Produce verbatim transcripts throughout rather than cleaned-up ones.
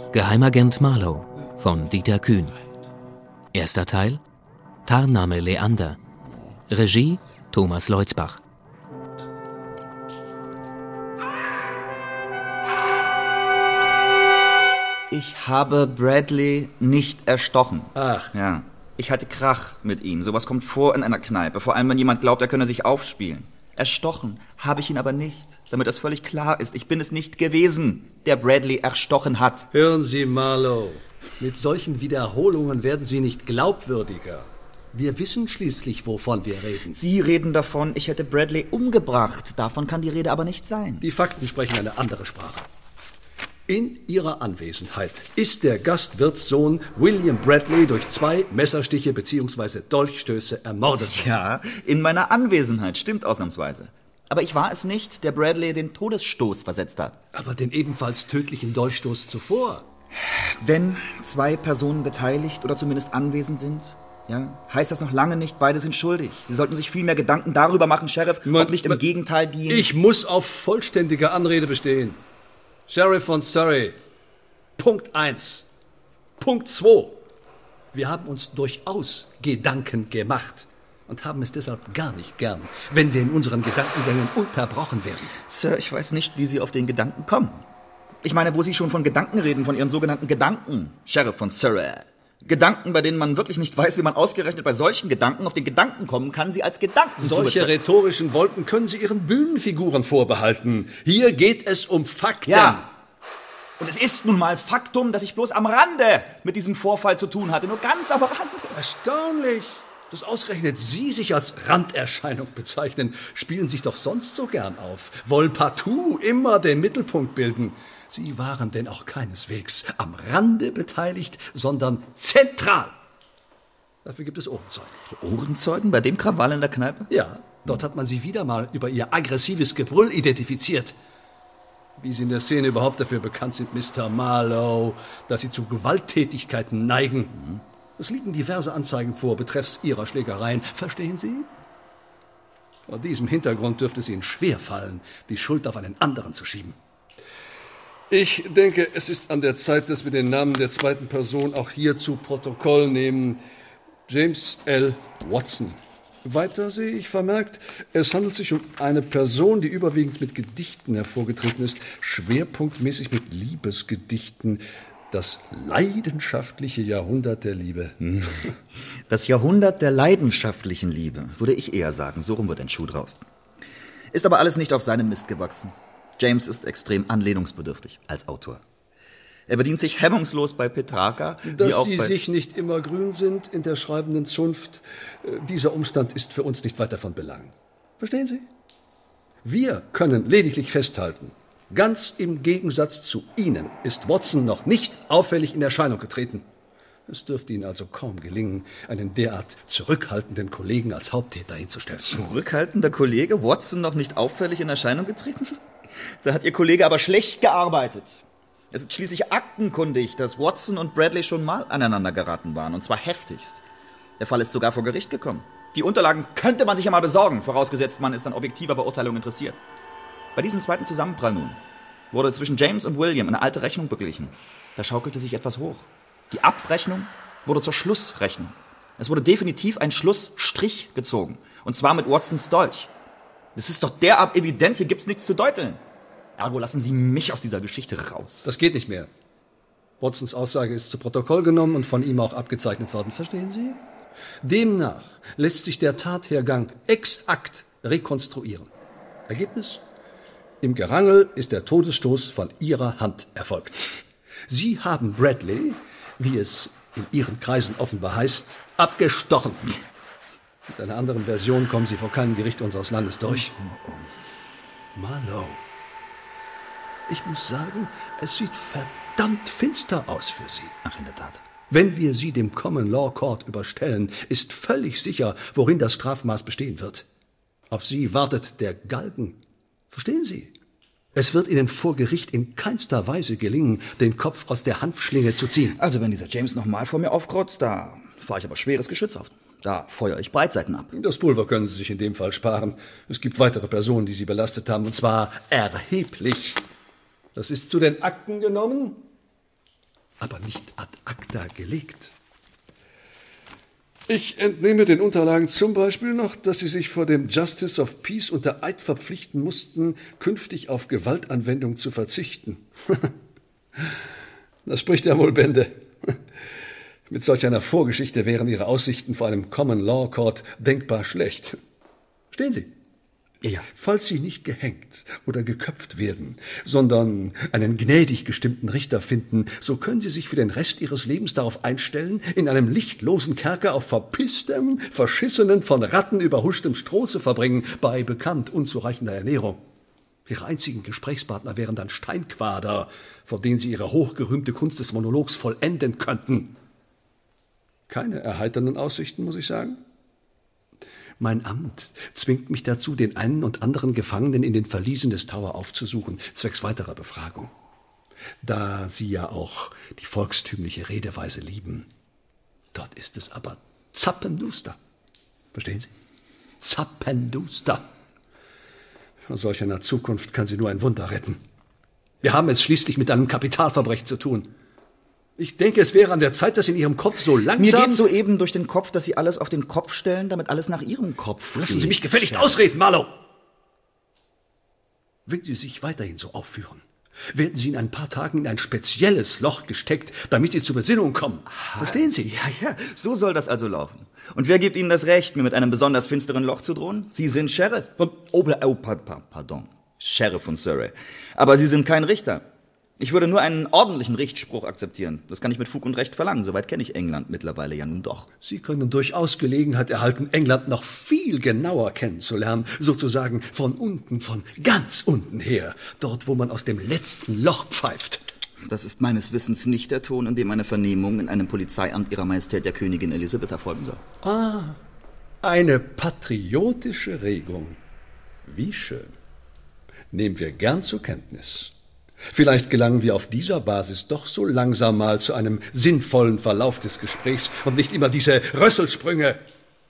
Geheimagent Marlowe von Dieter Kühn. Erster Teil: Tarnname Leander. Regie Thomas Leutzbach. Ich habe Bradley nicht erstochen. Ach. Ja. Ich hatte Krach mit ihm. Sowas kommt vor in einer Kneipe. Vor allem, wenn jemand glaubt, er könne sich aufspielen. Erstochen habe ich ihn aber nicht. Damit das völlig klar ist. Ich bin es nicht gewesen, der Bradley erstochen hat. Hören Sie, Marlowe. Mit solchen Wiederholungen werden Sie nicht glaubwürdiger. Wir wissen schließlich, wovon wir reden. Sie reden davon, ich hätte Bradley umgebracht. Davon kann die Rede aber nicht sein. Die Fakten sprechen eine andere Sprache. In Ihrer Anwesenheit ist der Gastwirtssohn William Bradley durch zwei Messerstiche bzw. Dolchstöße ermordet. Ja, in meiner Anwesenheit, stimmt ausnahmsweise. Aber ich war es nicht, der Bradley den Todesstoß versetzt hat. Aber den ebenfalls tödlichen Dolchstoß zuvor. Wenn zwei Personen beteiligt oder zumindest anwesend sind, ja, heißt das noch lange nicht, beide sind schuldig. Sie sollten sich viel mehr Gedanken darüber machen, Sheriff, Man, ob nicht im man, Gegenteil die... Ich muss auf vollständige Anrede bestehen. Sheriff von Surrey, Punkt eins. Punkt zwei. Wir haben uns durchaus Gedanken gemacht und haben es deshalb gar nicht gern, wenn wir in unseren Gedankengängen unterbrochen werden. Sir, ich weiß nicht, wie Sie auf den Gedanken kommen. Ich meine, wo Sie schon von Gedanken reden, von Ihren sogenannten Gedanken, Sheriff von Surrey. Gedanken, bei denen man wirklich nicht weiß, wie man ausgerechnet bei solchen Gedanken auf den Gedanken kommen kann, sie als Gedanken zu bezeichnen. Solche rhetorischen Wolken können Sie Ihren Bühnenfiguren vorbehalten. Hier geht es um Fakten. Ja. Und es ist nun mal Faktum, dass ich bloß am Rande mit diesem Vorfall zu tun hatte. Nur ganz am Rande. Erstaunlich. Dass ausgerechnet Sie sich als Randerscheinung bezeichnen, spielen sich doch sonst so gern auf. Wollen partout immer den Mittelpunkt bilden. Sie waren denn auch keineswegs am Rande beteiligt, sondern zentral. Dafür gibt es Ohrenzeugen. Ohrenzeugen bei dem Krawall in der Kneipe? Ja, dort hat man Sie wieder mal über Ihr aggressives Gebrüll identifiziert. Wie Sie in der Szene überhaupt dafür bekannt sind, Mister Marlowe, dass Sie zu Gewalttätigkeiten neigen. Mhm. Es liegen diverse Anzeigen vor, betreffs Ihrer Schlägereien. Verstehen Sie? Vor diesem Hintergrund dürfte es Ihnen schwerfallen, die Schuld auf einen anderen zu schieben. Ich denke, es ist an der Zeit, dass wir den Namen der zweiten Person auch hier zu Protokoll nehmen. James L. Watson. Weiter sehe ich vermerkt, es handelt sich um eine Person, die überwiegend mit Gedichten hervorgetreten ist, schwerpunktmäßig mit Liebesgedichten. Das leidenschaftliche Jahrhundert der Liebe. Das Jahrhundert der leidenschaftlichen Liebe, würde ich eher sagen. So rum wird ein Schuh draus. Ist aber alles nicht auf seinem Mist gewachsen. James ist extrem anlehnungsbedürftig als Autor. Er bedient sich hemmungslos bei Petrarca. Dass wie auch Sie bei sich nicht immer grün sind in der schreibenden Zunft, dieser Umstand ist für uns nicht weiter von Belang. Verstehen Sie? Wir können lediglich festhalten, ganz im Gegensatz zu Ihnen ist Watson noch nicht auffällig in Erscheinung getreten. Es dürfte Ihnen also kaum gelingen, einen derart zurückhaltenden Kollegen als Haupttäter hinzustellen. Zurückhaltender Kollege? Watson noch nicht auffällig in Erscheinung getreten? Da hat Ihr Kollege aber schlecht gearbeitet. Es ist schließlich aktenkundig, dass Watson und Bradley schon mal aneinander geraten waren, und zwar heftigst. Der Fall ist sogar vor Gericht gekommen. Die Unterlagen könnte man sich ja mal besorgen, vorausgesetzt man ist an objektiver Beurteilung interessiert. Bei diesem zweiten Zusammenprall nun wurde zwischen James und William eine alte Rechnung beglichen. Da schaukelte sich etwas hoch. Die Abrechnung wurde zur Schlussrechnung. Es wurde definitiv ein Schlussstrich gezogen. Und zwar mit Watsons Dolch. Das ist doch derart evident, hier gibt's nichts zu deuteln. Ergo lassen Sie mich aus dieser Geschichte raus. Das geht nicht mehr. Watsons Aussage ist zu Protokoll genommen und von ihm auch abgezeichnet worden. Verstehen Sie? Demnach lässt sich der Tathergang exakt rekonstruieren. Ergebnis? Im Gerangel ist der Todesstoß von Ihrer Hand erfolgt. Sie haben Bradley, wie es in Ihren Kreisen offenbar heißt, abgestochen. Mit einer anderen Version kommen Sie vor keinem Gericht unseres Landes durch. Marlowe. Ich muss sagen, es sieht verdammt finster aus für Sie. Ach, in der Tat. Wenn wir Sie dem Common Law Court überstellen, ist völlig sicher, worin das Strafmaß bestehen wird. Auf Sie wartet der Galgen. Verstehen Sie? Es wird Ihnen vor Gericht in keinster Weise gelingen, den Kopf aus der Hanfschlinge zu ziehen. Also wenn dieser James nochmal vor mir aufkreuzt, da fahre ich aber schweres Geschütz auf. Da feuere ich Breitseiten ab. Das Pulver können Sie sich in dem Fall sparen. Es gibt weitere Personen, die Sie belastet haben, und zwar erheblich. Das ist zu den Akten genommen. aber nicht ad acta gelegt. Ich entnehme den Unterlagen zum Beispiel noch, dass Sie sich vor dem Justice of Peace unter Eid verpflichten mussten, künftig auf Gewaltanwendung zu verzichten. Das spricht ja wohl Bände. Mit solch einer Vorgeschichte wären Ihre Aussichten vor einem Common Law Court denkbar schlecht. Stehen Sie? Ja. Falls Sie nicht gehängt oder geköpft werden, sondern einen gnädig gestimmten Richter finden, so können Sie sich für den Rest Ihres Lebens darauf einstellen, in einem lichtlosen Kerker auf verpisstem, verschissenen, von Ratten überhuschtem Stroh zu verbringen, bei bekannt unzureichender Ernährung. Ihre einzigen Gesprächspartner wären dann Steinquader, vor denen Sie Ihre hochgerühmte Kunst des Monologs vollenden könnten. Keine erheiternden Aussichten, muss ich sagen. Mein Amt zwingt mich dazu, den einen und anderen Gefangenen in den Verliesen des Tower aufzusuchen, zwecks weiterer Befragung. Da Sie ja auch die volkstümliche Redeweise lieben. Dort ist es aber zappenduster. Verstehen Sie? Zappenduster. Von solch einer Zukunft kann sie nur ein Wunder retten. Wir haben es schließlich mit einem Kapitalverbrechen zu tun. Ich denke, es wäre an der Zeit, dass in Ihrem Kopf so langsam... Mir geht soeben durch den Kopf, dass Sie alles auf den Kopf stellen, damit alles nach Ihrem Kopf Lassen steht. Sie mich gefälligst ausreden, Marlowe! Wenn Sie sich weiterhin so aufführen, werden Sie in ein paar Tagen in ein spezielles Loch gesteckt, damit Sie zur Besinnung kommen. Aha. Verstehen Sie? Ja, ja, so soll das also laufen. Und wer gibt Ihnen das Recht, mir mit einem besonders finsteren Loch zu drohen? Sie sind Sheriff. Oh, oh pardon. Sheriff von Surrey. Aber Sie sind kein Richter. Ich würde nur einen ordentlichen Richtspruch akzeptieren. Das kann ich mit Fug und Recht verlangen. Soweit kenne ich England mittlerweile ja nun doch. Sie können durchaus Gelegenheit erhalten, England noch viel genauer kennenzulernen. Sozusagen von unten, von ganz unten her. Dort, wo man aus dem letzten Loch pfeift. Das ist meines Wissens nicht der Ton, in dem eine Vernehmung in einem Polizeiamt Ihrer Majestät der Königin Elisabeth erfolgen soll. Ah, eine patriotische Regung. Wie schön. Nehmen wir gern zur Kenntnis. Vielleicht gelangen wir auf dieser Basis doch so langsam mal zu einem sinnvollen Verlauf des Gesprächs und nicht immer diese Rösselsprünge.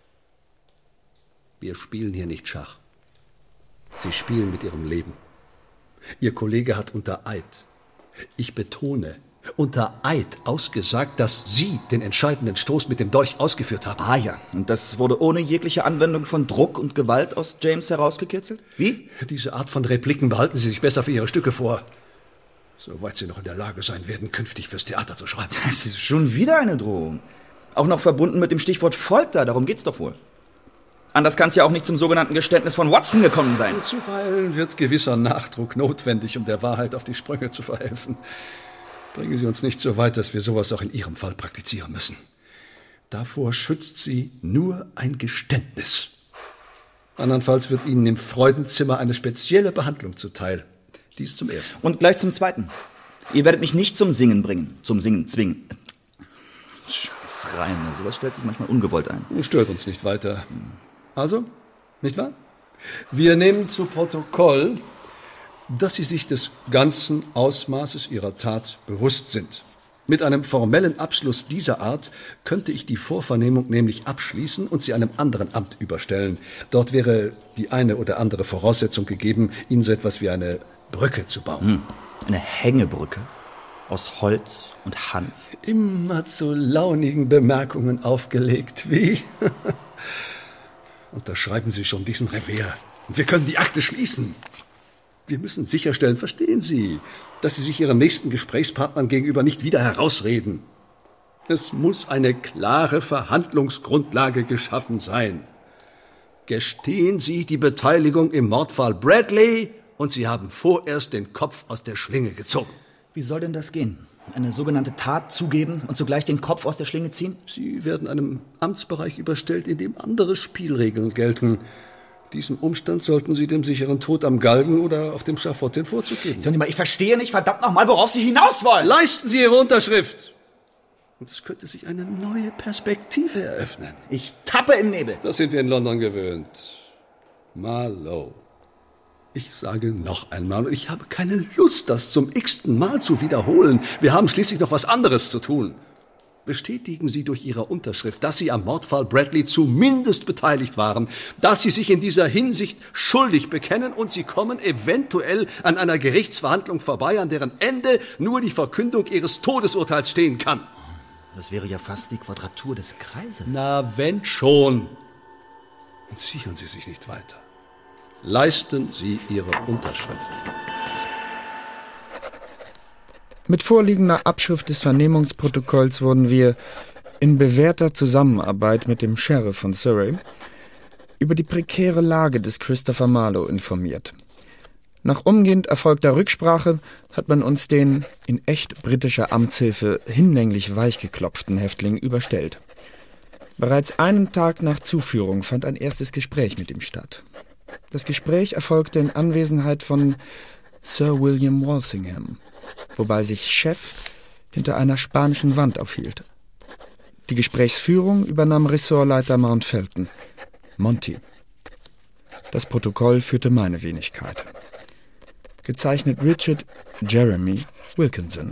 Wir spielen hier nicht Schach. Sie spielen mit Ihrem Leben. Ihr Kollege hat unter Eid, ich betone, unter Eid ausgesagt, dass Sie den entscheidenden Stoß mit dem Dolch ausgeführt haben. Ah ja, und das wurde ohne jegliche Anwendung von Druck und Gewalt aus James herausgekitzelt? Wie? Diese Art von Repliken behalten Sie sich besser für Ihre Stücke vor. Soweit Sie noch in der Lage sein werden, künftig fürs Theater zu schreiben. Das ist schon wieder eine Drohung. Auch noch verbunden mit dem Stichwort Folter, darum geht's doch wohl. Anders kann es ja auch nicht zum sogenannten Geständnis von Watson gekommen sein. Und zuweilen wird gewisser Nachdruck notwendig, um der Wahrheit auf die Sprünge zu verhelfen. Bringen Sie uns nicht so weit, dass wir sowas auch in Ihrem Fall praktizieren müssen. Davor schützt Sie nur ein Geständnis. Andernfalls wird Ihnen im Freudenzimmer eine spezielle Behandlung zuteil. Dies zum Ersten. Und gleich zum Zweiten. Ihr werdet mich nicht zum Singen bringen, zum Singen zwingen. Scheiß Reime, sowas stellt sich manchmal ungewollt ein. Stört uns nicht weiter. Also, nicht wahr? Wir nehmen zu Protokoll, dass Sie sich des ganzen Ausmaßes Ihrer Tat bewusst sind. Mit einem formellen Abschluss dieser Art könnte ich die Vorvernehmung nämlich abschließen und sie einem anderen Amt überstellen. Dort wäre die eine oder andere Voraussetzung gegeben, Ihnen so etwas wie eine Brücke zu bauen. Hm. Eine Hängebrücke aus Holz und Hanf. Immer zu launigen Bemerkungen aufgelegt, wie? Unterschreiben Sie schon diesen Revers und wir können die Akte schließen. Wir müssen sicherstellen, verstehen Sie, dass Sie sich Ihren nächsten Gesprächspartnern gegenüber nicht wieder herausreden. Es muss eine klare Verhandlungsgrundlage geschaffen sein. Gestehen Sie die Beteiligung im Mordfall Bradley und Sie haben vorerst den Kopf aus der Schlinge gezogen. Wie soll denn das gehen? Eine sogenannte Tat zugeben und zugleich den Kopf aus der Schlinge ziehen? Sie werden einem Amtsbereich überstellt, in dem andere Spielregeln gelten. Diesem Umstand sollten Sie dem sicheren Tod am Galgen oder auf dem Schafott den Vorzug geben. Sagen Sie mal, ich verstehe nicht verdammt nochmal, worauf Sie hinaus wollen. Leisten Sie Ihre Unterschrift. Und es könnte sich eine neue Perspektive eröffnen. Ich tappe im Nebel. Das sind wir in London gewöhnt. Marlowe. Ich sage noch einmal, und ich habe keine Lust, das zum x-ten Mal zu wiederholen. Wir haben schließlich noch was anderes zu tun. Bestätigen Sie durch Ihre Unterschrift, dass Sie am Mordfall Bradley zumindest beteiligt waren, dass Sie sich in dieser Hinsicht schuldig bekennen und Sie kommen eventuell an einer Gerichtsverhandlung vorbei, an deren Ende nur die Verkündung Ihres Todesurteils stehen kann. Das wäre ja fast die Quadratur des Kreises. Na, wenn schon. Entziehen Sie sich nicht weiter. Leisten Sie Ihre Unterschrift. Mit vorliegender Abschrift des Vernehmungsprotokolls wurden wir in bewährter Zusammenarbeit mit dem Sheriff von Surrey über die prekäre Lage des Christopher Marlowe informiert. Nach umgehend erfolgter Rücksprache hat man uns den in echt britischer Amtshilfe hinlänglich weichgeklopften Häftling überstellt. Bereits einen Tag nach Zuführung fand ein erstes Gespräch mit ihm statt. Das Gespräch erfolgte in Anwesenheit von Sir William Walsingham, wobei sich Chef hinter einer spanischen Wand aufhielt. Die Gesprächsführung übernahm Ressortleiter Mount Felton, Monty. Das Protokoll führte meine Wenigkeit. Gezeichnet Richard Jeremy Wilkinson.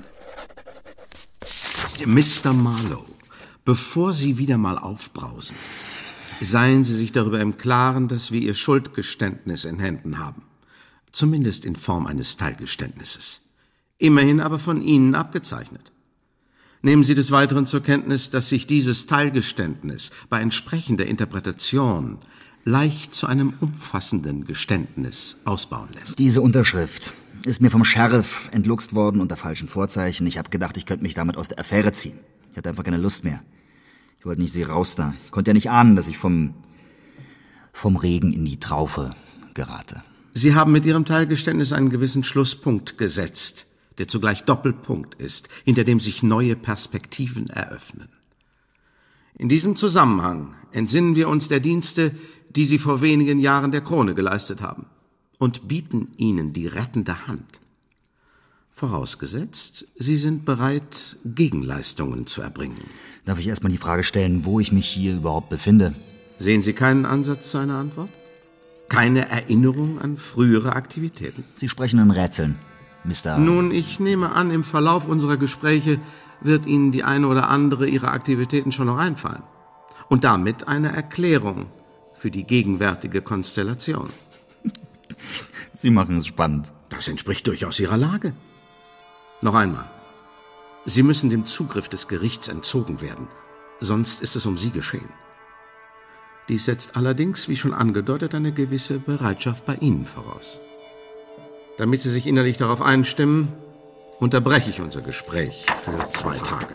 Mister Marlowe, bevor Sie wieder mal aufbrausen, seien Sie sich darüber im Klaren, dass wir Ihr Schuldgeständnis in Händen haben. Zumindest in Form eines Teilgeständnisses. Immerhin aber von Ihnen abgezeichnet. Nehmen Sie des Weiteren zur Kenntnis, dass sich dieses Teilgeständnis bei entsprechender Interpretation leicht zu einem umfassenden Geständnis ausbauen lässt. Diese Unterschrift ist mir vom Sheriff entluchst worden unter falschen Vorzeichen. Ich habe gedacht, ich könnte mich damit aus der Affäre ziehen. Ich hatte einfach keine Lust mehr. Ich wollte nicht wie raus da. Ich konnte ja nicht ahnen, dass ich vom, vom Regen in die Traufe gerate. Sie haben mit Ihrem Teilgeständnis einen gewissen Schlusspunkt gesetzt, der zugleich Doppelpunkt ist, hinter dem sich neue Perspektiven eröffnen. In diesem Zusammenhang entsinnen wir uns der Dienste, die Sie vor wenigen Jahren der Krone geleistet haben, und bieten Ihnen die rettende Hand. Vorausgesetzt, Sie sind bereit, Gegenleistungen zu erbringen. Darf ich erstmal die Frage stellen, wo ich mich hier überhaupt befinde? Sehen Sie keinen Ansatz zu einer Antwort? Keine Erinnerung an frühere Aktivitäten? Sie sprechen in Rätseln, Mister Nun, ich nehme an, im Verlauf unserer Gespräche wird Ihnen die eine oder andere Ihrer Aktivitäten schon noch einfallen. Und damit eine Erklärung für die gegenwärtige Konstellation. Sie machen es spannend. Das entspricht durchaus Ihrer Lage. Noch einmal. Sie müssen dem Zugriff des Gerichts entzogen werden, sonst ist es um Sie geschehen. Dies setzt allerdings, wie schon angedeutet, eine gewisse Bereitschaft bei Ihnen voraus. Damit Sie sich innerlich darauf einstimmen, unterbreche ich unser Gespräch für zwei Tage.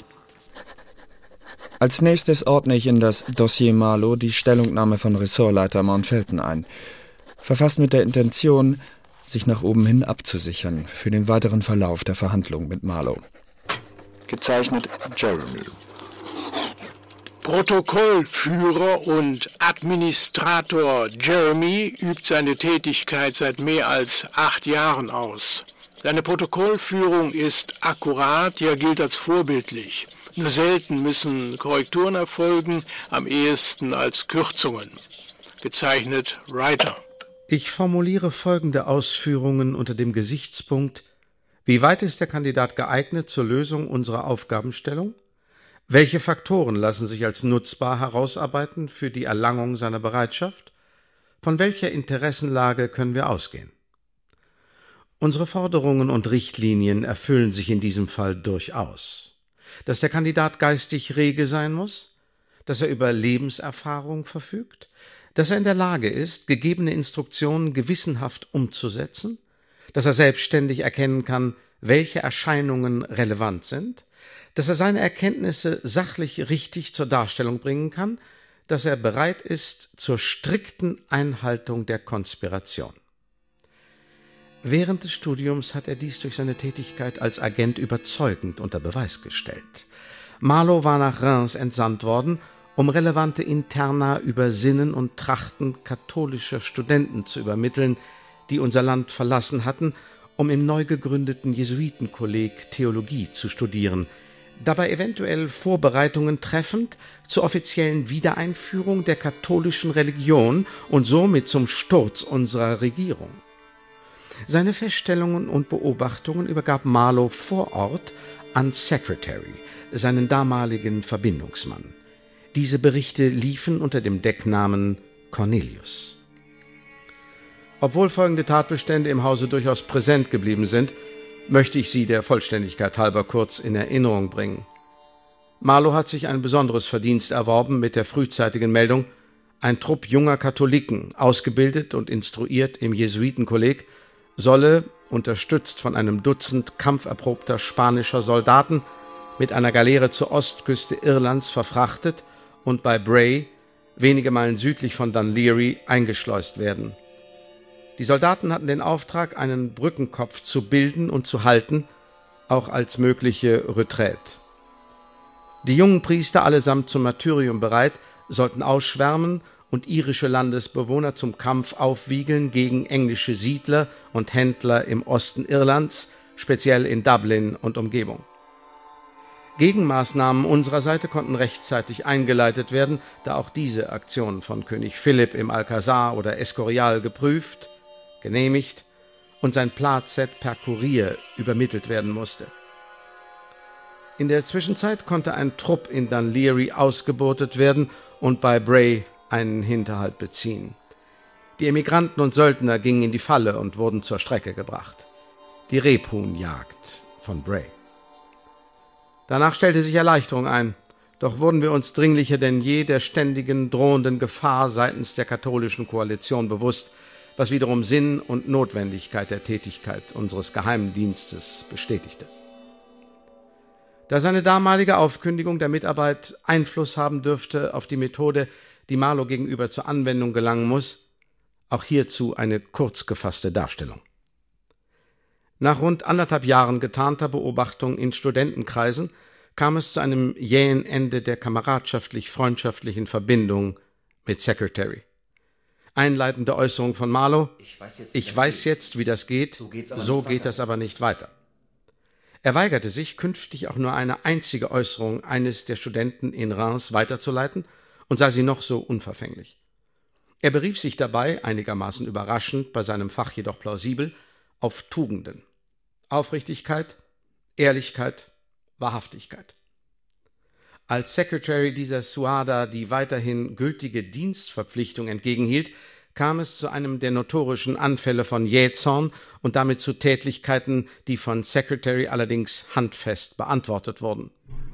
Als nächstes ordne ich in das Dossier Marlowe die Stellungnahme von Ressortleiter Mount Felton ein, verfasst mit der Intention, sich nach oben hin abzusichern für den weiteren Verlauf der Verhandlungen mit Marlowe. Gezeichnet Jeremy. Protokollführer und Administrator Jeremy übt seine Tätigkeit seit mehr als acht Jahren aus. Seine Protokollführung ist akkurat, ja gilt als vorbildlich. Nur selten müssen Korrekturen erfolgen, am ehesten als Kürzungen. Gezeichnet Writer. Ich formuliere folgende Ausführungen unter dem Gesichtspunkt: Wie weit ist der Kandidat geeignet zur Lösung unserer Aufgabenstellung? Welche Faktoren lassen sich als nutzbar herausarbeiten für die Erlangung seiner Bereitschaft? Von welcher Interessenlage können wir ausgehen? Unsere Forderungen und Richtlinien erfüllen sich in diesem Fall durchaus. Dass der Kandidat geistig rege sein muss, dass er über Lebenserfahrung verfügt, dass er in der Lage ist, gegebene Instruktionen gewissenhaft umzusetzen, dass er selbstständig erkennen kann, welche Erscheinungen relevant sind, dass er seine Erkenntnisse sachlich richtig zur Darstellung bringen kann, dass er bereit ist zur strikten Einhaltung der Konspiration. Während des Studiums hat er dies durch seine Tätigkeit als Agent überzeugend unter Beweis gestellt. Marlowe war nach Reims entsandt worden, um relevante Interna über Sinnen und Trachten katholischer Studenten zu übermitteln, die unser Land verlassen hatten, um im neu gegründeten Jesuitenkolleg Theologie zu studieren, dabei eventuell Vorbereitungen treffend zur offiziellen Wiedereinführung der katholischen Religion und somit zum Sturz unserer Regierung. Seine Feststellungen und Beobachtungen übergab Marlowe vor Ort an Secretary, seinen damaligen Verbindungsmann. Diese Berichte liefen unter dem Decknamen Cornelius. Obwohl folgende Tatbestände im Hause durchaus präsent geblieben sind, möchte ich sie der Vollständigkeit halber kurz in Erinnerung bringen. Marlowe hat sich ein besonderes Verdienst erworben mit der frühzeitigen Meldung, ein Trupp junger Katholiken, ausgebildet und instruiert im Jesuitenkolleg, solle, unterstützt von einem Dutzend kampferprobter spanischer Soldaten, mit einer Galeere zur Ostküste Irlands verfrachtet und bei Bray, wenige Meilen südlich von Dún Laoghaire, eingeschleust werden. Die Soldaten hatten den Auftrag, einen Brückenkopf zu bilden und zu halten, auch als mögliche Retraite. Die jungen Priester, allesamt zum Martyrium bereit, sollten ausschwärmen und irische Landesbewohner zum Kampf aufwiegeln gegen englische Siedler und Händler im Osten Irlands, speziell in Dublin und Umgebung. Gegenmaßnahmen unserer Seite konnten rechtzeitig eingeleitet werden, da auch diese Aktionen von König Philipp im Alcazar oder Escorial geprüft, genehmigt und sein Platset per Kurier übermittelt werden musste. In der Zwischenzeit konnte ein Trupp in Dún Laoghaire ausgebotet werden und bei Bray einen Hinterhalt beziehen. Die Emigranten und Söldner gingen in die Falle und wurden zur Strecke gebracht. Die Rebhuhnjagd von Bray. Danach stellte sich Erleichterung ein, doch wurden wir uns dringlicher denn je der ständigen drohenden Gefahr seitens der katholischen Koalition bewusst, was wiederum Sinn und Notwendigkeit der Tätigkeit unseres Geheimdienstes bestätigte. Da seine damalige Aufkündigung der Mitarbeit Einfluss haben dürfte auf die Methode, die Marlowe gegenüber zur Anwendung gelangen muss, auch hierzu eine kurz gefasste Darstellung. Nach rund anderthalb Jahren getarnter Beobachtung in Studentenkreisen kam es zu einem jähen Ende der kameradschaftlich-freundschaftlichen Verbindung mit Secretary. Einleitende Äußerung von Marlowe: Ich weiß jetzt, ich weiß jetzt wie das geht, so, so geht das aber nicht weiter. Er weigerte sich, künftig auch nur eine einzige Äußerung eines der Studenten in Reims weiterzuleiten und sah sie noch so unverfänglich. Er berief sich dabei, einigermaßen überraschend, bei seinem Fach jedoch plausibel, auf Tugenden: Aufrichtigkeit, Ehrlichkeit, Wahrhaftigkeit. Als Secretary dieser Suada die weiterhin gültige Dienstverpflichtung entgegenhielt, kam es zu einem der notorischen Anfälle von Jähzorn und damit zu Tätlichkeiten, die von Secretary allerdings handfest beantwortet wurden.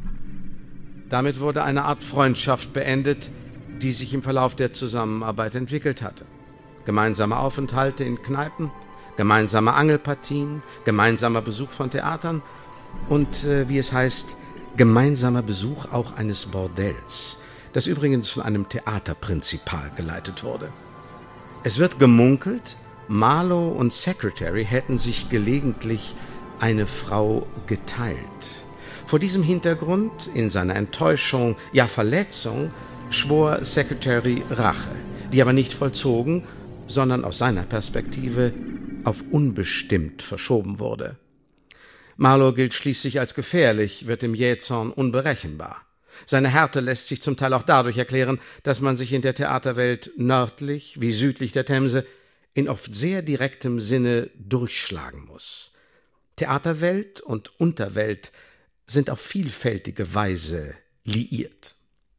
Damit wurde eine Art Freundschaft beendet, die sich im Verlauf der Zusammenarbeit entwickelt hatte. Gemeinsame Aufenthalte in Kneipen, gemeinsame Angelpartien, gemeinsamer Besuch von Theatern und, äh, wie es heißt, gemeinsamer Besuch auch eines Bordells, das übrigens von einem Theaterprinzipal geleitet wurde. Es wird gemunkelt, Marlowe und Secretary hätten sich gelegentlich eine Frau geteilt. Vor diesem Hintergrund, in seiner Enttäuschung, ja Verletzung, schwor Secretary Rache, die aber nicht vollzogen, sondern aus seiner Perspektive auf unbestimmt verschoben wurde. Marlowe gilt schließlich als gefährlich, wird im Jähzorn unberechenbar. Seine Härte lässt sich zum Teil auch dadurch erklären, dass man sich in der Theaterwelt nördlich wie südlich der Themse in oft sehr direktem Sinne durchschlagen muss. Theaterwelt und Unterwelt sind auf vielfältige Weise liiert.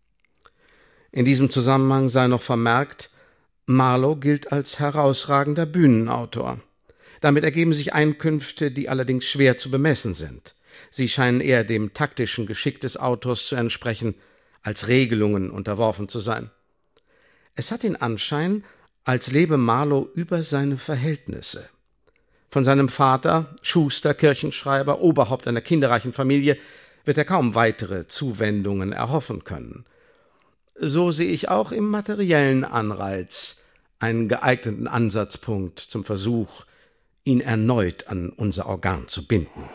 In diesem Zusammenhang sei noch vermerkt, Marlowe gilt als herausragender Bühnenautor. Damit ergeben sich Einkünfte, die allerdings schwer zu bemessen sind. Sie scheinen eher dem taktischen Geschick des Autors zu entsprechen, als Regelungen unterworfen zu sein. Es hat den Anschein, als lebe Marlowe über seine Verhältnisse. Von seinem Vater, Schuster, Kirchenschreiber, Oberhaupt einer kinderreichen Familie, wird er kaum weitere Zuwendungen erhoffen können. So sehe ich auch im materiellen Anreiz einen geeigneten Ansatzpunkt zum Versuch, ihn erneut an unser Organ zu binden.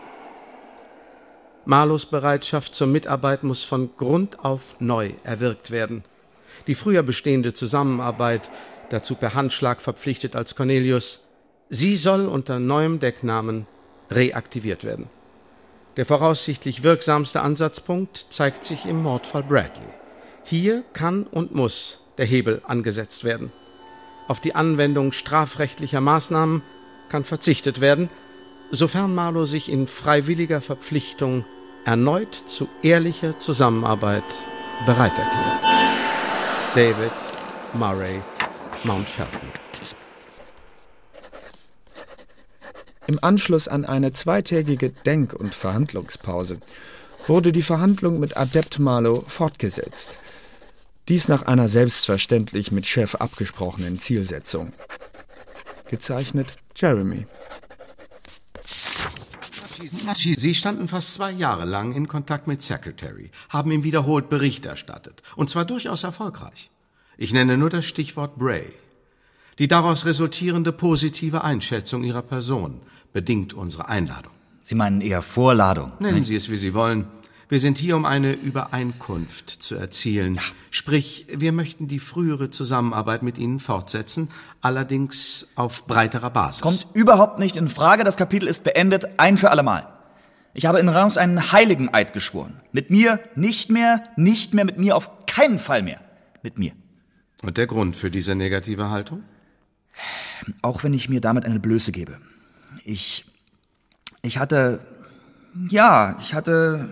Marlowes Bereitschaft zur Mitarbeit muss von Grund auf neu erwirkt werden. Die früher bestehende Zusammenarbeit, dazu per Handschlag verpflichtet als Cornelius, sie soll unter neuem Decknamen reaktiviert werden. Der voraussichtlich wirksamste Ansatzpunkt zeigt sich im Mordfall Bradley. Hier kann und muss der Hebel angesetzt werden. Auf die Anwendung strafrechtlicher Maßnahmen kann verzichtet werden, sofern Marlowe sich in freiwilliger Verpflichtung erneut zu ehrlicher Zusammenarbeit bereit erklärt. David Murray Mountfelton. Im Anschluss an eine zweitägige Denk- und Verhandlungspause wurde die Verhandlung mit Adept Marlow fortgesetzt. Dies nach einer selbstverständlich mit Chef abgesprochenen Zielsetzung. Gezeichnet Jeremy. Sie standen fast zwei Jahre lang in Kontakt mit Secretary, haben ihm wiederholt Bericht erstattet, und zwar durchaus erfolgreich. Ich nenne nur das Stichwort Bray. Die daraus resultierende positive Einschätzung Ihrer Person bedingt unsere Einladung. Sie meinen eher Vorladung? Nennen nicht? Sie es, wie Sie wollen. Wir sind hier, um eine Übereinkunft zu erzielen. Ja. Sprich, wir möchten die frühere Zusammenarbeit mit Ihnen fortsetzen, allerdings auf breiterer Basis. Kommt überhaupt nicht in Frage. Das Kapitel ist beendet, ein für allemal. Ich habe in Reims einen Heiligeneid geschworen. Mit mir nicht mehr, nicht mehr mit mir, auf keinen Fall mehr mit mir. Und der Grund für diese negative Haltung? Auch wenn ich mir damit eine Blöße gebe. Ich, ich hatte, ja, ich hatte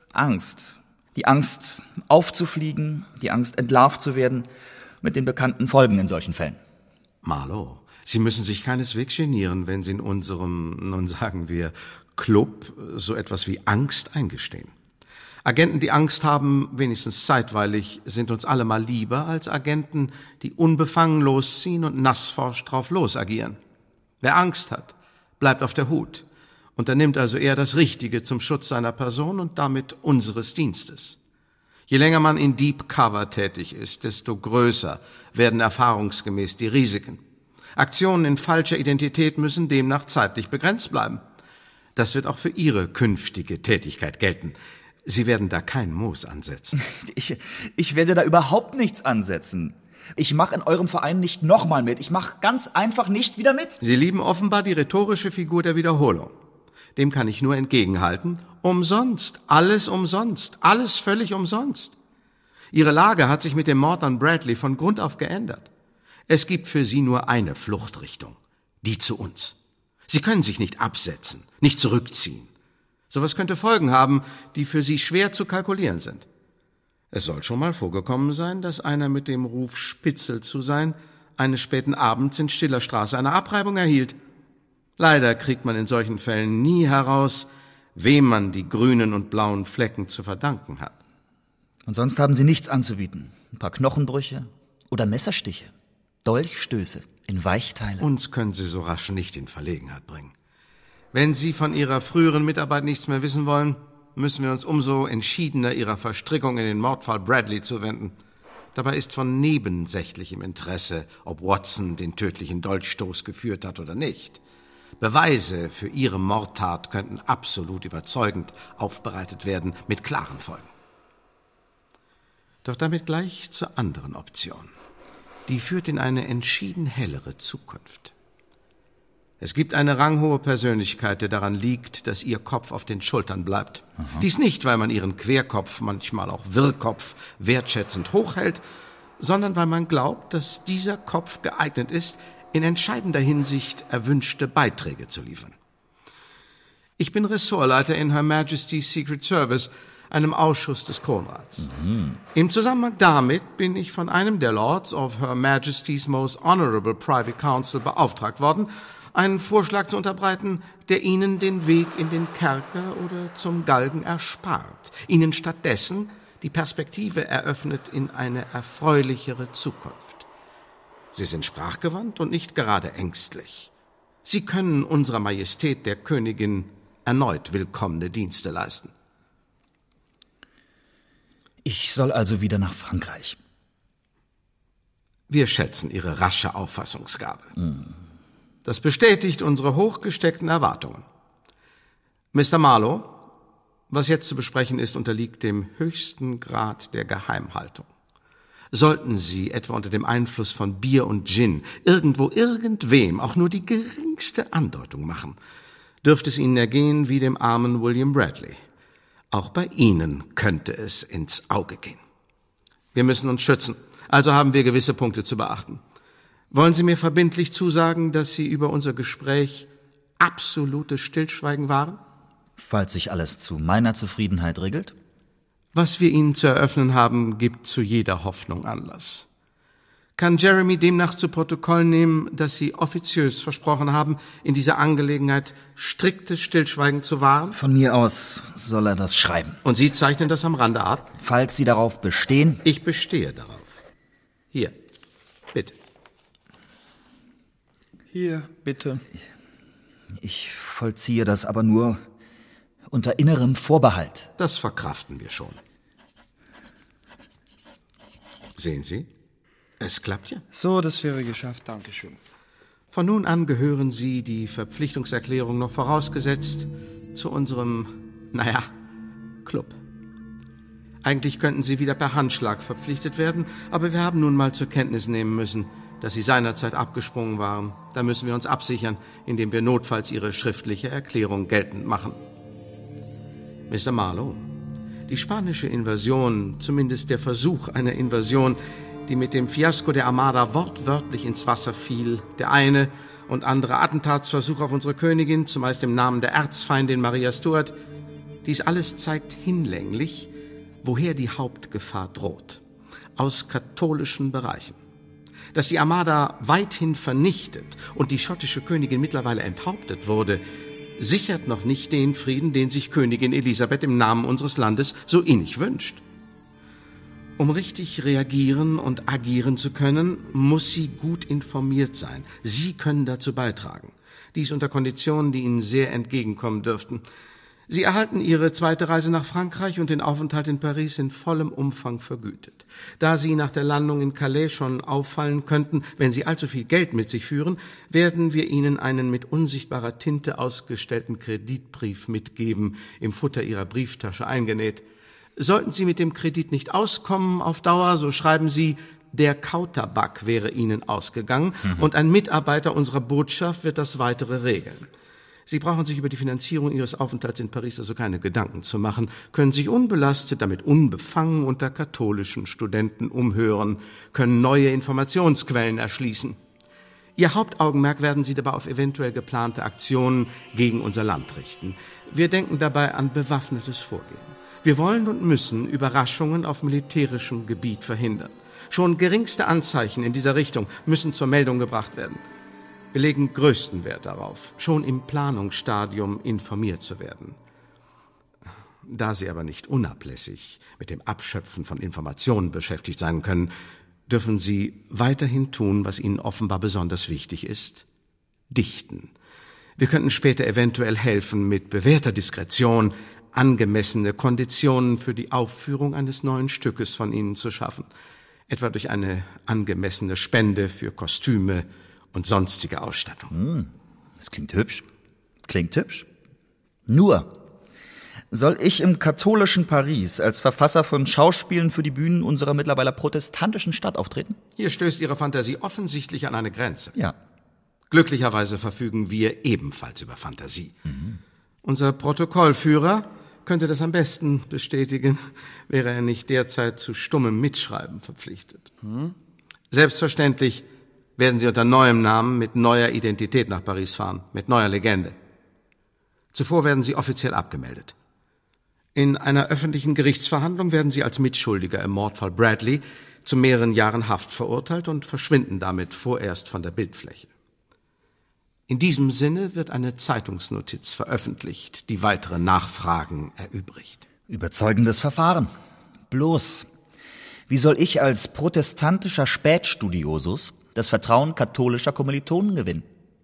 Angst. Die Angst, aufzufliegen, die Angst, entlarvt zu werden, mit den bekannten Folgen in solchen Fällen. Marlow, Sie müssen sich keineswegs genieren, wenn Sie in unserem, nun sagen wir, Club so etwas wie Angst eingestehen. Agenten, die Angst haben, wenigstens zeitweilig, sind uns alle mal lieber als Agenten, die unbefangen losziehen und nassforsch drauf los agieren. Wer Angst hat, bleibt auf der Hut, unternimmt also eher das Richtige zum Schutz seiner Person und damit unseres Dienstes. Je länger man in Deep Cover tätig ist, desto größer werden erfahrungsgemäß die Risiken. Aktionen in falscher Identität müssen demnach zeitlich begrenzt bleiben. Das wird auch für Ihre künftige Tätigkeit gelten. Sie werden da kein Moos ansetzen. Ich, ich werde da überhaupt nichts ansetzen. Ich mache in eurem Verein nicht nochmal mit. Ich mache ganz einfach nicht wieder mit. Sie lieben offenbar die rhetorische Figur der Wiederholung. Dem kann ich nur entgegenhalten. Umsonst, alles umsonst, alles völlig umsonst. Ihre Lage hat sich mit dem Mord an Bradley von Grund auf geändert. Es gibt für Sie nur eine Fluchtrichtung, die zu uns. Sie können sich nicht absetzen, nicht zurückziehen. Sowas könnte Folgen haben, die für Sie schwer zu kalkulieren sind. Es soll schon mal vorgekommen sein, dass einer mit dem Ruf, Spitzel zu sein, eines späten Abends in stiller Straße eine Abreibung erhielt. Leider kriegt man in solchen Fällen nie heraus, wem man die grünen und blauen Flecken zu verdanken hat. Und sonst haben Sie nichts anzubieten. Ein paar Knochenbrüche oder Messerstiche, Dolchstöße in Weichteile. Uns können Sie so rasch nicht in Verlegenheit bringen. Wenn Sie von Ihrer früheren Mitarbeit nichts mehr wissen wollen, müssen wir uns umso entschiedener Ihrer Verstrickung in den Mordfall Bradley zuwenden. Dabei ist von nebensächlichem Interesse, ob Watson den tödlichen Dolchstoß geführt hat oder nicht. Beweise für Ihre Mordtat könnten absolut überzeugend aufbereitet werden, mit klaren Folgen. Doch damit gleich zur anderen Option. Die führt in eine entschieden hellere Zukunft. Es gibt eine ranghohe Persönlichkeit, der daran liegt, dass ihr Kopf auf den Schultern bleibt. Aha. Dies nicht, weil man ihren Querkopf, manchmal auch Wirrkopf, wertschätzend hochhält, sondern weil man glaubt, dass dieser Kopf geeignet ist, in entscheidender Hinsicht erwünschte Beiträge zu liefern. Ich bin Ressortleiter in Her Majesty's Secret Service, einem Ausschuss des Kronrats. Mhm. Im Zusammenhang damit bin ich von einem der Lords of Her Majesty's Most Honorable Private Council beauftragt worden, einen Vorschlag zu unterbreiten, der Ihnen den Weg in den Kerker oder zum Galgen erspart, Ihnen stattdessen die Perspektive eröffnet in eine erfreulichere Zukunft. Sie sind sprachgewandt und nicht gerade ängstlich. Sie können unserer Majestät der Königin erneut willkommene Dienste leisten. Ich soll also wieder nach Frankreich. Wir schätzen Ihre rasche Auffassungsgabe. Mhm. Das bestätigt unsere hochgesteckten Erwartungen. Mister Marlow, was jetzt zu besprechen ist, unterliegt dem höchsten Grad der Geheimhaltung. Sollten Sie etwa unter dem Einfluss von Bier und Gin irgendwo irgendwem auch nur die geringste Andeutung machen, dürfte es Ihnen ergehen wie dem armen William Bradley. Auch bei Ihnen könnte es ins Auge gehen. Wir müssen uns schützen, also haben wir gewisse Punkte zu beachten. Wollen Sie mir verbindlich zusagen, dass Sie über unser Gespräch absolutes Stillschweigen wahren? Falls sich alles zu meiner Zufriedenheit regelt? Was wir Ihnen zu eröffnen haben, gibt zu jeder Hoffnung Anlass. Kann Jeremy demnach zu Protokoll nehmen, dass Sie offiziös versprochen haben, in dieser Angelegenheit striktes Stillschweigen zu wahren? Von mir aus soll er das schreiben. Und Sie zeichnen das am Rande ab? Falls Sie darauf bestehen? Ich bestehe darauf. Hier, bitte. Hier, bitte. Ich vollziehe das aber nur unter innerem Vorbehalt. Das verkraften wir schon. Sehen Sie? Es klappt ja. So, das wäre geschafft. Dankeschön. Von nun an gehören Sie, die Verpflichtungserklärung noch vorausgesetzt, zu unserem, naja, Club. Eigentlich könnten Sie wieder per Handschlag verpflichtet werden, aber wir haben nun mal zur Kenntnis nehmen müssen, dass Sie seinerzeit abgesprungen waren. Da müssen wir uns absichern, indem wir notfalls Ihre schriftliche Erklärung geltend machen. Mister Marlowe, die spanische Invasion, zumindest der Versuch einer Invasion, die mit dem Fiasko der Armada wortwörtlich ins Wasser fiel, der eine und andere Attentatsversuch auf unsere Königin, zumeist im Namen der Erzfeindin Maria Stuart, dies alles zeigt hinlänglich, woher die Hauptgefahr droht. Aus katholischen Bereichen. Dass die Armada weithin vernichtet und die schottische Königin mittlerweile enthauptet wurde, sichert noch nicht den Frieden, den sich Königin Elisabeth im Namen unseres Landes so innig wünscht. Um richtig reagieren und agieren zu können, muss sie gut informiert sein. Sie können dazu beitragen. Dies unter Konditionen, die Ihnen sehr entgegenkommen dürften. Sie erhalten Ihre zweite Reise nach Frankreich und den Aufenthalt in Paris in vollem Umfang vergütet. Da Sie nach der Landung in Calais schon auffallen könnten, wenn Sie allzu viel Geld mit sich führen, werden wir Ihnen einen mit unsichtbarer Tinte ausgestellten Kreditbrief mitgeben, im Futter Ihrer Brieftasche eingenäht. Sollten Sie mit dem Kredit nicht auskommen auf Dauer, so schreiben Sie, der Kautabak wäre Ihnen ausgegangen mhm. und ein Mitarbeiter unserer Botschaft wird das Weitere regeln. Sie brauchen sich über die Finanzierung Ihres Aufenthalts in Paris also keine Gedanken zu machen, können sich unbelastet, damit unbefangen unter katholischen Studenten umhören, können neue Informationsquellen erschließen. Ihr Hauptaugenmerk werden Sie dabei auf eventuell geplante Aktionen gegen unser Land richten. Wir denken dabei an bewaffnetes Vorgehen. Wir wollen und müssen Überraschungen auf militärischem Gebiet verhindern. Schon geringste Anzeichen in dieser Richtung müssen zur Meldung gebracht werden. Wir legen größten Wert darauf, schon im Planungsstadium informiert zu werden. Da Sie aber nicht unablässig mit dem Abschöpfen von Informationen beschäftigt sein können, dürfen Sie weiterhin tun, was Ihnen offenbar besonders wichtig ist: dichten. Wir könnten später eventuell helfen, mit bewährter Diskretion angemessene Konditionen für die Aufführung eines neuen Stückes von Ihnen zu schaffen, etwa durch eine angemessene Spende für Kostüme und sonstige Ausstattung. Hm, das klingt hübsch. Klingt hübsch. Nur, soll ich im katholischen Paris als Verfasser von Schauspielen für die Bühnen unserer mittlerweile protestantischen Stadt auftreten? Hier stößt Ihre Fantasie offensichtlich an eine Grenze. Ja. Glücklicherweise verfügen wir ebenfalls über Fantasie. Mhm. Unser Protokollführer könnte das am besten bestätigen, wäre er nicht derzeit zu stummem Mitschreiben verpflichtet. Mhm. Selbstverständlich werden Sie unter neuem Namen mit neuer Identität nach Paris fahren, mit neuer Legende. Zuvor werden Sie offiziell abgemeldet. In einer öffentlichen Gerichtsverhandlung werden Sie als Mitschuldiger im Mordfall Bradley zu mehreren Jahren Haft verurteilt und verschwinden damit vorerst von der Bildfläche. In diesem Sinne wird eine Zeitungsnotiz veröffentlicht, die weitere Nachfragen erübrigt. Überzeugendes Verfahren. Bloß, wie soll ich als protestantischer Spätstudiosus das Vertrauen katholischer Kommilitonen gewinnen?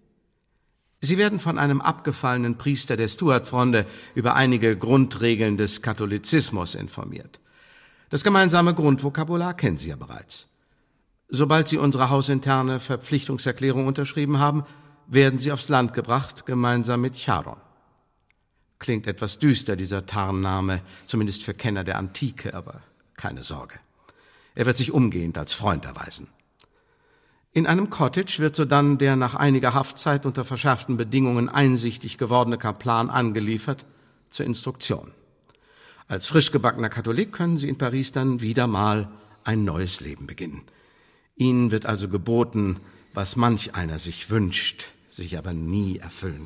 Sie werden von einem abgefallenen Priester der Stuart-Fronde über einige Grundregeln des Katholizismus informiert. Das gemeinsame Grundvokabular kennen Sie ja bereits. Sobald Sie unsere hausinterne Verpflichtungserklärung unterschrieben haben, werden Sie aufs Land gebracht, gemeinsam mit Charon. Klingt etwas düster, dieser Tarnname, zumindest für Kenner der Antike, aber keine Sorge. Er wird sich umgehend als Freund erweisen. In einem Cottage wird sodann der nach einiger Haftzeit unter verschärften Bedingungen einsichtig gewordene Kaplan angeliefert zur Instruktion. Als frisch gebackener Katholik können Sie in Paris dann wieder mal ein neues Leben beginnen. Ihnen wird also geboten, was manch einer sich wünscht, sich aber nie erfüllen kann.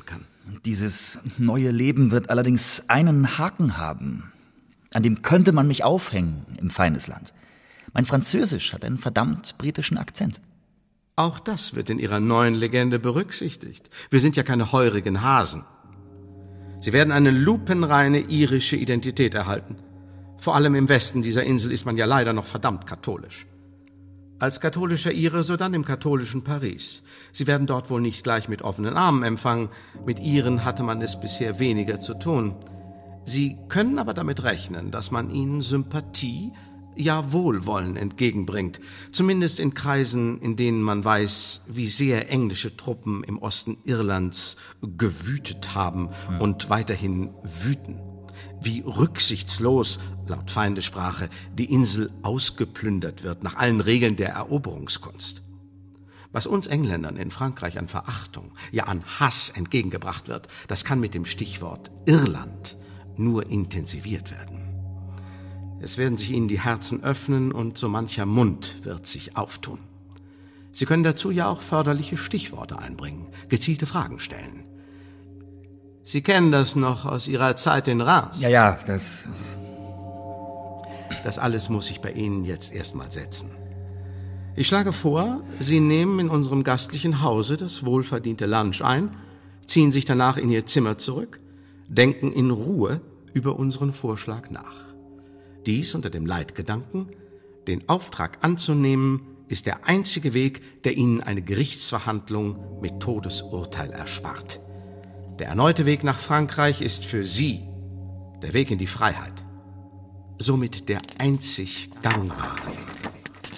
Dieses neue Leben wird allerdings einen Haken haben. An dem könnte man mich aufhängen im Feindesland. Mein Französisch hat einen verdammt britischen Akzent. Auch das wird in Ihrer neuen Legende berücksichtigt. Wir sind ja keine heurigen Hasen. Sie werden eine lupenreine irische Identität erhalten. Vor allem im Westen dieser Insel ist man ja leider noch verdammt katholisch. Als katholischer Ire, so dann im katholischen Paris. Sie werden dort wohl nicht gleich mit offenen Armen empfangen. Mit Iren hatte man es bisher weniger zu tun. Sie können aber damit rechnen, dass man ihnen Sympathie, ja Wohlwollen entgegenbringt. Zumindest in Kreisen, in denen man weiß, wie sehr englische Truppen im Osten Irlands gewütet haben ja. und weiterhin wüten. Wie rücksichtslos, laut Feindessprache, die Insel ausgeplündert wird nach allen Regeln der Eroberungskunst. Was uns Engländern in Frankreich an Verachtung, ja an Hass entgegengebracht wird, das kann mit dem Stichwort Irland nur intensiviert werden. Es werden sich ihnen die Herzen öffnen und so mancher Mund wird sich auftun. Sie können dazu ja auch förderliche Stichworte einbringen, gezielte Fragen stellen. Sie kennen das noch aus Ihrer Zeit in Reims. Ja, ja, das... das Das alles muss sich bei Ihnen jetzt erstmal setzen. Ich schlage vor, Sie nehmen in unserem gastlichen Hause das wohlverdiente Lunch ein, ziehen sich danach in Ihr Zimmer zurück, denken in Ruhe über unseren Vorschlag nach. Dies unter dem Leitgedanken, den Auftrag anzunehmen, ist der einzige Weg, der Ihnen eine Gerichtsverhandlung mit Todesurteil erspart. Der erneute Weg nach Frankreich ist für Sie der Weg in die Freiheit. Somit der einzig gangbare Weg.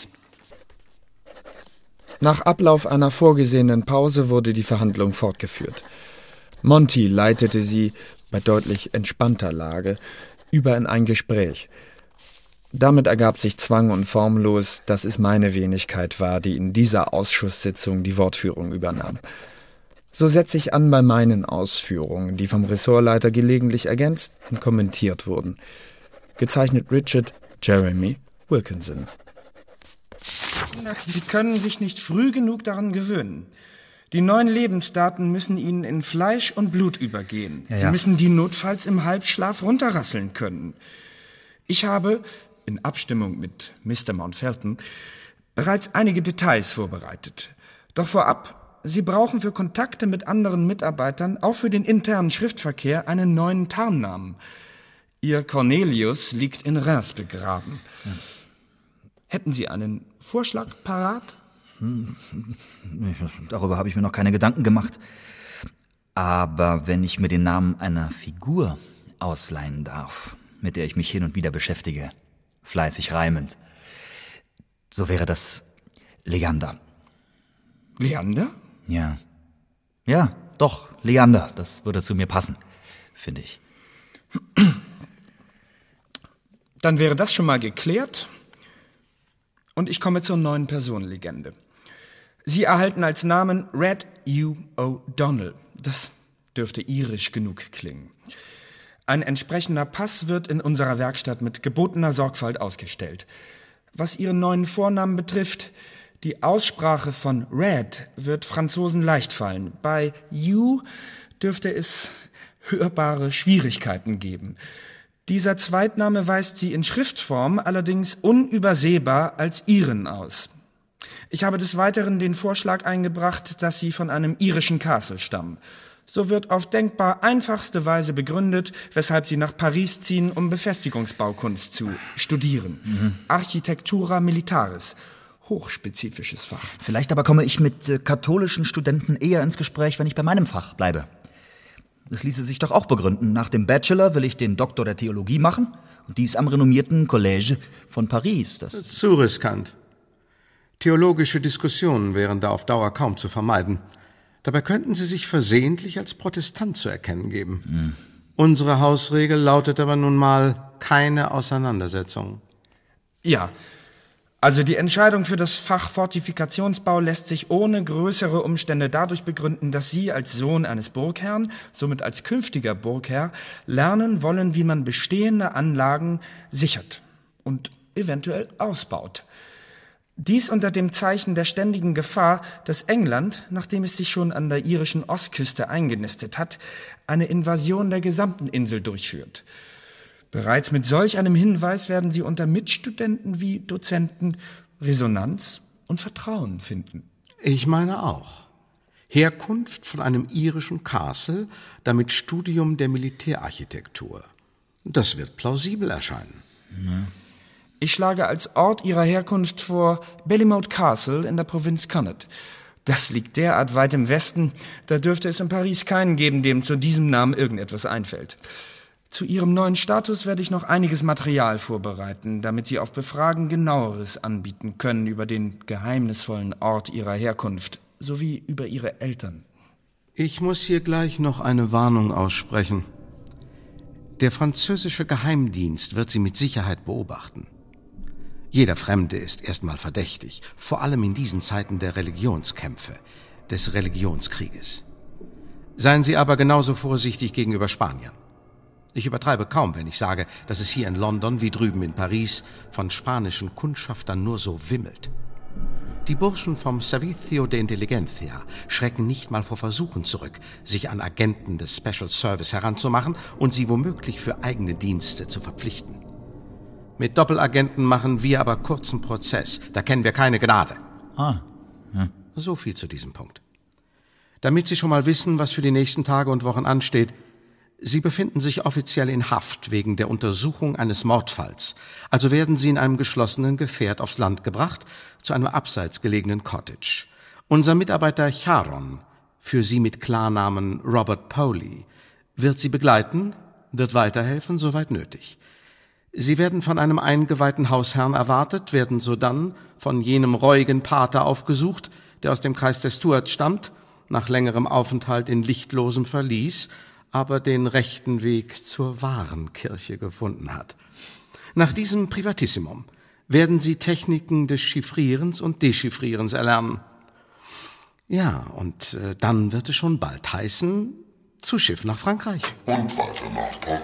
Nach Ablauf einer vorgesehenen Pause wurde die Verhandlung fortgeführt. Monty leitete sie, bei deutlich entspannter Lage, über in ein Gespräch. Damit ergab sich zwang- und formlos, dass es meine Wenigkeit war, die in dieser Ausschusssitzung die Wortführung übernahm. So setze ich an bei meinen Ausführungen, die vom Ressortleiter gelegentlich ergänzt und kommentiert wurden. Gezeichnet Richard Jeremy Wilkinson. Sie können sich nicht früh genug daran gewöhnen. Die neuen Lebensdaten müssen Ihnen in Fleisch und Blut übergehen. Ja, Sie ja. müssen die notfalls im Halbschlaf runterrasseln können. Ich habe, in Abstimmung mit Mister Mountfelton, bereits einige Details vorbereitet. Doch vorab, Sie brauchen für Kontakte mit anderen Mitarbeitern, auch für den internen Schriftverkehr, einen neuen Tarnnamen. Ihr Cornelius liegt in Reims begraben. Ja. Hätten Sie einen Vorschlag parat? Hm, darüber habe ich mir noch keine Gedanken gemacht. Aber wenn ich mir den Namen einer Figur ausleihen darf, mit der ich mich hin und wieder beschäftige, fleißig reimend, so wäre das Leander. Leander? Ja. Ja, doch, Leander. Das würde zu mir passen, finde ich. Dann wäre das schon mal geklärt. Und ich komme zur neuen Personenlegende. Sie erhalten als Namen Red Hugh O'Donnell. Das dürfte irisch genug klingen. Ein entsprechender Pass wird in unserer Werkstatt mit gebotener Sorgfalt ausgestellt. Was Ihren neuen Vornamen betrifft, die Aussprache von Red wird Franzosen leicht fallen. Bei Hugh dürfte es hörbare Schwierigkeiten geben. Dieser Zweitname weist sie in Schriftform allerdings unübersehbar als Iren aus. Ich habe des Weiteren den Vorschlag eingebracht, dass sie von einem irischen Castle stammen. So wird auf denkbar einfachste Weise begründet, weshalb sie nach Paris ziehen, um Befestigungsbaukunst zu studieren. Mhm. Architectura Militaris. Hochspezifisches Fach. Vielleicht aber komme ich mit äh, katholischen Studenten eher ins Gespräch, wenn ich bei meinem Fach bleibe. Das ließe sich doch auch begründen. Nach dem Bachelor will ich den Doktor der Theologie machen und dies am renommierten Collège von Paris. Das ist zu riskant. Theologische Diskussionen wären da auf Dauer kaum zu vermeiden. Dabei könnten Sie sich versehentlich als Protestant zu erkennen geben. Hm. Unsere Hausregel lautet aber nun mal keine Auseinandersetzung. Ja, also die Entscheidung für das Fach Fortifikationsbau lässt sich ohne größere Umstände dadurch begründen, dass Sie als Sohn eines Burgherrn, somit als künftiger Burgherr, lernen wollen, wie man bestehende Anlagen sichert und eventuell ausbaut. Dies unter dem Zeichen der ständigen Gefahr, dass England, nachdem es sich schon an der irischen Ostküste eingenistet hat, eine Invasion der gesamten Insel durchführt. Bereits mit solch einem Hinweis werden Sie unter Mitstudenten wie Dozenten Resonanz und Vertrauen finden. Ich meine auch. Herkunft von einem irischen Castle, damit Studium der Militärarchitektur. Das wird plausibel erscheinen. Ja. Ich schlage als Ort ihrer Herkunft vor Ballymote Castle in der Provinz Connaught. Das liegt derart weit im Westen, da dürfte es in Paris keinen geben, dem zu diesem Namen irgendetwas einfällt. Zu ihrem neuen Status werde ich noch einiges Material vorbereiten, damit Sie auf Befragen genaueres anbieten können über den geheimnisvollen Ort ihrer Herkunft, sowie über ihre Eltern. Ich muss hier gleich noch eine Warnung aussprechen. Der französische Geheimdienst wird Sie mit Sicherheit beobachten. Jeder Fremde ist erstmal verdächtig, vor allem in diesen Zeiten der Religionskämpfe, des Religionskrieges. Seien Sie aber genauso vorsichtig gegenüber Spaniern. Ich übertreibe kaum, wenn ich sage, dass es hier in London wie drüben in Paris von spanischen Kundschaftern nur so wimmelt. Die Burschen vom Servicio de Inteligencia schrecken nicht mal vor Versuchen zurück, sich an Agenten des Special Service heranzumachen und sie womöglich für eigene Dienste zu verpflichten. Mit Doppelagenten machen wir aber kurzen Prozess. Da kennen wir keine Gnade. Ah, ja. So viel zu diesem Punkt. Damit Sie schon mal wissen, was für die nächsten Tage und Wochen ansteht: Sie befinden sich offiziell in Haft wegen der Untersuchung eines Mordfalls. Also werden Sie in einem geschlossenen Gefährt aufs Land gebracht, zu einem abseits gelegenen Cottage. Unser Mitarbeiter Charon, für Sie mit Klarnamen Robert Poley, wird Sie begleiten, wird weiterhelfen, soweit nötig. Sie werden von einem eingeweihten Hausherrn erwartet, werden sodann von jenem reuigen Pater aufgesucht, der aus dem Kreis der Stuarts stammt, nach längerem Aufenthalt in lichtlosem Verlies, aber den rechten Weg zur wahren Kirche gefunden hat. Nach diesem Privatissimum werden Sie Techniken des Chiffrierens und Dechiffrierens erlernen. Ja, und äh, dann wird es schon bald heißen, zu Schiff nach Frankreich. Und weiter nach Paris.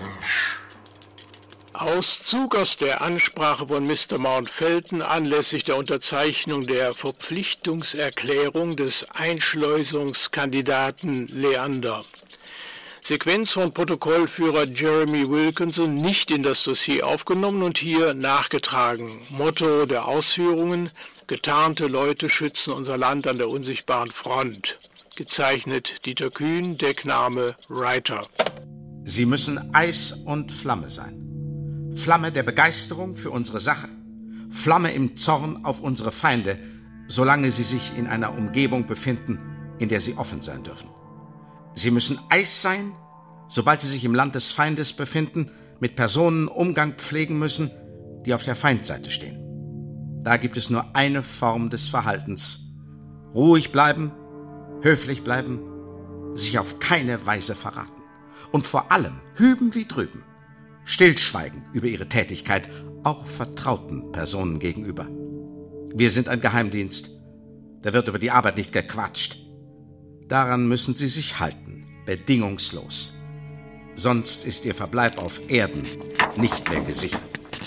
Auszug aus der Ansprache von Mister Mountfelton anlässlich der Unterzeichnung der Verpflichtungserklärung des Einschleusungskandidaten Leander. Sequenz von Protokollführer Jeremy Wilkinson nicht in das Dossier aufgenommen und hier nachgetragen. Motto der Ausführungen: Getarnte Leute schützen unser Land an der unsichtbaren Front. Gezeichnet Dieter Kühn, Deckname Writer. Sie müssen Eis und Flamme sein. Flamme der Begeisterung für unsere Sache. Flamme im Zorn auf unsere Feinde, solange sie sich in einer Umgebung befinden, in der sie offen sein dürfen. Sie müssen Eis sein, sobald sie sich im Land des Feindes befinden, mit Personen Umgang pflegen müssen, die auf der Feindseite stehen. Da gibt es nur eine Form des Verhaltens: ruhig bleiben, höflich bleiben, sich auf keine Weise verraten. Und vor allem, hüben wie drüben, stillschweigen über ihre Tätigkeit, auch vertrauten Personen gegenüber. Wir sind ein Geheimdienst. Da wird über die Arbeit nicht gequatscht. Daran müssen Sie sich halten, bedingungslos. Sonst ist Ihr Verbleib auf Erden nicht mehr gesichert.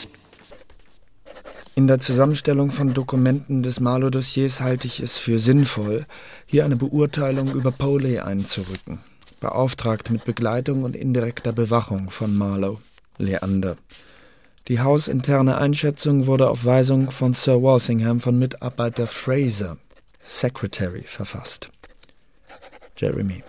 In der Zusammenstellung von Dokumenten des Marlowe-Dossiers halte ich es für sinnvoll, hier eine Beurteilung über Poley einzurücken, beauftragt mit Begleitung und indirekter Bewachung von Marlowe, Leander. Die hausinterne Einschätzung wurde auf Weisung von Sir Walsingham von Mitarbeiter Fraser, Secretary, verfasst. Jeremy.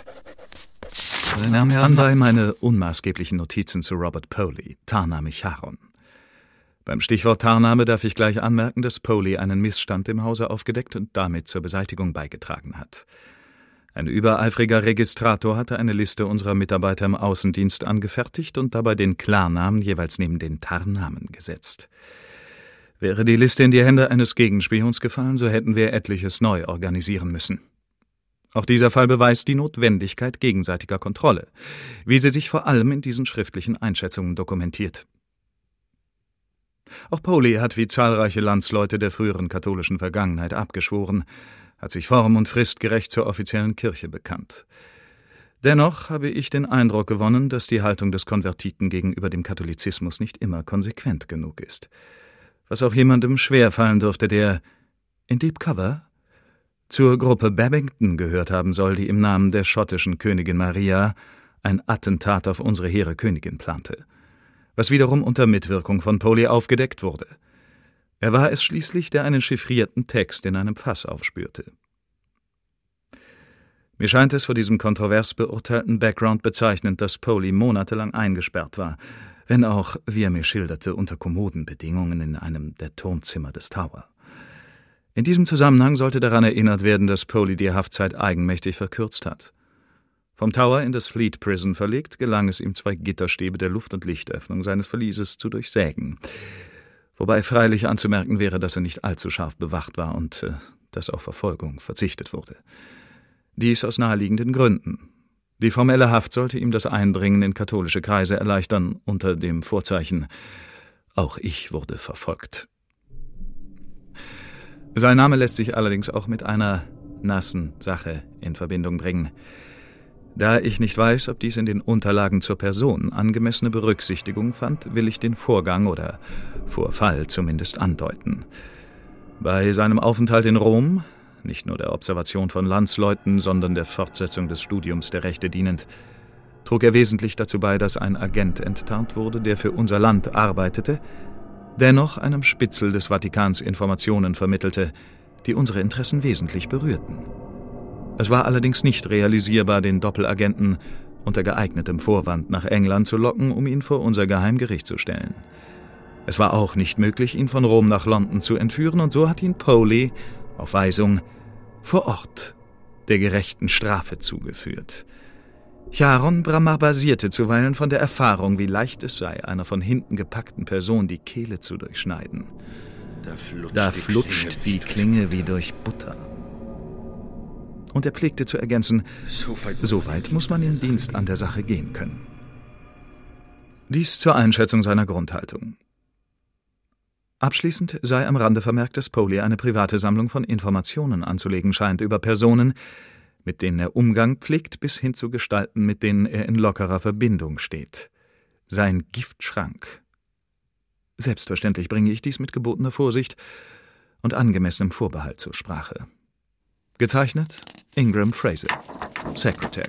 Nahm heranbei meine unmaßgeblichen Notizen zu Robert Poley, Tarnname Charon. Beim Stichwort Tarnname darf ich gleich anmerken, dass Poley einen Missstand im Hause aufgedeckt und damit zur Beseitigung beigetragen hat. Ein übereifriger Registrator hatte eine Liste unserer Mitarbeiter im Außendienst angefertigt und dabei den Klarnamen jeweils neben den Tarnnamen gesetzt. Wäre die Liste in die Hände eines Gegenspions gefallen, so hätten wir etliches neu organisieren müssen. Auch dieser Fall beweist die Notwendigkeit gegenseitiger Kontrolle, wie sie sich vor allem in diesen schriftlichen Einschätzungen dokumentiert. Auch Poley hat wie zahlreiche Landsleute der früheren katholischen Vergangenheit abgeschworen, hat sich form- und fristgerecht zur offiziellen Kirche bekannt. Dennoch habe ich den Eindruck gewonnen, dass die Haltung des Konvertiten gegenüber dem Katholizismus nicht immer konsequent genug ist. Was auch jemandem schwerfallen dürfte, der, In Deep Cover zur Gruppe Babington gehört haben soll, die im Namen der schottischen Königin Maria ein Attentat auf unsere hehre Königin plante, was wiederum unter Mitwirkung von Poley aufgedeckt wurde. Er war es schließlich, der einen chiffrierten Text in einem Fass aufspürte. Mir scheint es vor diesem kontrovers beurteilten Background bezeichnend, dass Poley monatelang eingesperrt war, wenn auch, wie er mir schilderte, unter kommoden Bedingungen in einem der Turmzimmer des Tower. In diesem Zusammenhang sollte daran erinnert werden, dass Poley die Haftzeit eigenmächtig verkürzt hat. Vom Tower in das Fleet Prison verlegt, gelang es ihm, zwei Gitterstäbe der Luft- und Lichtöffnung seines Verlieses zu durchsägen. Wobei freilich anzumerken wäre, dass er nicht allzu scharf bewacht war und äh, dass auf Verfolgung verzichtet wurde. Dies aus naheliegenden Gründen. Die formelle Haft sollte ihm das Eindringen in katholische Kreise erleichtern, unter dem Vorzeichen »Auch ich wurde verfolgt«. Sein Name lässt sich allerdings auch mit einer nassen Sache in Verbindung bringen. Da ich nicht weiß, ob dies in den Unterlagen zur Person angemessene Berücksichtigung fand, will ich den Vorgang oder Vorfall zumindest andeuten. Bei seinem Aufenthalt in Rom, nicht nur der Observation von Landsleuten, sondern der Fortsetzung des Studiums der Rechte dienend, trug er wesentlich dazu bei, dass ein Agent enttarnt wurde, der für unser Land arbeitete, dennoch einem Spitzel des Vatikans Informationen vermittelte, die unsere Interessen wesentlich berührten. Es war allerdings nicht realisierbar, den Doppelagenten unter geeignetem Vorwand nach England zu locken, um ihn vor unser Geheimgericht zu stellen. Es war auch nicht möglich, ihn von Rom nach London zu entführen, und so hat ihn Poley, auf Weisung, vor Ort der gerechten Strafe zugeführt. Charon Bramar basierte zuweilen von der Erfahrung, wie leicht es sei, einer von hinten gepackten Person die Kehle zu durchschneiden. Da flutscht, da die, flutscht Klinge die Klinge wie durch Butter. Und er pflegte zu ergänzen, so weit, so weit muss man im Dienst an der Sache gehen können. Dies zur Einschätzung seiner Grundhaltung. Abschließend sei am Rande vermerkt, dass Poley eine private Sammlung von Informationen anzulegen scheint über Personen, mit denen er Umgang pflegt, bis hin zu Gestalten, mit denen er in lockerer Verbindung steht. Sein Giftschrank. Selbstverständlich bringe ich dies mit gebotener Vorsicht und angemessenem Vorbehalt zur Sprache. Gezeichnet Ingram Fraser, Secretary.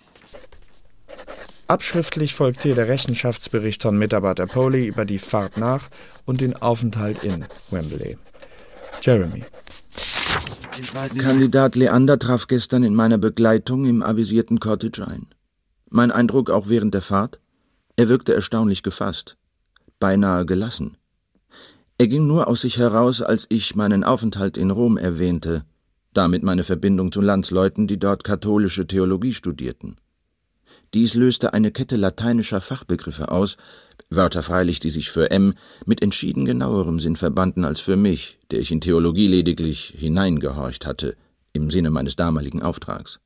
Abschriftlich folgt hier der Rechenschaftsbericht von Mitarbeiter Poley über die Fahrt nach und den Aufenthalt in Wembley. Jeremy. Kandidat Leander traf gestern in meiner Begleitung im avisierten Cottage ein. Mein Eindruck auch während der Fahrt? Er wirkte erstaunlich gefasst, beinahe gelassen. Er ging nur aus sich heraus, als ich meinen Aufenthalt in Rom erwähnte, damit meine Verbindung zu Landsleuten, die dort katholische Theologie studierten. Dies löste eine Kette lateinischer Fachbegriffe aus, Wörter freilich, die sich für M mit entschieden genauerem Sinn verbanden als für mich, der ich in Theologie lediglich hineingehorcht hatte, im Sinne meines damaligen Auftrags.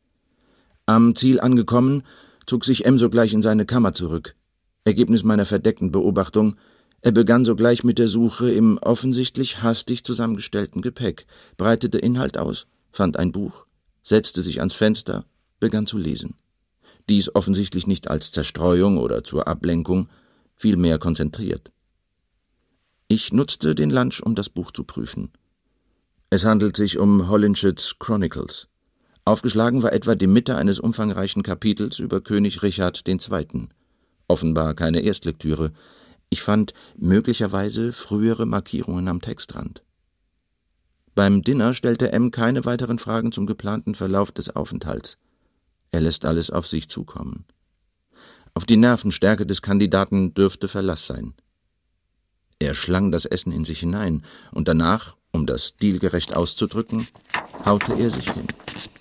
Am Ziel angekommen, zog sich M sogleich in seine Kammer zurück. Ergebnis meiner verdeckten Beobachtung: Er begann sogleich mit der Suche im offensichtlich hastig zusammengestellten Gepäck, breitete Inhalt aus, fand ein Buch, setzte sich ans Fenster, begann zu lesen. Dies offensichtlich nicht als Zerstreuung oder zur Ablenkung, vielmehr konzentriert. Ich nutzte den Lunch, um das Buch zu prüfen. Es handelt sich um Holinshed's Chronicles. Aufgeschlagen war etwa die Mitte eines umfangreichen Kapitels über König Richard der Zweite. Offenbar keine Erstlektüre. Ich fand möglicherweise frühere Markierungen am Textrand. Beim Dinner stellte M keine weiteren Fragen zum geplanten Verlauf des Aufenthalts. Er lässt alles auf sich zukommen. Auf die Nervenstärke des Kandidaten dürfte Verlass sein. Er schlang das Essen in sich hinein, und danach, um das stilgerecht auszudrücken, haute er sich hin.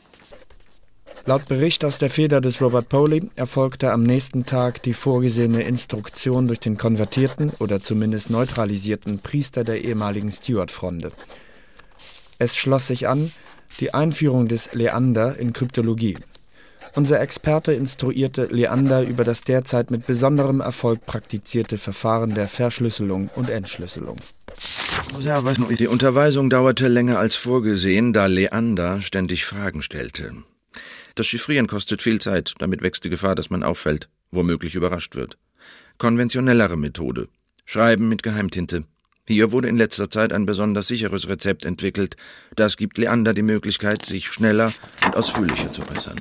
Laut Bericht aus der Feder des Robert Poley erfolgte am nächsten Tag die vorgesehene Instruktion durch den konvertierten oder zumindest neutralisierten Priester der ehemaligen Stuart-Fronde. Es schloss sich an die Einführung des Leander in Kryptologie. Unser Experte instruierte Leander über das derzeit mit besonderem Erfolg praktizierte Verfahren der Verschlüsselung und Entschlüsselung. Die Unterweisung dauerte länger als vorgesehen, da Leander ständig Fragen stellte. Das Chiffrieren kostet viel Zeit, damit wächst die Gefahr, dass man auffällt, womöglich überrascht wird. Konventionellere Methode. Schreiben mit Geheimtinte. Hier wurde in letzter Zeit ein besonders sicheres Rezept entwickelt. Das gibt Leander die Möglichkeit, sich schneller und ausführlicher zu äußern.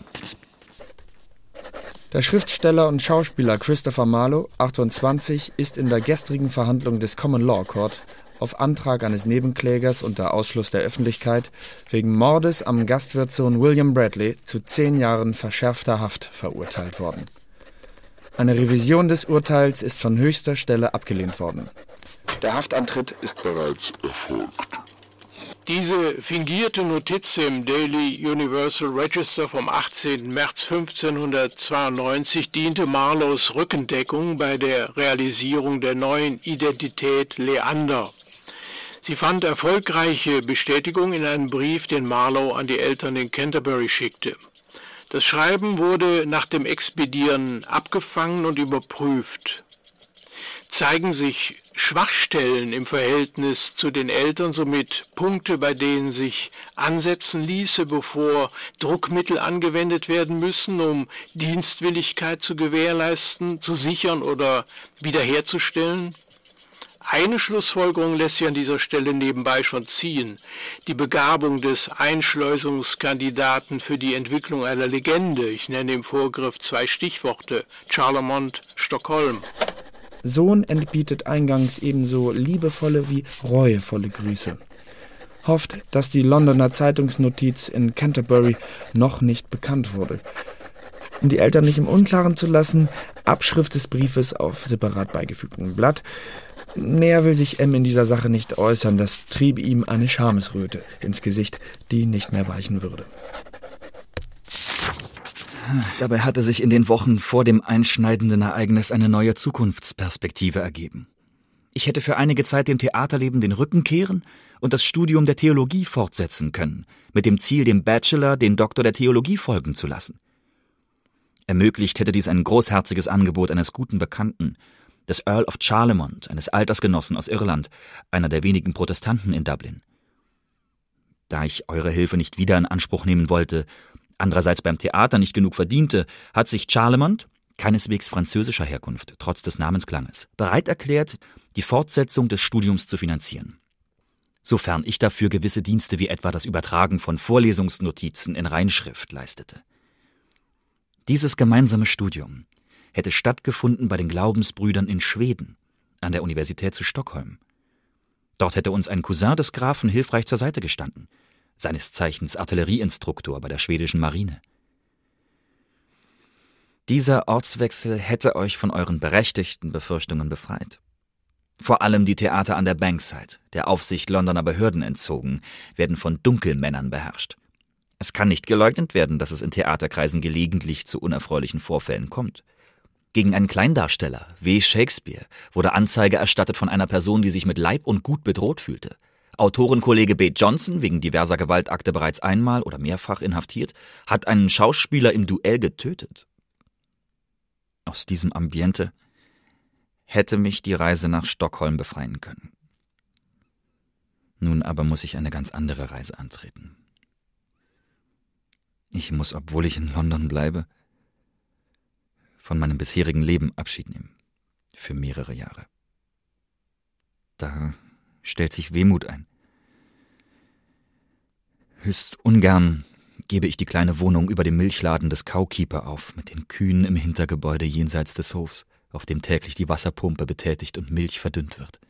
Der Schriftsteller und Schauspieler Christopher Marlowe, achtundzwanzig, ist in der gestrigen Verhandlung des Common Law Court auf Antrag eines Nebenklägers unter Ausschluss der Öffentlichkeit wegen Mordes am Gastwirtssohn William Bradley zu zehn Jahren verschärfter Haft verurteilt worden. Eine Revision des Urteils ist von höchster Stelle abgelehnt worden. Der Haftantritt ist bereits erfolgt. Diese fingierte Notiz im Daily Universal Register vom achtzehnten März fünfzehnhundertzweiundneunzig diente Marlowes Rückendeckung bei der Realisierung der neuen Identität Leander. Sie fand erfolgreiche Bestätigung in einem Brief, den Marlowe an die Eltern in Canterbury schickte. Das Schreiben wurde nach dem Expedieren abgefangen und überprüft. Zeigen sich Schwachstellen im Verhältnis zu den Eltern, somit Punkte, bei denen sich ansetzen ließe, bevor Druckmittel angewendet werden müssen, um Dienstwilligkeit zu gewährleisten, zu sichern oder wiederherzustellen? Eine Schlussfolgerung lässt sich an dieser Stelle nebenbei schon ziehen. Die Begabung des Einschleusungskandidaten für die Entwicklung einer Legende. Ich nenne im Vorgriff zwei Stichworte: Charlemont, Stockholm. Sohn entbietet eingangs ebenso liebevolle wie reuevolle Grüße. Hofft, dass die Londoner Zeitungsnotiz in Canterbury noch nicht bekannt wurde. Um die Eltern nicht im Unklaren zu lassen, Abschrift des Briefes auf separat beigefügtem Blatt. Näher will sich M in dieser Sache nicht äußern, das trieb ihm eine Schamesröte ins Gesicht, die nicht mehr weichen würde. Dabei hatte sich in den Wochen vor dem einschneidenden Ereignis eine neue Zukunftsperspektive ergeben. Ich hätte für einige Zeit dem Theaterleben den Rücken kehren und das Studium der Theologie fortsetzen können, mit dem Ziel, dem Bachelor den Doktor der Theologie folgen zu lassen. Ermöglicht hätte dies ein großherziges Angebot eines guten Bekannten, des Earl of Charlemont, eines Altersgenossen aus Irland, einer der wenigen Protestanten in Dublin. Da ich eure Hilfe nicht wieder in Anspruch nehmen wollte, andererseits beim Theater nicht genug verdiente, hat sich Charlemont, keineswegs französischer Herkunft, trotz des Namensklanges, bereit erklärt, die Fortsetzung des Studiums zu finanzieren. Sofern ich dafür gewisse Dienste wie etwa das Übertragen von Vorlesungsnotizen in Reinschrift leistete. Dieses gemeinsame Studium hätte stattgefunden bei den Glaubensbrüdern in Schweden, an der Universität zu Stockholm. Dort hätte uns ein Cousin des Grafen hilfreich zur Seite gestanden, seines Zeichens Artillerieinstruktor bei der schwedischen Marine. Dieser Ortswechsel hätte euch von euren berechtigten Befürchtungen befreit. Vor allem die Theater an der Bankside, der Aufsicht Londoner Behörden entzogen, werden von Dunkelmännern beherrscht. Es kann nicht geleugnet werden, dass es in Theaterkreisen gelegentlich zu unerfreulichen Vorfällen kommt. Gegen einen Kleindarsteller, W. Shakespeare, wurde Anzeige erstattet von einer Person, die sich mit Leib und Gut bedroht fühlte. Autorenkollege B. Johnson, wegen diverser Gewaltakte bereits einmal oder mehrfach inhaftiert, hat einen Schauspieler im Duell getötet. Aus diesem Ambiente hätte mich die Reise nach Stockholm befreien können. Nun aber muss ich eine ganz andere Reise antreten. Ich muss, obwohl ich in London bleibe, von meinem bisherigen Leben Abschied nehmen. Für mehrere Jahre. Da stellt sich Wehmut ein. Höchst ungern gebe ich die kleine Wohnung über dem Milchladen des Cowkeeper auf, mit den Kühen im Hintergebäude jenseits des Hofs, auf dem täglich die Wasserpumpe betätigt und Milch verdünnt wird.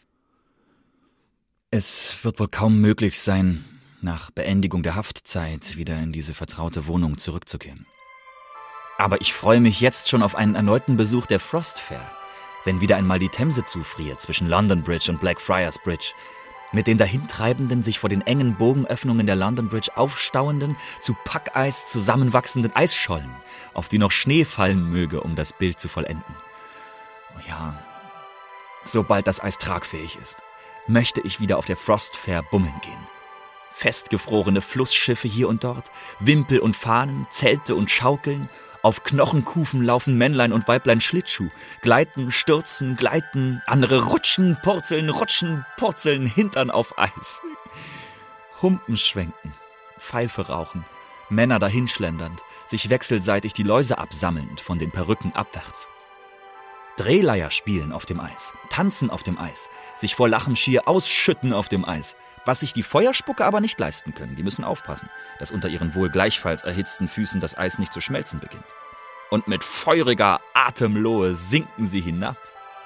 Es wird wohl kaum möglich sein, nach Beendigung der Haftzeit wieder in diese vertraute Wohnung zurückzukehren. Aber ich freue mich jetzt schon auf einen erneuten Besuch der Frost Fair, wenn wieder einmal die Themse zufriert zwischen London Bridge und Blackfriars Bridge, mit den dahintreibenden, sich vor den engen Bogenöffnungen der London Bridge aufstauenden, zu Packeis zusammenwachsenden Eisschollen, auf die noch Schnee fallen möge, um das Bild zu vollenden. Oh ja, sobald das Eis tragfähig ist, möchte ich wieder auf der Frost Fair bummeln gehen. Festgefrorene Flussschiffe hier und dort, Wimpel und Fahnen, Zelte und Schaukeln, auf Knochenkufen laufen Männlein und Weiblein Schlittschuh, gleiten, stürzen, gleiten, andere rutschen, purzeln, rutschen, purzeln, Hintern auf Eis. Humpen schwenken, Pfeife rauchen, Männer dahinschlendernd, sich wechselseitig die Läuse absammelnd von den Perücken abwärts. Drehleier spielen auf dem Eis, tanzen auf dem Eis, sich vor Lachen schier ausschütten auf dem Eis. Was sich die Feuerspucke aber nicht leisten können, die müssen aufpassen, dass unter ihren wohl gleichfalls erhitzten Füßen das Eis nicht zu schmelzen beginnt. Und mit feuriger Atemlohe sinken sie hinab.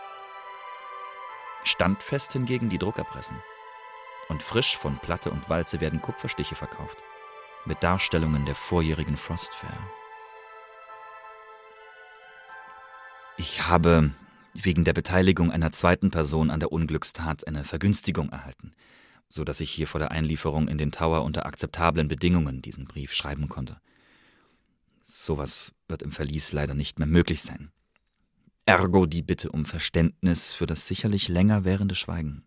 Standfest hingegen die Druckerpressen. Und frisch von Platte und Walze werden Kupferstiche verkauft, mit Darstellungen der vorjährigen Frost Fair. Ich habe wegen der Beteiligung einer zweiten Person an der Unglückstat eine Vergünstigung erhalten, so dass ich hier vor der Einlieferung in den Tower unter akzeptablen Bedingungen diesen Brief schreiben konnte. Sowas wird im Verlies leider nicht mehr möglich sein. Ergo die Bitte um Verständnis für das sicherlich länger währende Schweigen.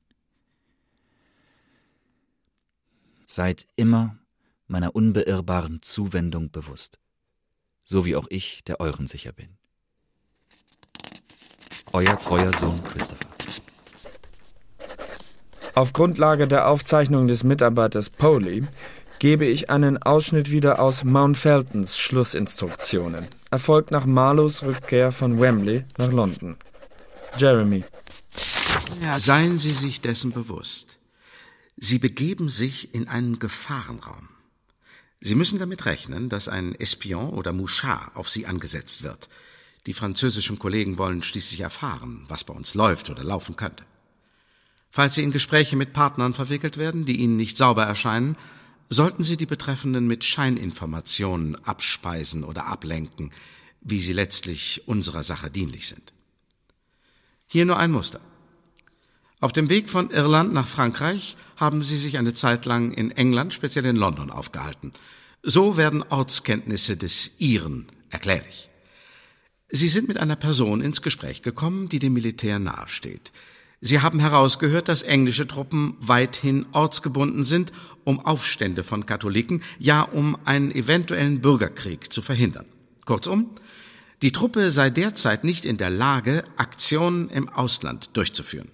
Seid immer meiner unbeirrbaren Zuwendung bewusst, so wie auch ich der euren sicher bin. Euer treuer Sohn Christopher. Auf Grundlage der Aufzeichnung des Mitarbeiters Poley gebe ich einen Ausschnitt wieder aus Mountfeltons Schlussinstruktionen. Erfolgt nach Marlowes Rückkehr von Wembley nach London. Jeremy. Ja, seien Sie sich dessen bewusst. Sie begeben sich in einen Gefahrenraum. Sie müssen damit rechnen, dass ein Espion oder Mouchard auf Sie angesetzt wird. Die französischen Kollegen wollen schließlich erfahren, was bei uns läuft oder laufen könnte. Falls Sie in Gespräche mit Partnern verwickelt werden, die Ihnen nicht sauber erscheinen, sollten Sie die Betreffenden mit Scheininformationen abspeisen oder ablenken, wie sie letztlich unserer Sache dienlich sind. Hier nur ein Muster. Auf dem Weg von Irland nach Frankreich haben Sie sich eine Zeit lang in England, speziell in London, aufgehalten. So werden Ortskenntnisse des Iren erklärlich. Sie sind mit einer Person ins Gespräch gekommen, die dem Militär nahesteht. Sie haben herausgehört, dass englische Truppen weithin ortsgebunden sind, um Aufstände von Katholiken, ja um einen eventuellen Bürgerkrieg zu verhindern. Kurzum, die Truppe sei derzeit nicht in der Lage, Aktionen im Ausland durchzuführen.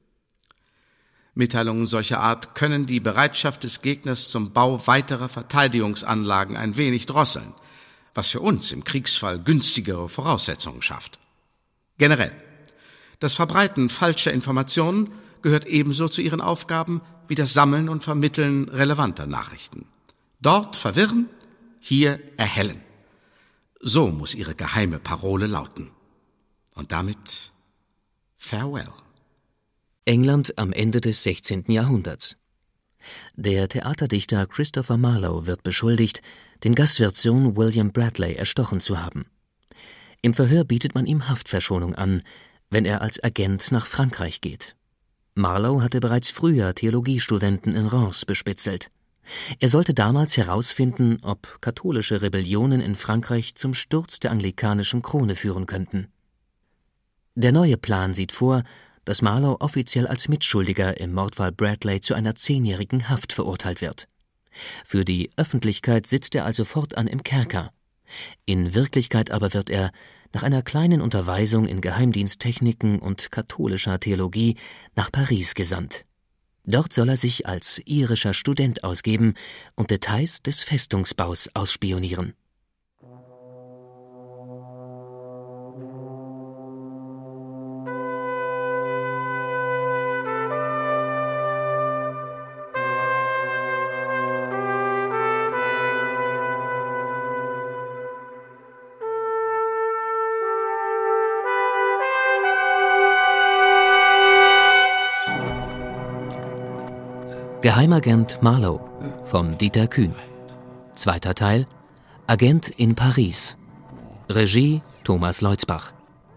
Mitteilungen solcher Art können die Bereitschaft des Gegners zum Bau weiterer Verteidigungsanlagen ein wenig drosseln, was für uns im Kriegsfall günstigere Voraussetzungen schafft. Generell, das Verbreiten falscher Informationen gehört ebenso zu ihren Aufgaben wie das Sammeln und Vermitteln relevanter Nachrichten. Dort verwirren, hier erhellen. So muss ihre geheime Parole lauten. Und damit farewell. England am Ende des sechzehnten Jahrhunderts. Der Theaterdichter Christopher Marlowe wird beschuldigt, den Gastwirtssohn William Bradley erstochen zu haben. Im Verhör bietet man ihm Haftverschonung an, wenn er als Agent nach Frankreich geht. Marlowe hatte bereits früher Theologiestudenten in Reims bespitzelt. Er sollte damals herausfinden, ob katholische Rebellionen in Frankreich zum Sturz der anglikanischen Krone führen könnten. Der neue Plan sieht vor, dass Marlowe offiziell als Mitschuldiger im Mordfall Bradley zu einer zehnjährigen Haft verurteilt wird. Für die Öffentlichkeit sitzt er also fortan im Kerker. In Wirklichkeit aber wird er, nach einer kleinen Unterweisung in Geheimdiensttechniken und katholischer Theologie, nach Paris gesandt. Dort soll er sich als irischer Student ausgeben und Details des Festungsbaus ausspionieren. Geheimagent Marlowe von Dieter Kühn. Zweiter Teil: Agent in Paris. Regie Thomas Leutzbach.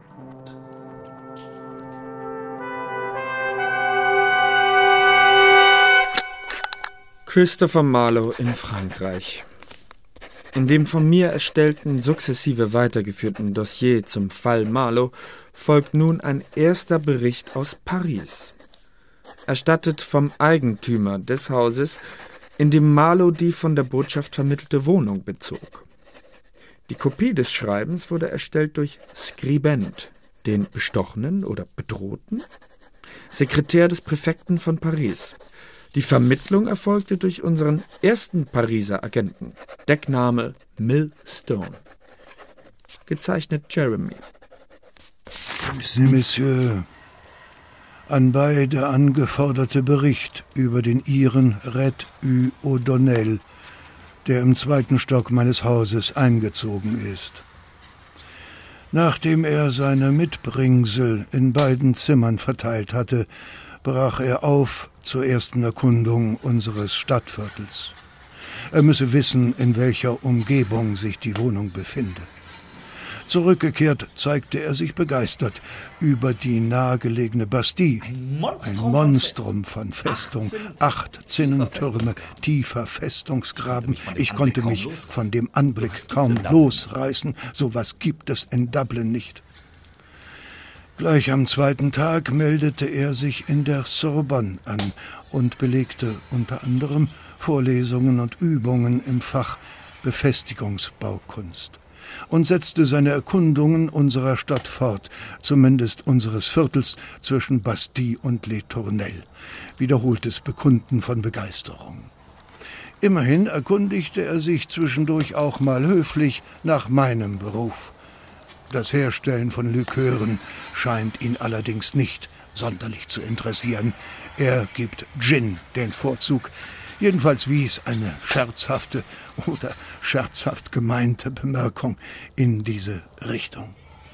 Christopher Marlowe in Frankreich. In dem von mir erstellten, sukzessive weitergeführten Dossier zum Fall Marlowe folgt nun ein erster Bericht aus Paris. Erstattet vom Eigentümer des Hauses, in dem Marlowe die von der Botschaft vermittelte Wohnung bezog. Die Kopie des Schreibens wurde erstellt durch Scribent, den Bestochenen oder Bedrohten, Sekretär des Präfekten von Paris. Die Vermittlung erfolgte durch unseren ersten Pariser Agenten, Deckname Millstone. Gezeichnet Jeremy. Monsieur, anbei der angeforderte Bericht über den Iren Red Ü O'Donnell, der im zweiten Stock meines Hauses eingezogen ist. Nachdem er seine Mitbringsel in beiden Zimmern verteilt hatte, brach er auf zur ersten Erkundung unseres Stadtviertels. Er müsse wissen, in welcher Umgebung sich die Wohnung befinde. Zurückgekehrt zeigte er sich begeistert über die nahegelegene Bastille. Ein Monstrum, Ein Monstrum von Festung, acht Zinnentürme, tiefer Festungsgraben. Ich konnte mich von dem Anblick kaum losreißen. So was gibt es in Dublin nicht. Gleich am zweiten Tag meldete er sich in der Sorbonne an und belegte unter anderem Vorlesungen und Übungen im Fach Befestigungsbaukunst und setzte seine Erkundungen unserer Stadt fort, zumindest unseres Viertels zwischen Bastille und Les Tournelles, wiederholtes Bekunden von Begeisterung. Immerhin erkundigte er sich zwischendurch auch mal höflich nach meinem Beruf. Das Herstellen von Likören scheint ihn allerdings nicht sonderlich zu interessieren. Er gibt Gin den Vorzug. Jedenfalls wies eine scherzhafte oder scherzhaft gemeinte Bemerkung in diese Richtung.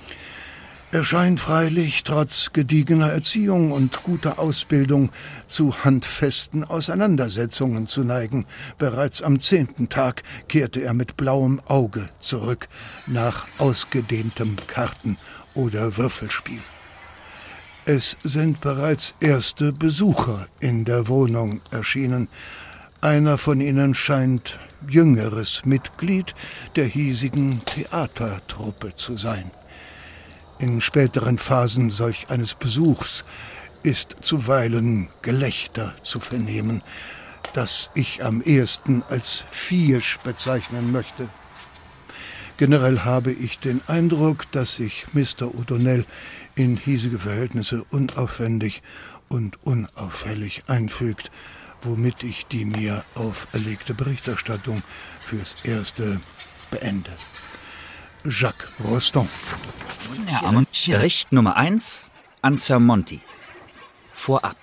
Er scheint freilich trotz gediegener Erziehung und guter Ausbildung zu handfesten Auseinandersetzungen zu neigen. Bereits am zehnten Tag kehrte er mit blauem Auge zurück nach ausgedehntem Karten- oder Würfelspiel. Es sind bereits erste Besucher in der Wohnung erschienen. Einer von ihnen scheint jüngeres Mitglied der hiesigen Theatertruppe zu sein. In späteren Phasen solch eines Besuchs ist zuweilen Gelächter zu vernehmen, das ich am ehesten als viehisch bezeichnen möchte. Generell habe ich den Eindruck, dass sich Mister O'Donnell in hiesige Verhältnisse unaufwendig und unauffällig einfügt, womit ich die mir auferlegte Berichterstattung fürs Erste beende. Jacques Rostand. Herr Amon, Bericht Nummer eins an Sir Monty. Vorab.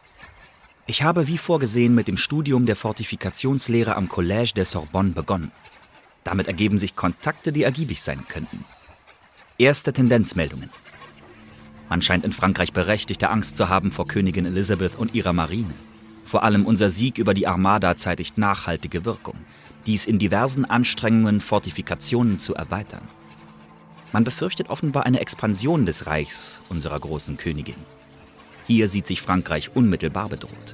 Ich habe wie vorgesehen mit dem Studium der Fortifikationslehre am Collège der Sorbonne begonnen. Damit ergeben sich Kontakte, die ergiebig sein könnten. Erste Tendenzmeldungen. Man scheint in Frankreich berechtigte Angst zu haben vor Königin Elizabeth und ihrer Marine. Vor allem unser Sieg über die Armada zeitigt nachhaltige Wirkung, dies in diversen Anstrengungen, Fortifikationen zu erweitern. Man befürchtet offenbar eine Expansion des Reichs unserer großen Königin. Hier sieht sich Frankreich unmittelbar bedroht.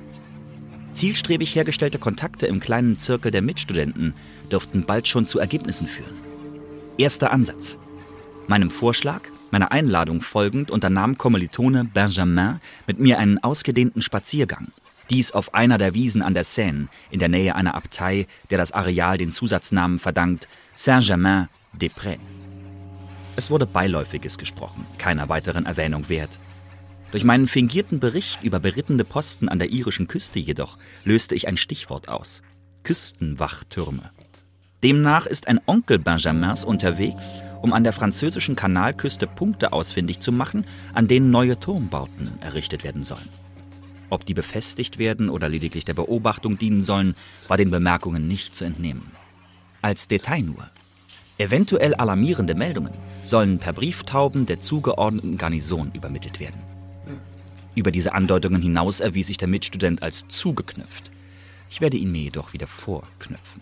Zielstrebig hergestellte Kontakte im kleinen Zirkel der Mitstudenten dürften bald schon zu Ergebnissen führen. Erster Ansatz. Meinem Vorschlag, meiner Einladung folgend, unternahm Kommilitone Benjamin mit mir einen ausgedehnten Spaziergang. Dies auf einer der Wiesen an der Seine, in der Nähe einer Abtei, der das Areal den Zusatznamen verdankt, Saint-Germain-des-Prés. Es wurde Beiläufiges gesprochen, keiner weiteren Erwähnung wert. Durch meinen fingierten Bericht über berittene Posten an der irischen Küste jedoch löste ich ein Stichwort aus: Küstenwachtürme. Demnach ist ein Onkel Benjamins unterwegs, um an der französischen Kanalküste Punkte ausfindig zu machen, an denen neue Turmbauten errichtet werden sollen. Ob die befestigt werden oder lediglich der Beobachtung dienen sollen, war den Bemerkungen nicht zu entnehmen. Als Detail nur: Eventuell alarmierende Meldungen sollen per Brieftauben der zugeordneten Garnison übermittelt werden. Über diese Andeutungen hinaus erwies sich der Mitstudent als zugeknüpft. Ich werde ihn mir jedoch wieder vorknüpfen.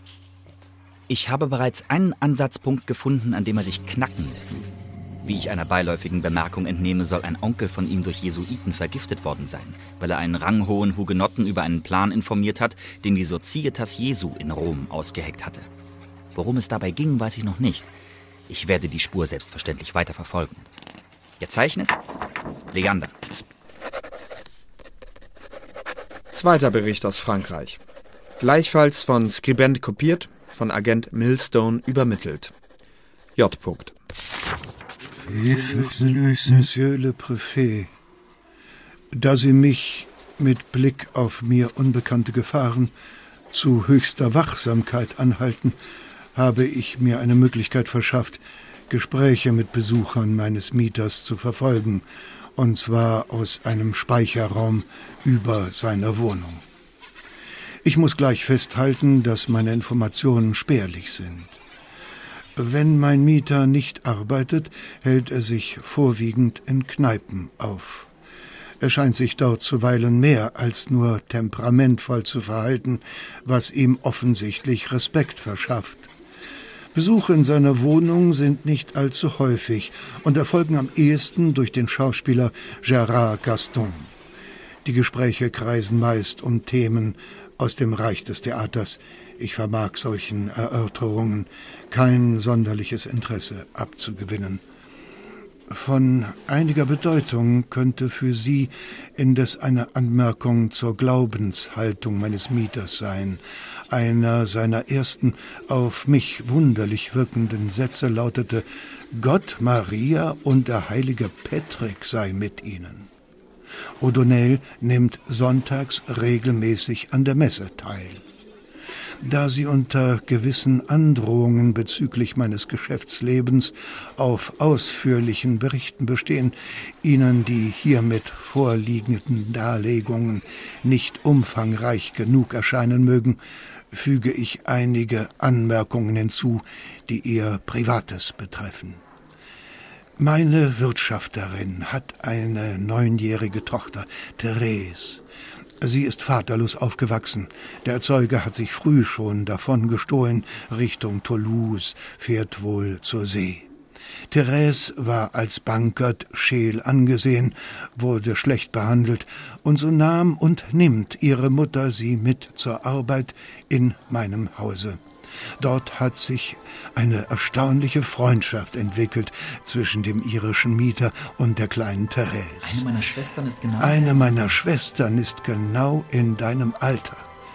Ich habe bereits einen Ansatzpunkt gefunden, an dem er sich knacken lässt. Wie ich einer beiläufigen Bemerkung entnehme, soll ein Onkel von ihm durch Jesuiten vergiftet worden sein, weil er einen ranghohen Hugenotten über einen Plan informiert hat, den die Societas Jesu in Rom ausgeheckt hatte. Worum es dabei ging, weiß ich noch nicht. Ich werde die Spur selbstverständlich weiter verfolgen. Gezeichnet, Leander. Zweiter Bericht aus Frankreich. Gleichfalls von Skribent kopiert, von Agent Millstone übermittelt. J. Monsieur le Préfet, da Sie mich mit Blick auf mir unbekannte Gefahren zu höchster Wachsamkeit anhalten, habe ich mir eine Möglichkeit verschafft, Gespräche mit Besuchern meines Mieters zu verfolgen, und zwar aus einem Speicherraum über seiner Wohnung. Ich muss gleich festhalten, dass meine Informationen spärlich sind. Wenn mein Mieter nicht arbeitet, hält er sich vorwiegend in Kneipen auf. Er scheint sich dort zuweilen mehr als nur temperamentvoll zu verhalten, was ihm offensichtlich Respekt verschafft. Besuche in seiner Wohnung sind nicht allzu häufig und erfolgen am ehesten durch den Schauspieler Gérard Gaston. Die Gespräche kreisen meist um Themen aus dem Reich des Theaters. Ich vermag solchen Erörterungen kein sonderliches Interesse abzugewinnen. Von einiger Bedeutung könnte für Sie indes eine Anmerkung zur Glaubenshaltung meines Mieters sein. Einer seiner ersten auf mich wunderlich wirkenden Sätze lautete: Gott, Maria und der heilige Patrick sei mit Ihnen. O'Donnell nimmt sonntags regelmäßig an der Messe teil. Da Sie unter gewissen Androhungen bezüglich meines Geschäftslebens auf ausführlichen Berichten bestehen, Ihnen die hiermit vorliegenden Darlegungen nicht umfangreich genug erscheinen mögen, füge ich einige Anmerkungen hinzu, die Ihr Privates betreffen. Meine Wirtschafterin hat eine neunjährige Tochter, Therese. Sie ist vaterlos aufgewachsen. Der Erzeuger hat sich früh schon davon gestohlen, Richtung Toulouse, fährt wohl zur See. Therese war als Bankert scheel angesehen, wurde schlecht behandelt, und so nahm und nimmt ihre Mutter sie mit zur Arbeit in meinem Hause. Dort hat sich eine erstaunliche Freundschaft entwickelt zwischen dem irischen Mieter und der kleinen Therese. Eine meiner Schwestern ist genau... Eine meiner Schwestern ist genau in deinem Alter.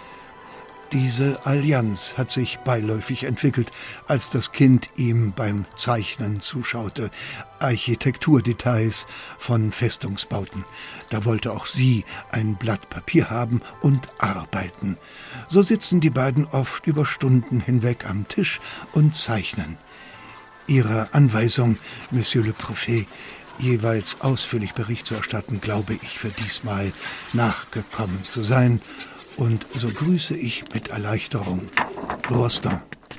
Diese Allianz hat sich beiläufig entwickelt, als das Kind ihm beim Zeichnen zuschaute. Architekturdetails von Festungsbauten. Da wollte auch sie ein Blatt Papier haben und arbeiten. So sitzen die beiden oft über Stunden hinweg am Tisch und zeichnen. Ihrer Anweisung, Monsieur le Préfet, jeweils ausführlich Bericht zu erstatten, glaube ich für diesmal nachgekommen zu sein. Und so grüße ich mit Erleichterung Rostand.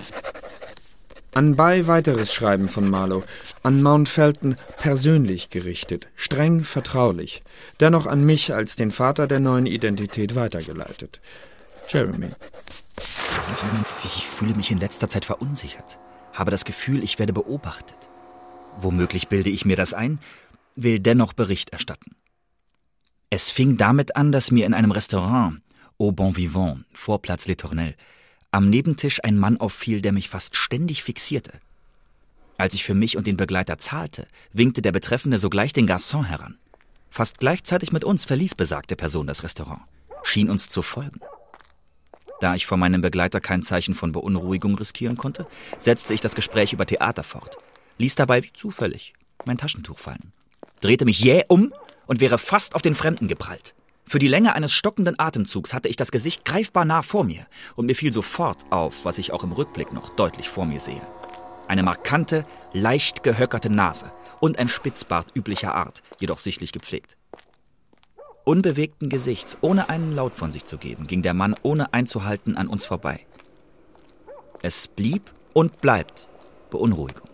Anbei weiteres Schreiben von Marlowe, an Mount Felton persönlich gerichtet, streng vertraulich, dennoch an mich als den Vater der neuen Identität weitergeleitet. Jeremy. Ich fühle mich in letzter Zeit verunsichert, habe das Gefühl, ich werde beobachtet. Womöglich bilde ich mir das ein, will dennoch Bericht erstatten. Es fing damit an, dass mir in einem Restaurant Au Bon Vivant, Vorplatz Les Tournelles, am Nebentisch ein Mann auffiel, der mich fast ständig fixierte. Als ich für mich und den Begleiter zahlte, winkte der Betreffende sogleich den Garçon heran. Fast gleichzeitig mit uns verließ besagte Person das Restaurant, schien uns zu folgen. Da ich vor meinem Begleiter kein Zeichen von Beunruhigung riskieren konnte, setzte ich das Gespräch über Theater fort, ließ dabei wie zufällig mein Taschentuch fallen, drehte mich jäh um und wäre fast auf den Fremden geprallt. Für die Länge eines stockenden Atemzugs hatte ich das Gesicht greifbar nah vor mir und mir fiel sofort auf, was ich auch im Rückblick noch deutlich vor mir sehe. Eine markante, leicht gehöckerte Nase und ein Spitzbart üblicher Art, jedoch sichtlich gepflegt. Unbewegten Gesichts, ohne einen Laut von sich zu geben, ging der Mann ohne einzuhalten an uns vorbei. Es blieb und bleibt Beunruhigung.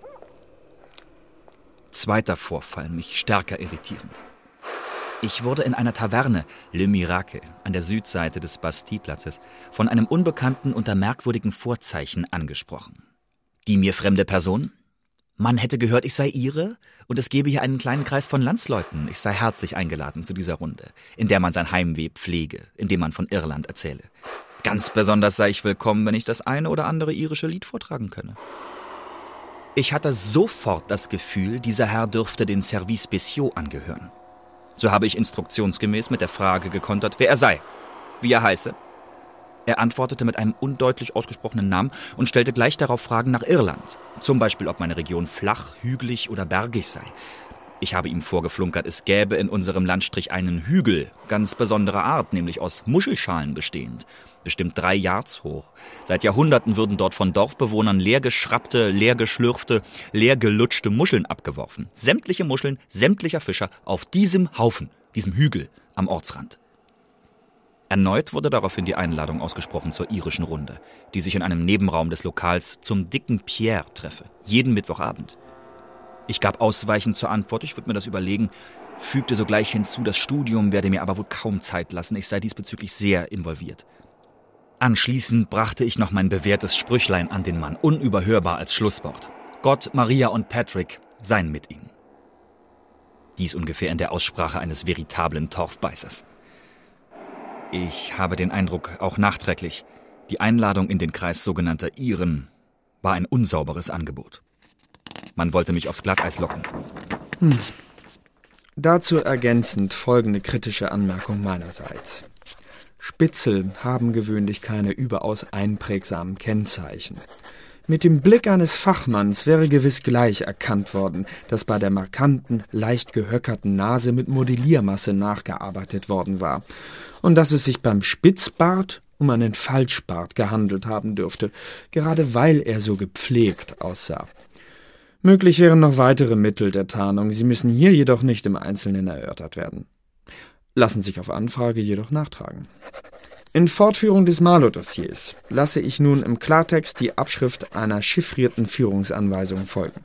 Zweiter Vorfall, mich stärker irritierend. Ich wurde in einer Taverne, Le Miracle, an der Südseite des Bastille-Platzes, von einem Unbekannten unter merkwürdigen Vorzeichen angesprochen. Die mir fremde Person? Man hätte gehört, ich sei ihre, und es gebe hier einen kleinen Kreis von Landsleuten. Ich sei herzlich eingeladen zu dieser Runde, in der man sein Heimweh pflege, indem man von Irland erzähle. Ganz besonders sei ich willkommen, wenn ich das eine oder andere irische Lied vortragen könne. Ich hatte sofort das Gefühl, dieser Herr dürfte den Service Spéciaux angehören. So habe ich instruktionsgemäß mit der Frage gekontert, wer er sei, wie er heiße. Er antwortete mit einem undeutlich ausgesprochenen Namen und stellte gleich darauf Fragen nach Irland. Zum Beispiel, ob meine Region flach, hügelig oder bergig sei. Ich habe ihm vorgeflunkert, es gäbe in unserem Landstrich einen Hügel ganz besonderer Art, nämlich aus Muschelschalen bestehend. bestimmt drei Yards hoch. Seit Jahrhunderten würden dort von Dorfbewohnern leer geschrappte, leer geschlürfte, leer gelutschte Muscheln abgeworfen. Sämtliche Muscheln, sämtlicher Fischer auf diesem Haufen, diesem Hügel am Ortsrand. Erneut wurde daraufhin die Einladung ausgesprochen zur irischen Runde, die sich in einem Nebenraum des Lokals zum dicken Pierre treffe, jeden Mittwochabend. Ich gab ausweichend zur Antwort, ich würde mir das überlegen, fügte sogleich hinzu, das Studium werde mir aber wohl kaum Zeit lassen, ich sei diesbezüglich sehr involviert. Anschließend brachte ich noch mein bewährtes Sprüchlein an den Mann, unüberhörbar als Schlusswort. Gott, Maria und Patrick seien mit ihnen. Dies ungefähr in der Aussprache eines veritablen Torfbeißers. Ich habe den Eindruck, auch nachträglich, die Einladung in den Kreis sogenannter Iren war ein unsauberes Angebot. Man wollte mich aufs Glatteis locken. Hm. Dazu ergänzend folgende kritische Anmerkung meinerseits. Spitzel haben gewöhnlich keine überaus einprägsamen Kennzeichen. Mit dem Blick eines Fachmanns wäre gewiss gleich erkannt worden, dass bei der markanten, leicht gehöckerten Nase mit Modelliermasse nachgearbeitet worden war und dass es sich beim Spitzbart um einen Falschbart gehandelt haben dürfte, gerade weil er so gepflegt aussah. Möglich wären noch weitere Mittel der Tarnung, sie müssen hier jedoch nicht im Einzelnen erörtert werden. Lassen sich auf Anfrage jedoch nachtragen. In Fortführung des Marlowe-Dossiers lasse ich nun im Klartext die Abschrift einer chiffrierten Führungsanweisung folgen.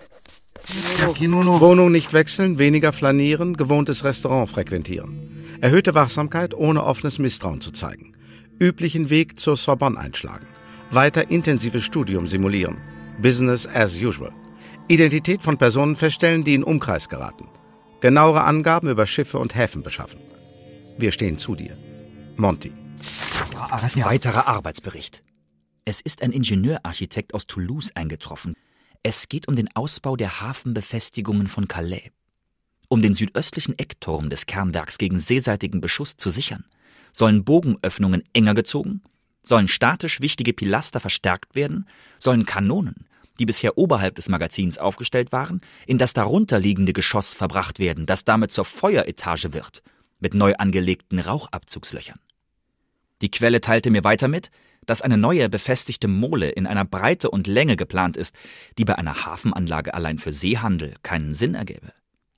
Wohnung nicht wechseln, weniger flanieren, gewohntes Restaurant frequentieren. Erhöhte Wachsamkeit, ohne offenes Misstrauen zu zeigen. Üblichen Weg zur Sorbonne einschlagen. Weiter intensives Studium simulieren. Business as usual. Identität von Personen feststellen, die in Umkreis geraten. Genauere Angaben über Schiffe und Häfen beschaffen. Wir stehen zu dir. Monty. Weiterer Arbeitsbericht. Es ist ein Ingenieurarchitekt aus Toulouse eingetroffen. Es geht um den Ausbau der Hafenbefestigungen von Calais. Um den südöstlichen Eckturm des Kernwerks gegen seeseitigen Beschuss zu sichern, sollen Bogenöffnungen enger gezogen, sollen statisch wichtige Pilaster verstärkt werden, sollen Kanonen, die bisher oberhalb des Magazins aufgestellt waren, in das darunterliegende Geschoss verbracht werden, das damit zur Feueretage wird, mit neu angelegten Rauchabzugslöchern. Die Quelle teilte mir weiter mit, dass eine neue befestigte Mole in einer Breite und Länge geplant ist, die bei einer Hafenanlage allein für Seehandel keinen Sinn ergäbe.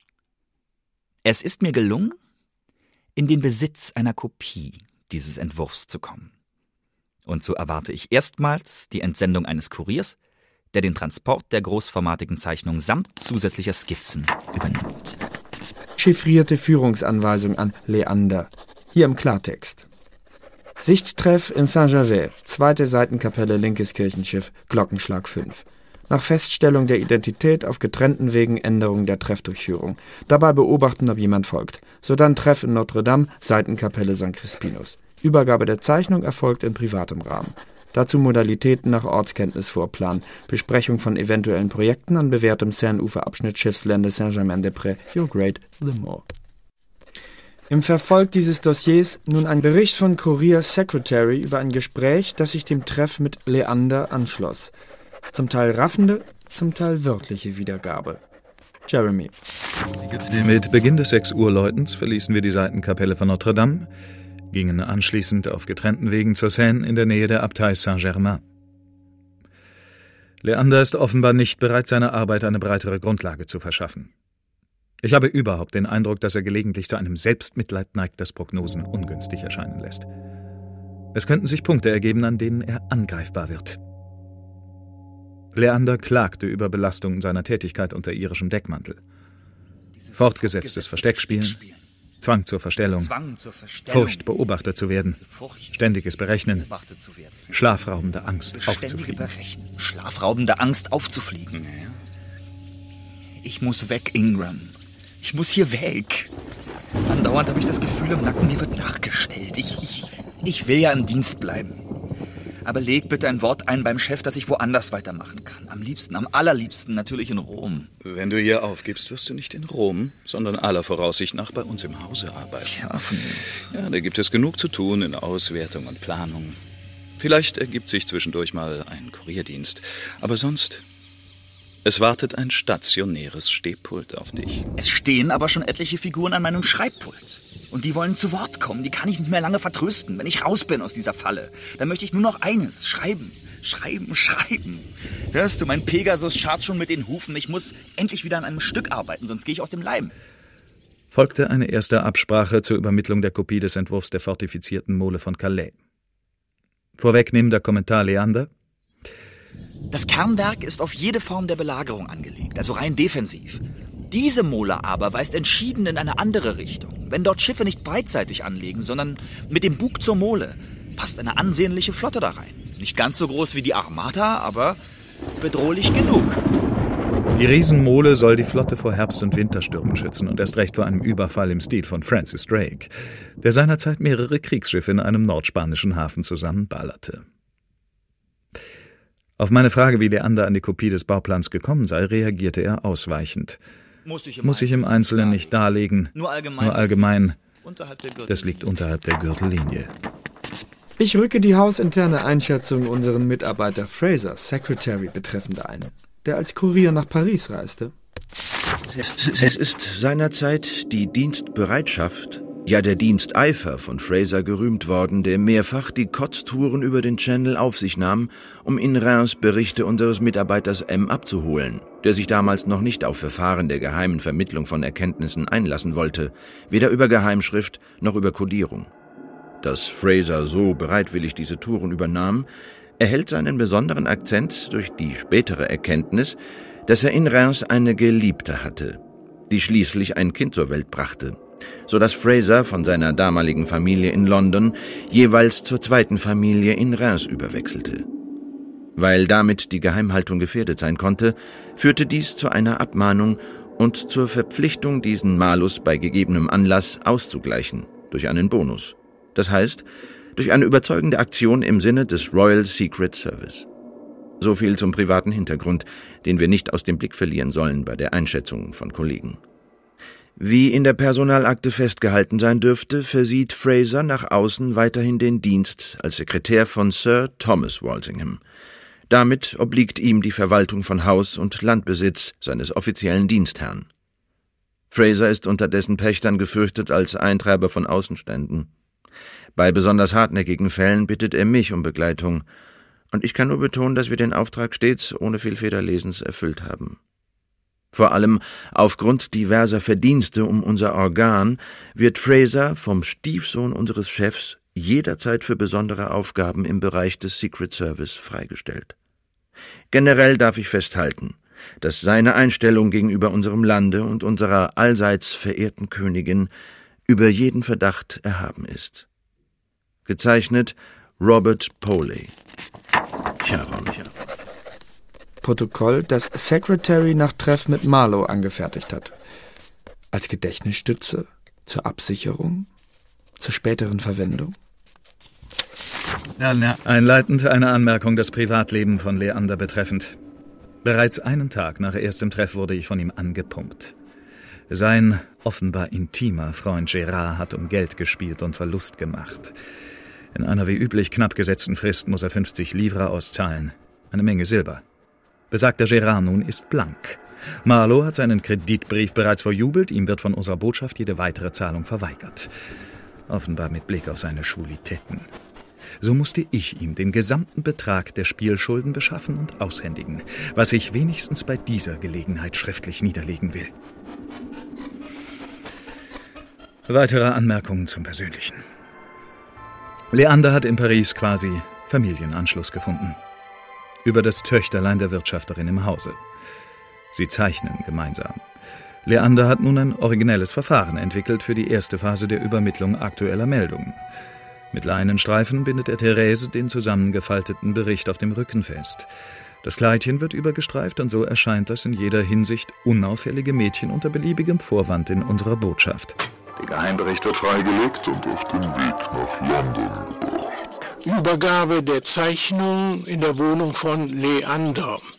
Es ist mir gelungen, in den Besitz einer Kopie dieses Entwurfs zu kommen. Und so erwarte ich erstmals die Entsendung eines Kuriers, der den Transport der großformatigen Zeichnung samt zusätzlicher Skizzen übernimmt. Chiffrierte Führungsanweisung an Leander. Hier im Klartext. Sichttreff in Saint-Gervais, zweite Seitenkapelle, linkes Kirchenschiff, Glockenschlag fünf. Nach Feststellung der Identität auf getrennten Wegen Änderung der Treffdurchführung. Dabei beobachten, ob jemand folgt. Sodann Treff in Notre-Dame, Seitenkapelle Sankt Crispinus. Übergabe der Zeichnung erfolgt in privatem Rahmen. Dazu Modalitäten nach Ortskenntnis vorplanen. Besprechung von eventuellen Projekten an bewährtem Seine-Ufer-Abschnitt Schiffslände Saint-Germain-des-Prés, Your Great Le Mans. Im Verfolg dieses Dossiers nun ein Bericht von Courier Secretary über ein Gespräch, das sich dem Treff mit Leander anschloss. Zum Teil raffende, zum Teil wörtliche Wiedergabe. Jeremy. Mit Beginn des sechs Uhr Läutens verließen wir die Seitenkapelle von Notre-Dame, gingen anschließend auf getrennten Wegen zur Seine in der Nähe der Abtei Saint-Germain. Leander ist offenbar nicht bereit, seiner Arbeit eine breitere Grundlage zu verschaffen. Ich habe überhaupt den Eindruck, dass er gelegentlich zu einem Selbstmitleid neigt, das Prognosen ungünstig erscheinen lässt. Es könnten sich Punkte ergeben, an denen er angreifbar wird. Leander klagte über Belastungen seiner Tätigkeit unter irischem Deckmantel. Fortgesetztes Versteckspielen, Zwang zur Verstellung, Furcht, beobachtet zu werden, ständiges Berechnen, schlafraubende Angst aufzufliegen. Schlafraubende Angst aufzufliegen. Ich muss weg, Ingram. Ich muss hier weg. Andauernd habe ich das Gefühl, im Nacken, mir wird nachgestellt. Ich, ich, ich will ja im Dienst bleiben. Aber leg bitte ein Wort ein beim Chef, dass ich woanders weitermachen kann. Am liebsten, am allerliebsten natürlich in Rom. Wenn du hier aufgibst, wirst du nicht in Rom, sondern aller Voraussicht nach bei uns im Hause arbeiten. Ja, von mir. Ja, da gibt es genug zu tun in Auswertung und Planung. Vielleicht ergibt sich zwischendurch mal ein Kurierdienst. Aber sonst... Es wartet ein stationäres Stehpult auf dich. Es stehen aber schon etliche Figuren an meinem Schreibpult. Und die wollen zu Wort kommen. Die kann ich nicht mehr lange vertrösten, wenn ich raus bin aus dieser Falle. Dann möchte ich nur noch eines: schreiben, schreiben, schreiben. Hörst du, mein Pegasus scharrt schon mit den Hufen. Ich muss endlich wieder an einem Stück arbeiten, sonst gehe ich aus dem Leim. Folgte eine erste Absprache zur Übermittlung der Kopie des Entwurfs der fortifizierten Mole von Calais. Vorwegnehmender Kommentar Leander. Das Kernwerk ist auf jede Form der Belagerung angelegt, also rein defensiv. Diese Mole aber weist entschieden in eine andere Richtung. Wenn dort Schiffe nicht breitseitig anlegen, sondern mit dem Bug zur Mole, passt eine ansehnliche Flotte da rein. Nicht ganz so groß wie die Armada, aber bedrohlich genug. Die Riesenmole soll die Flotte vor Herbst- und Winterstürmen schützen und erst recht vor einem Überfall im Stil von Francis Drake, der seinerzeit mehrere Kriegsschiffe in einem nordspanischen Hafen zusammenballerte. Auf meine Frage, wie Leander an die Kopie des Bauplans gekommen sei, reagierte er ausweichend. Muss ich im, Muss ich im Einzelnen nicht darlegen, nur allgemein, nur allgemein das liegt unterhalb der Gürtellinie. Ich rücke die hausinterne Einschätzung unseren Mitarbeiter Fraser, Secretary, betreffend ein, der als Kurier nach Paris reiste. Es ist seinerzeit die Dienstbereitschaft, ja der Diensteifer von Fraser gerühmt worden, der mehrfach die Kotztouren über den Channel auf sich nahm, um in Reims Berichte unseres Mitarbeiters M. abzuholen, der sich damals noch nicht auf Verfahren der geheimen Vermittlung von Erkenntnissen einlassen wollte, weder über Geheimschrift noch über Kodierung. Dass Fraser so bereitwillig diese Touren übernahm, erhält seinen besonderen Akzent durch die spätere Erkenntnis, dass er in Reims eine Geliebte hatte, die schließlich ein Kind zur Welt brachte, so dass Fraser von seiner damaligen Familie in London jeweils zur zweiten Familie in Reims überwechselte. Weil damit die Geheimhaltung gefährdet sein konnte, führte dies zu einer Abmahnung und zur Verpflichtung, diesen Malus bei gegebenem Anlass auszugleichen, durch einen Bonus. Das heißt, durch eine überzeugende Aktion im Sinne des Royal Secret Service. So viel zum privaten Hintergrund, den wir nicht aus dem Blick verlieren sollen bei der Einschätzung von Kollegen. Wie in der Personalakte festgehalten sein dürfte, versieht Fraser nach außen weiterhin den Dienst als Sekretär von Sir Thomas Walsingham. Damit obliegt ihm die Verwaltung von Haus- und Landbesitz seines offiziellen Dienstherrn. Fraser ist unter dessen Pächtern gefürchtet als Eintreiber von Außenständen. Bei besonders hartnäckigen Fällen bittet er mich um Begleitung, und ich kann nur betonen, dass wir den Auftrag stets ohne viel Federlesens erfüllt haben. Vor allem aufgrund diverser Verdienste um unser Organ wird Fraser vom Stiefsohn unseres Chefs jederzeit für besondere Aufgaben im Bereich des Secret Service freigestellt. Generell darf ich festhalten, dass seine Einstellung gegenüber unserem Lande und unserer allseits verehrten Königin über jeden Verdacht erhaben ist. Gezeichnet Robert Poley. Charon. Protokoll, das Secretary nach Treff mit Marlowe angefertigt hat. Als Gedächtnisstütze, zur Absicherung, zur späteren Verwendung. Einleitend eine Anmerkung das Privatleben von Leander betreffend. Bereits einen Tag nach erstem Treff wurde ich von ihm angepumpt. Sein offenbar intimer Freund Gérard hat um Geld gespielt und Verlust gemacht. In einer wie üblich knapp gesetzten Frist muss er fünfzig Livres auszahlen. Eine Menge Silber. Besagter Gérard nun ist blank. Marlowe hat seinen Kreditbrief bereits verjubelt, ihm wird von unserer Botschaft jede weitere Zahlung verweigert. Offenbar mit Blick auf seine Schwulitäten. So musste ich ihm den gesamten Betrag der Spielschulden beschaffen und aushändigen, was ich wenigstens bei dieser Gelegenheit schriftlich niederlegen will. Weitere Anmerkungen zum Persönlichen. Leander hat in Paris quasi Familienanschluss gefunden. Über das Töchterlein der Wirtschafterin im Hause. Sie zeichnen gemeinsam. Leander hat nun ein originelles Verfahren entwickelt für die erste Phase der Übermittlung aktueller Meldungen. Mit Leinenstreifen bindet er Therese den zusammengefalteten Bericht auf dem Rücken fest. Das Kleidchen wird übergestreift und so erscheint das in jeder Hinsicht unauffällige Mädchen unter beliebigem Vorwand in unserer Botschaft. Der Geheimbericht wird freigelegt und auf dem Weg nach London gebracht. Übergabe der Zeichnung in der Wohnung von Leander.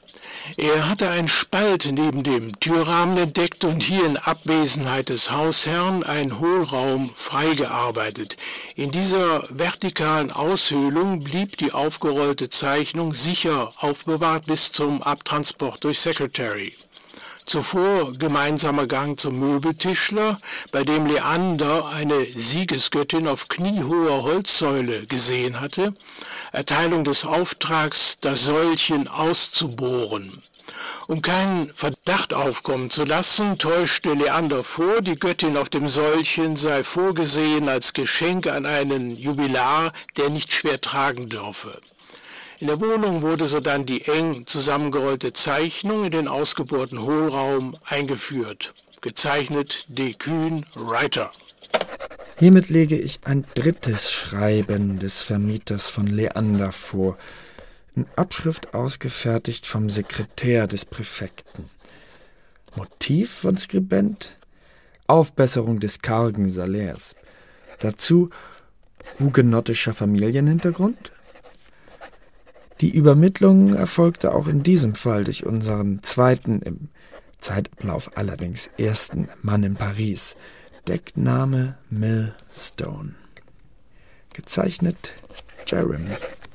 Er hatte einen Spalt neben dem Türrahmen entdeckt und hier in Abwesenheit des Hausherrn einen Hohlraum freigearbeitet. In dieser vertikalen Aushöhlung blieb die aufgerollte Zeichnung sicher aufbewahrt bis zum Abtransport durch Secretary. Zuvor gemeinsamer Gang zum Möbeltischler, bei dem Leander eine Siegesgöttin auf kniehoher Holzsäule gesehen hatte, Erteilung des Auftrags, das Säulchen auszubohren. Um keinen Verdacht aufkommen zu lassen, täuschte Leander vor, die Göttin auf dem Säulchen sei vorgesehen als Geschenk an einen Jubilar, der nicht schwer tragen dürfe. In der Wohnung wurde sodann die eng zusammengerollte Zeichnung in den ausgebohrten Hohlraum eingeführt. Gezeichnet D. Kühn, Writer. Hiermit lege ich ein drittes Schreiben des Vermieters von Leander vor, in Abschrift ausgefertigt vom Sekretär des Präfekten. Motiv von Skribent? Aufbesserung des kargen Salärs. Dazu hugenottischer Familienhintergrund? Die Übermittlung erfolgte auch in diesem Fall durch unseren zweiten, im Zeitablauf allerdings ersten Mann in Paris, Deckname Millstone. Gezeichnet Jeremy.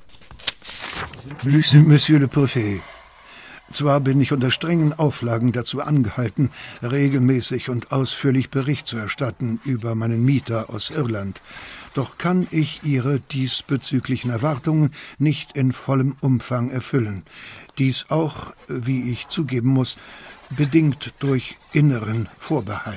Monsieur le Préfet, zwar bin ich unter strengen Auflagen dazu angehalten, regelmäßig und ausführlich Bericht zu erstatten über meinen Mieter aus Irland, doch kann ich Ihre diesbezüglichen Erwartungen nicht in vollem Umfang erfüllen. Dies auch, wie ich zugeben muss, bedingt durch inneren Vorbehalt.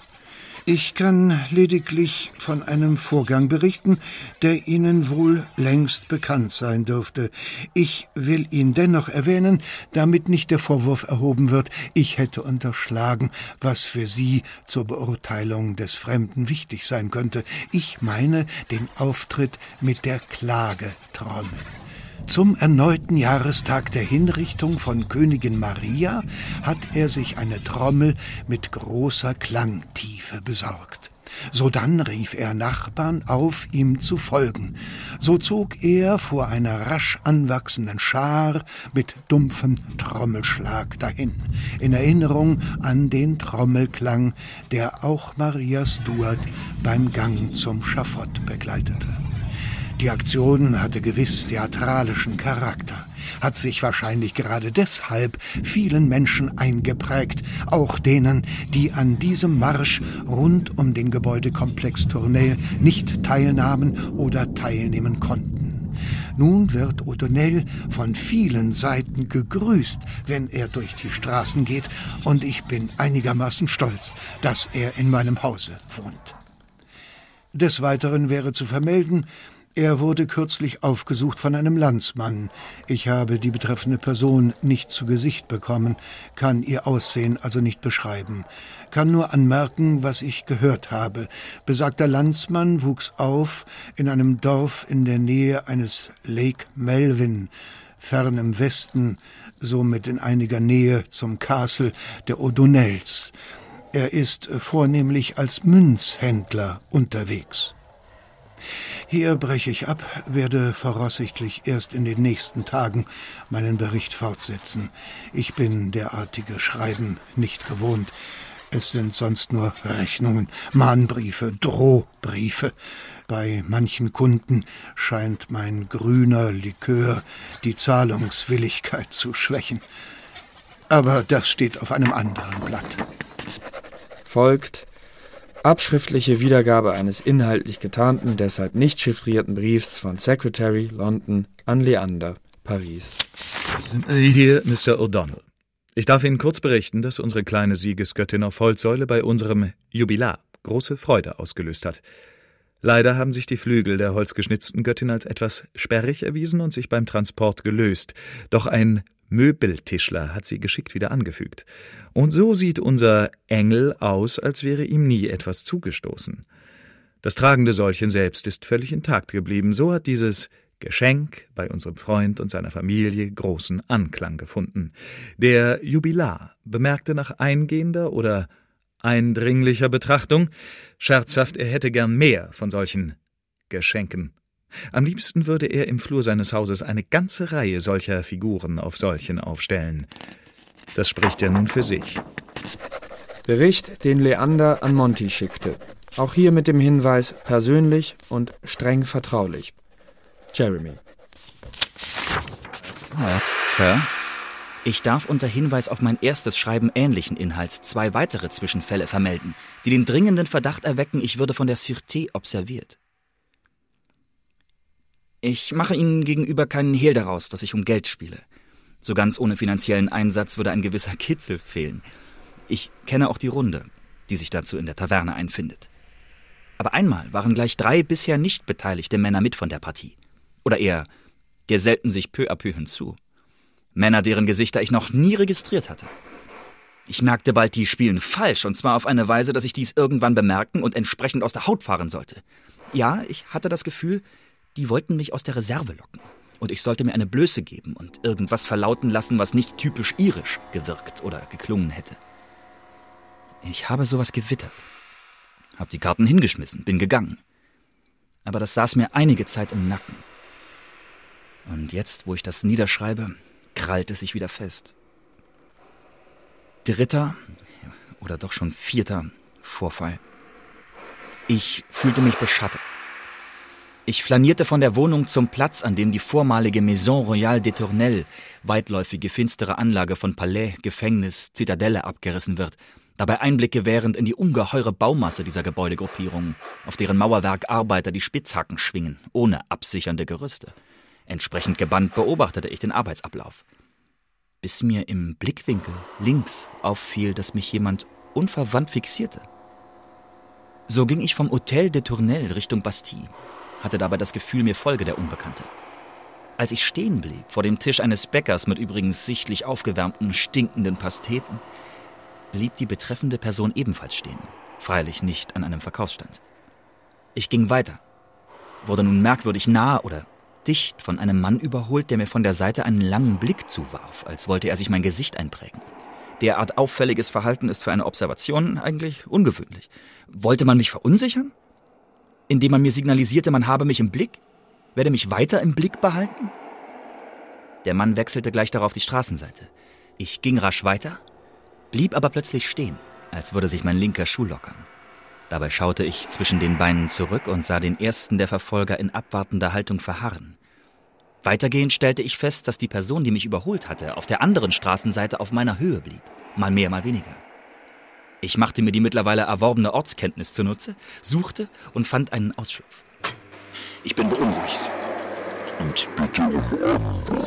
Ich kann lediglich von einem Vorgang berichten, der Ihnen wohl längst bekannt sein dürfte. Ich will ihn dennoch erwähnen, damit nicht der Vorwurf erhoben wird, ich hätte unterschlagen, was für Sie zur Beurteilung des Fremden wichtig sein könnte. Ich meine den Auftritt mit der Klagetrommel. Zum erneuten Jahrestag der Hinrichtung von Königin Maria hat er sich eine Trommel mit großer Klangtiefe besorgt. Sodann rief er Nachbarn auf, ihm zu folgen. So zog er vor einer rasch anwachsenden Schar mit dumpfem Trommelschlag dahin, in Erinnerung an den Trommelklang, der auch Maria Stuart beim Gang zum Schafott begleitete. Die Aktion hatte gewiss theatralischen Charakter, hat sich wahrscheinlich gerade deshalb vielen Menschen eingeprägt, auch denen, die an diesem Marsch rund um den Gebäudekomplex Tournelle nicht teilnahmen oder teilnehmen konnten. Nun wird O'Donnell von vielen Seiten gegrüßt, wenn er durch die Straßen geht, und ich bin einigermaßen stolz, dass er in meinem Hause wohnt. Des Weiteren wäre zu vermelden, er wurde kürzlich aufgesucht von einem Landsmann. Ich habe die betreffende Person nicht zu Gesicht bekommen, kann ihr Aussehen also nicht beschreiben, kann nur anmerken, was ich gehört habe. Besagter Landsmann wuchs auf in einem Dorf in der Nähe eines Lake Melvin, fern im Westen, somit in einiger Nähe zum Castle der O'Donnells. Er ist vornehmlich als Münzhändler unterwegs. Hier breche ich ab, werde voraussichtlich erst in den nächsten Tagen meinen Bericht fortsetzen. Ich bin derartige Schreiben nicht gewohnt. Es sind sonst nur Rechnungen, Mahnbriefe, Drohbriefe. Bei manchen Kunden scheint mein grüner Likör die Zahlungswilligkeit zu schwächen. Aber das steht auf einem anderen Blatt. Folgt abschriftliche Wiedergabe eines inhaltlich getarnten, deshalb nicht chiffrierten Briefs von Secretary, London, an Leander, Paris. Hier, Mister O'Donnell. Ich darf Ihnen kurz berichten, dass unsere kleine Siegesgöttin auf Holzsäule bei unserem Jubilar große Freude ausgelöst hat. Leider haben sich die Flügel der holzgeschnitzten Göttin als etwas sperrig erwiesen und sich beim Transport gelöst. Doch ein Möbeltischler hat sie geschickt wieder angefügt. Und so sieht unser Engel aus, als wäre ihm nie etwas zugestoßen. Das tragende Säulchen selbst ist völlig intakt geblieben. So hat dieses Geschenk bei unserem Freund und seiner Familie großen Anklang gefunden. Der Jubilar bemerkte nach eingehender oder eindringlicher Betrachtung scherzhaft, er hätte gern mehr von solchen Geschenken. Am liebsten würde er im Flur seines Hauses eine ganze Reihe solcher Figuren auf Säulchen aufstellen. Das spricht ja nun für sich. Bericht, den Leander an Monty schickte. Auch hier mit dem Hinweis persönlich und streng vertraulich. Jeremy. Ja, Sir? Ich darf unter Hinweis auf mein erstes Schreiben ähnlichen Inhalts zwei weitere Zwischenfälle vermelden, die den dringenden Verdacht erwecken, ich würde von der Sûreté observiert. Ich mache Ihnen gegenüber keinen Hehl daraus, dass ich um Geld spiele. So ganz ohne finanziellen Einsatz würde ein gewisser Kitzel fehlen. Ich kenne auch die Runde, die sich dazu in der Taverne einfindet. Aber einmal waren gleich drei bisher nicht beteiligte Männer mit von der Partie. Oder eher gesellten sich peu à peu hinzu. Männer, deren Gesichter ich noch nie registriert hatte. Ich merkte bald, die spielen falsch, und zwar auf eine Weise, dass ich dies irgendwann bemerken und entsprechend aus der Haut fahren sollte. Ja, ich hatte das Gefühl, die wollten mich aus der Reserve locken. Und ich sollte mir eine Blöße geben und irgendwas verlauten lassen, was nicht typisch irisch gewirkt oder geklungen hätte. Ich habe sowas gewittert. Hab die Karten hingeschmissen, bin gegangen. Aber das saß mir einige Zeit im Nacken. Und jetzt, wo ich das niederschreibe, krallt es sich wieder fest. Dritter, oder doch schon vierter Vorfall. Ich fühlte mich beschattet. Ich flanierte von der Wohnung zum Platz, an dem die vormalige Maison Royale des Tournelles, weitläufige finstere Anlage von Palais, Gefängnis, Zitadelle abgerissen wird, dabei Einblick gewährend in die ungeheure Baumasse dieser Gebäudegruppierung, auf deren Mauerwerk Arbeiter die Spitzhacken schwingen, ohne absichernde Gerüste. Entsprechend gebannt beobachtete ich den Arbeitsablauf. Bis mir im Blickwinkel links auffiel, dass mich jemand unverwandt fixierte. So ging ich vom Hôtel des Tournelles Richtung Bastille, hatte dabei das Gefühl, mir folge der Unbekannte. Als ich stehen blieb, vor dem Tisch eines Bäckers mit übrigens sichtlich aufgewärmten, stinkenden Pasteten, blieb die betreffende Person ebenfalls stehen, freilich nicht an einem Verkaufsstand. Ich ging weiter, wurde nun merkwürdig nah oder dicht von einem Mann überholt, der mir von der Seite einen langen Blick zuwarf, als wollte er sich mein Gesicht einprägen. Derart auffälliges Verhalten ist für eine Observation eigentlich ungewöhnlich. Wollte man mich verunsichern? Indem man mir signalisierte, man habe mich im Blick? Werde mich weiter im Blick behalten? Der Mann wechselte gleich darauf die Straßenseite. Ich ging rasch weiter, blieb aber plötzlich stehen, als würde sich mein linker Schuh lockern. Dabei schaute ich zwischen den Beinen zurück und sah den ersten der Verfolger in abwartender Haltung verharren. Weitergehend stellte ich fest, dass die Person, die mich überholt hatte, auf der anderen Straßenseite auf meiner Höhe blieb. Mal mehr, mal weniger. Ich machte mir die mittlerweile erworbene Ortskenntnis zunutze, suchte und fand einen Ausschlupf. Ich bin beunruhigt. Und bitte um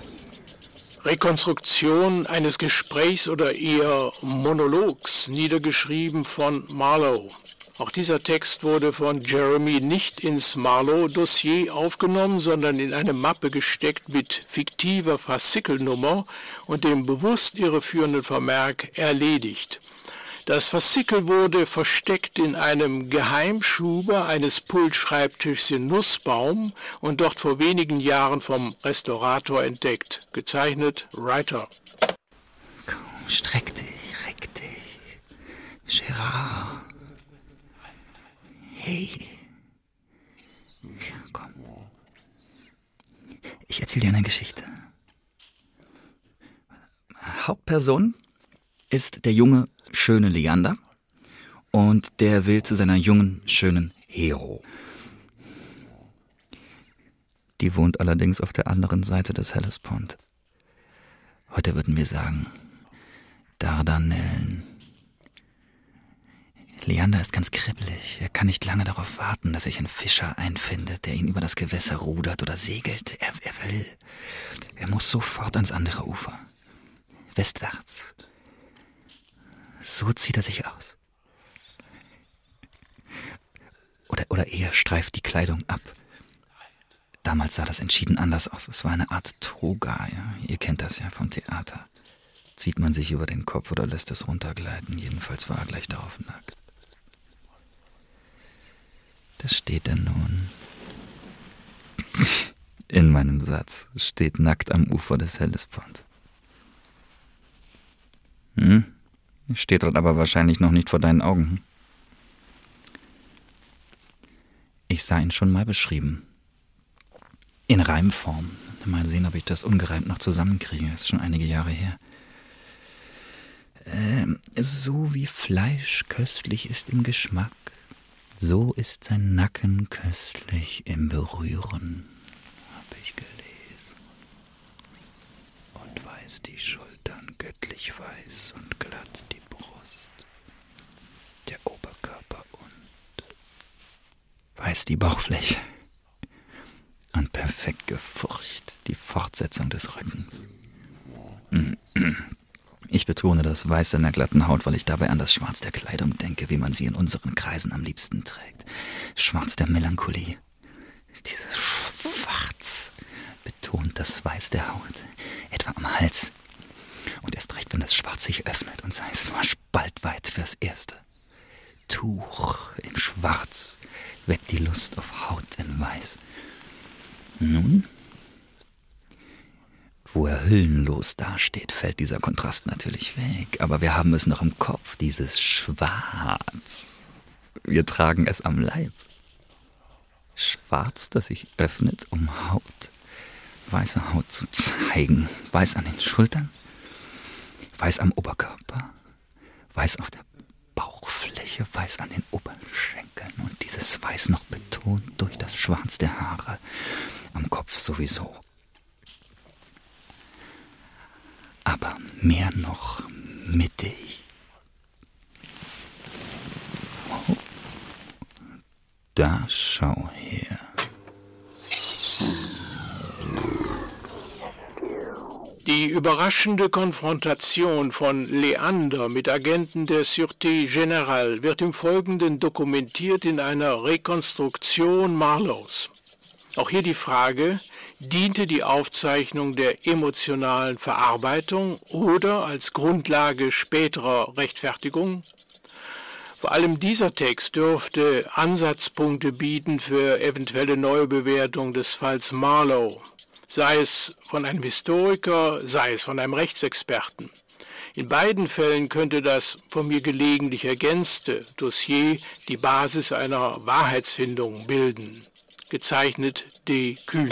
Rekonstruktion eines Gesprächs oder eher Monologs, niedergeschrieben von Marlowe. Auch dieser Text wurde von Jeremy nicht ins Marlowe-Dossier aufgenommen, sondern in eine Mappe gesteckt mit fiktiver Faszikelnummer und dem bewusst irreführenden Vermerk erledigt. Das Faszikel wurde versteckt in einem Geheimschuber eines Pultschreibtischs in Nussbaum und dort vor wenigen Jahren vom Restaurator entdeckt. Gezeichnet Writer. Komm, streck dich, reck dich. Gérard. Hey. Komm. Ich erzähle dir eine Geschichte. Hauptperson ist der junge, schöne Leander und der will zu seiner jungen, schönen Hero. Die wohnt allerdings auf der anderen Seite des Hellespont. Heute würden wir sagen Dardanellen. Leander ist ganz kribbelig. Er kann nicht lange darauf warten, dass sich ein Fischer einfindet, der ihn über das Gewässer rudert oder segelt. Er, er will. Er muss sofort ans andere Ufer. Westwärts. So zieht er sich aus. Oder, oder eher streift die Kleidung ab. Damals sah das entschieden anders aus. Es war eine Art Toga, ja. Ihr kennt das ja vom Theater. Zieht man sich über den Kopf oder lässt es runtergleiten. Jedenfalls war er gleich darauf nackt. Da steht er nun. In meinem Satz steht nackt am Ufer des Hellespont. Hm? Steht dort aber wahrscheinlich noch nicht vor deinen Augen. Ich sah ihn schon mal beschrieben. In Reimform. Mal sehen, ob ich das ungereimt noch zusammenkriege. Ist schon einige Jahre her. Ähm, so wie Fleisch köstlich ist im Geschmack, so ist sein Nacken köstlich im Berühren, hab ich gelesen. Und weiß die Schultern göttlich weiß und glatt die Brust, der Oberkörper und weiß die Bauchfläche und perfekt gefurcht die Fortsetzung des Rückens. Ich betone das Weiß seiner glatten Haut, weil ich dabei an das Schwarz der Kleidung denke, wie man sie in unseren Kreisen am liebsten trägt. Schwarz der Melancholie. Dieses Schwarz betont das Weiß der Haut, etwa am Hals. Und erst recht, wenn das Schwarz sich öffnet und sei es nur spaltweit fürs Erste. Tuch in Schwarz weckt die Lust auf Haut in Weiß. Nun, wo er hüllenlos dasteht, fällt dieser Kontrast natürlich weg. Aber wir haben es noch im Kopf, dieses Schwarz. Wir tragen es am Leib. Schwarz, das sich öffnet, um Haut, weiße Haut zu zeigen. Weiß an den Schultern, weiß am Oberkörper, weiß auf der Bauchfläche, weiß an den Oberschenkeln. Und dieses Weiß noch betont durch das Schwarz der Haare. Am Kopf sowieso. Aber mehr noch mittig. Oh. Da schau her. Die überraschende Konfrontation von Leander mit Agenten der Sûreté Générale wird im Folgenden dokumentiert in einer Rekonstruktion Marlows. Auch hier die Frage, diente die Aufzeichnung der emotionalen Verarbeitung oder als Grundlage späterer Rechtfertigung? Vor allem dieser Text dürfte Ansatzpunkte bieten für eventuelle Neubewertung des Falls Marlow, sei es von einem Historiker, sei es von einem Rechtsexperten. In beiden Fällen könnte das von mir gelegentlich ergänzte Dossier die Basis einer Wahrheitsfindung bilden. Gezeichnet D. Kühn.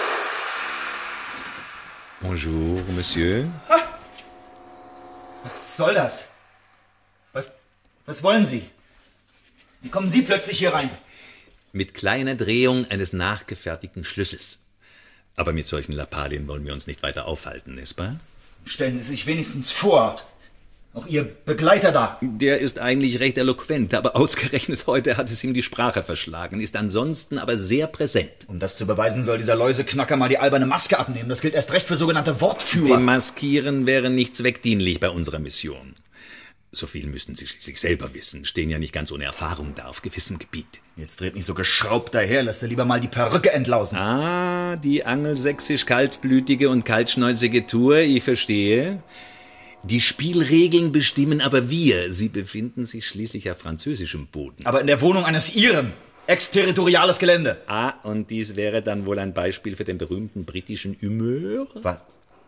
Bonjour, Monsieur. Ha! Was soll das? Was, was wollen Sie? Wie kommen Sie plötzlich hier rein? Mit kleiner Drehung eines nachgefertigten Schlüssels. Aber mit solchen Lappalien wollen wir uns nicht weiter aufhalten, nicht wahr? Stellen Sie sich wenigstens vor. Auch Ihr Begleiter da. Der ist eigentlich recht eloquent, aber ausgerechnet heute hat es ihm die Sprache verschlagen, ist ansonsten aber sehr präsent. Um das zu beweisen, soll dieser Läuseknacker mal die alberne Maske abnehmen. Das gilt erst recht für sogenannte Wortführer. Dem Maskieren wäre nicht zweckdienlich bei unserer Mission. So viel müssen Sie schließlich selber wissen, stehen ja nicht ganz ohne Erfahrung da auf gewissem Gebiet. Jetzt dreht nicht so geschraubt daher, lässt er lieber mal die Perücke entlausen. Ah, die angelsächsisch-kaltblütige und kaltschnäuzige Tour, ich verstehe. Die Spielregeln bestimmen aber wir. Sie befinden sich schließlich auf französischem Boden. Aber in der Wohnung eines Iren. Exterritoriales Gelände. Ah, und dies wäre dann wohl ein Beispiel für den berühmten britischen Humeur? Was?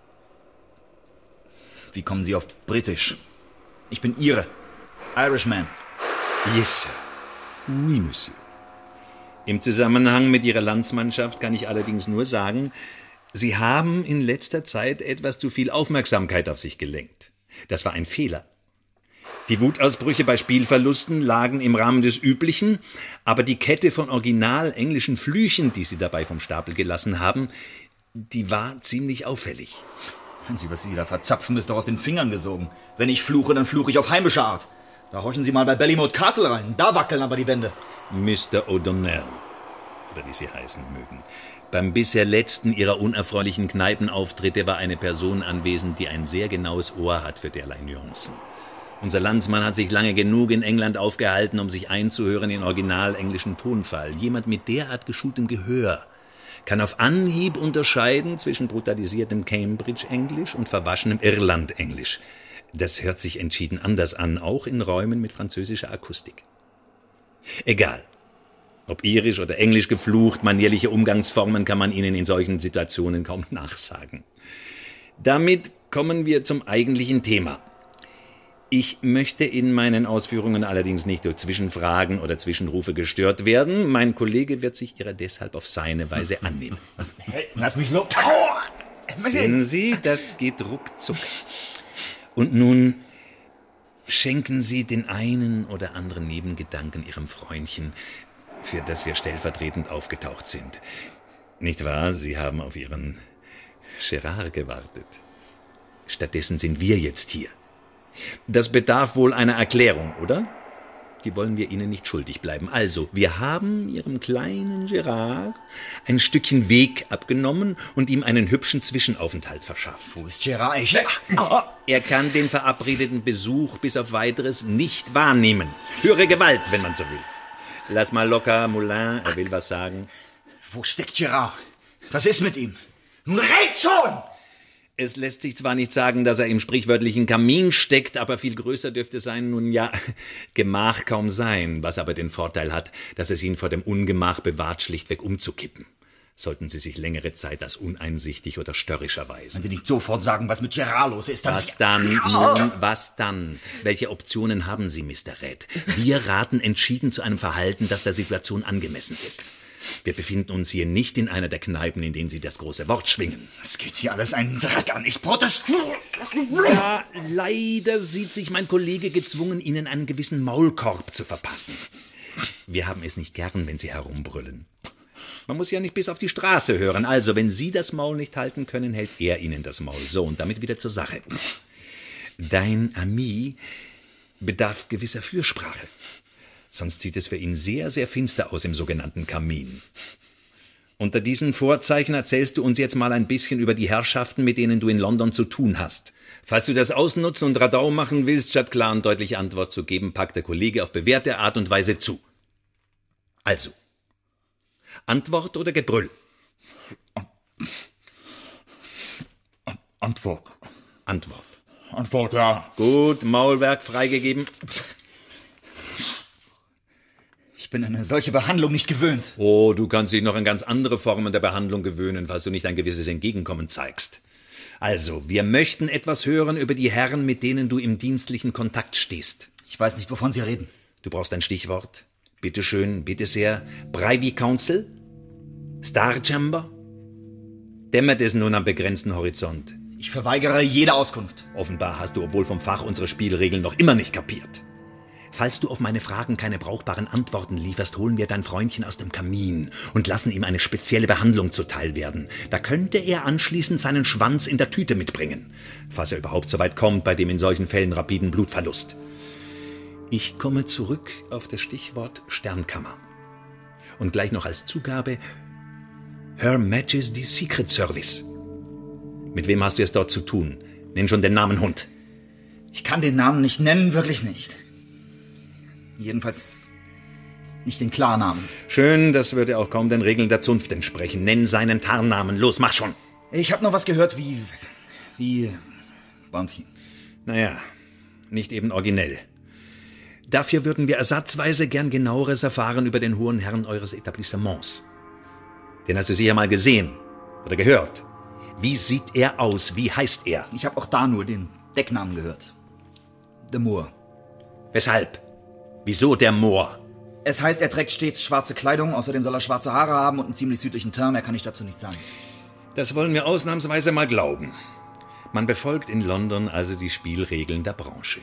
Wie kommen Sie auf britisch? Ich bin Ire. Irishman. Yes, sir. Oui, Monsieur. Im Zusammenhang mit Ihrer Landsmannschaft kann ich allerdings nur sagen, Sie haben in letzter Zeit etwas zu viel Aufmerksamkeit auf sich gelenkt. Das war ein Fehler. Die Wutausbrüche bei Spielverlusten lagen im Rahmen des Üblichen, aber die Kette von original englischen Flüchen, die Sie dabei vom Stapel gelassen haben, die war ziemlich auffällig. Hören Sie, was Sie da verzapfen, ist doch aus den Fingern gesogen. Wenn ich fluche, dann fluche ich auf heimische Art. Da horchen Sie mal bei Ballymote Castle rein, da wackeln aber die Wände. Mister O'Donnell, oder wie Sie heißen mögen. Beim bisher letzten Ihrer unerfreulichen Kneipenauftritte war eine Person anwesend, die ein sehr genaues Ohr hat für derlei Nuancen. Unser Landsmann hat sich lange genug in England aufgehalten, um sich einzuhören in original englischen Tonfall. Jemand mit derart geschultem Gehör kann auf Anhieb unterscheiden zwischen brutalisiertem Cambridge-Englisch und verwaschenem Irland-Englisch. Das hört sich entschieden anders an, auch in Räumen mit französischer Akustik. Egal. Ob irisch oder englisch geflucht, manierliche Umgangsformen kann man ihnen in solchen Situationen kaum nachsagen. Damit kommen wir zum eigentlichen Thema. Ich möchte in meinen Ausführungen allerdings nicht durch Zwischenfragen oder Zwischenrufe gestört werden. Mein Kollege wird sich ihrer deshalb auf seine Weise annehmen. Was? Hey, lass mich los. Sehen Sie, das geht ruckzuck. Und nun Schenken Sie den einen oder anderen Nebengedanken Ihrem Freundchen, für das wir stellvertretend aufgetaucht sind. Nicht wahr? Sie haben auf Ihren Gerard gewartet. Stattdessen sind wir jetzt hier. Das bedarf wohl einer Erklärung, oder? Die wollen wir Ihnen nicht schuldig bleiben. Also, wir haben Ihrem kleinen Gerard ein Stückchen Weg abgenommen und ihm einen hübschen Zwischenaufenthalt verschafft. Wo ist Gerard? Ich... Er kann den verabredeten Besuch bis auf Weiteres nicht wahrnehmen. Höhere Gewalt, wenn man so will. Lass mal locker, Moulin, er will was sagen. Wo steckt Gerard? Was ist mit ihm? Nun red schon! Es lässt sich zwar nicht sagen, dass er im sprichwörtlichen Kamin steckt, aber viel größer dürfte sein nun ja Gemach kaum sein, was aber den Vorteil hat, dass es ihn vor dem Ungemach bewahrt, schlichtweg umzukippen. Sollten Sie sich längere Zeit als uneinsichtig oder störrisch erweisen. Wenn Sie nicht sofort sagen, was mit Gerard los ist, dann... Was dann? Nun, was dann? Welche Optionen haben Sie, Mister Red? Wir raten entschieden zu einem Verhalten, das der Situation angemessen ist. Wir befinden uns hier nicht in einer der Kneipen, in denen Sie das große Wort schwingen. Es geht Sie alles einen Dreck an. Ich protestiere. Ja, leider sieht sich mein Kollege gezwungen, Ihnen einen gewissen Maulkorb zu verpassen. Wir haben es nicht gern, wenn Sie herumbrüllen. Man muss ja nicht bis auf die Straße hören. Also, wenn Sie das Maul nicht halten können, hält er Ihnen das Maul. So, und damit wieder zur Sache. Dein Ami bedarf gewisser Fürsprache. Sonst sieht es für ihn sehr, sehr finster aus im sogenannten Kamin. Unter diesen Vorzeichen erzählst du uns jetzt mal ein bisschen über die Herrschaften, mit denen du in London zu tun hast. Falls du das ausnutzen und Radau machen willst, statt klar und deutliche Antwort zu geben, packt der Kollege auf bewährte Art und Weise zu. Also, Antwort oder Gebrüll? Antwort. Antwort. Antwort, ja. Gut, Maulwerk freigegeben. Ich bin an eine solche Behandlung nicht gewöhnt. Oh, du kannst dich noch an ganz andere Formen der Behandlung gewöhnen, falls du nicht ein gewisses Entgegenkommen zeigst. Also, wir möchten etwas hören über die Herren, mit denen du im dienstlichen Kontakt stehst. Ich weiß nicht, wovon Sie reden. Du brauchst ein Stichwort. Bitte schön, bitte sehr. Privy Council? Star Chamber? Dämmert es nun am begrenzten Horizont? Ich verweigere jede Auskunft. Offenbar hast du, obwohl vom Fach, unsere Spielregeln noch immer nicht kapiert. Falls du auf meine Fragen keine brauchbaren Antworten lieferst, holen wir dein Freundchen aus dem Kamin und lassen ihm eine spezielle Behandlung zuteil werden. Da könnte er anschließend seinen Schwanz in der Tüte mitbringen, falls er überhaupt so weit kommt, bei dem in solchen Fällen rapiden Blutverlust. Ich komme zurück auf das Stichwort Sternkammer. Und gleich noch als Zugabe Her Majesty's Secret Service. Mit wem hast du es dort zu tun? Nenn schon den Namen Hund. Ich kann den Namen nicht nennen, wirklich nicht. Jedenfalls nicht den Klarnamen. Schön, das würde auch kaum den Regeln der Zunft entsprechen. Nenn seinen Tarnnamen. Los, mach schon. Ich habe noch was gehört wie... wie... Bounty. Naja, nicht eben originell. Dafür würden wir ersatzweise gern genaueres erfahren über den hohen Herrn eures Etablissements. Den hast du sicher mal gesehen oder gehört. Wie sieht er aus? Wie heißt er? Ich habe auch da nur den Decknamen gehört. The Moor. Weshalb? Wieso der Moor? Es heißt, er trägt stets schwarze Kleidung, außerdem soll er schwarze Haare haben und einen ziemlich südlichen Teint, mehr kann ich dazu nicht sagen. Das wollen wir ausnahmsweise mal glauben. Man befolgt in London also die Spielregeln der Branche.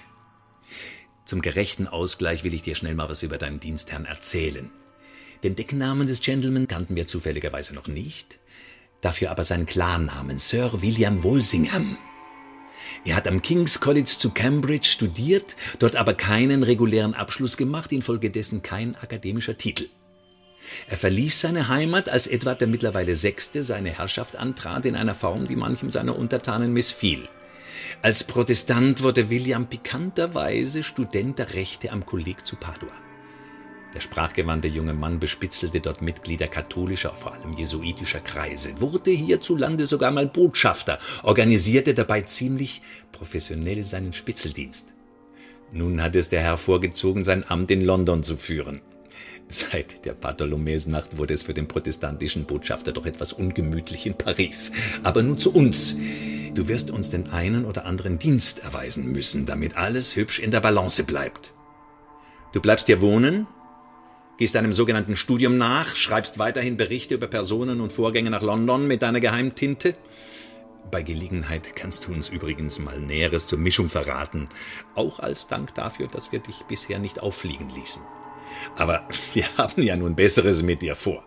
Zum gerechten Ausgleich will ich dir schnell mal was über deinen Dienstherrn erzählen. Den Decknamen des Gentleman kannten wir zufälligerweise noch nicht, dafür aber seinen Klarnamen, Sir William Walsingham. Er hat am King's College zu Cambridge studiert, dort aber keinen regulären Abschluss gemacht, infolgedessen kein akademischer Titel. Er verließ seine Heimat, als Edward der mittlerweile Sechste seine Herrschaft antrat, in einer Form, die manchem seiner Untertanen missfiel. Als Protestant wurde William pikanterweise Student der Rechte am Kolleg zu Padua. Der sprachgewandte junge Mann bespitzelte dort Mitglieder katholischer, vor allem jesuitischer Kreise, wurde hierzulande sogar mal Botschafter, organisierte dabei ziemlich professionell seinen Spitzeldienst. Nun hat es der Herr vorgezogen, sein Amt in London zu führen. Seit der Bartholomäusnacht wurde es für den protestantischen Botschafter doch etwas ungemütlich in Paris. Aber nun zu uns. Du wirst uns den einen oder anderen Dienst erweisen müssen, damit alles hübsch in der Balance bleibt. Du bleibst hier wohnen, gehst einem sogenannten Studium nach, schreibst weiterhin Berichte über Personen und Vorgänge nach London mit deiner Geheimtinte. Bei Gelegenheit kannst du uns übrigens mal Näheres zur Mischung verraten. Auch als Dank dafür, dass wir dich bisher nicht auffliegen ließen. Aber wir haben ja nun Besseres mit dir vor.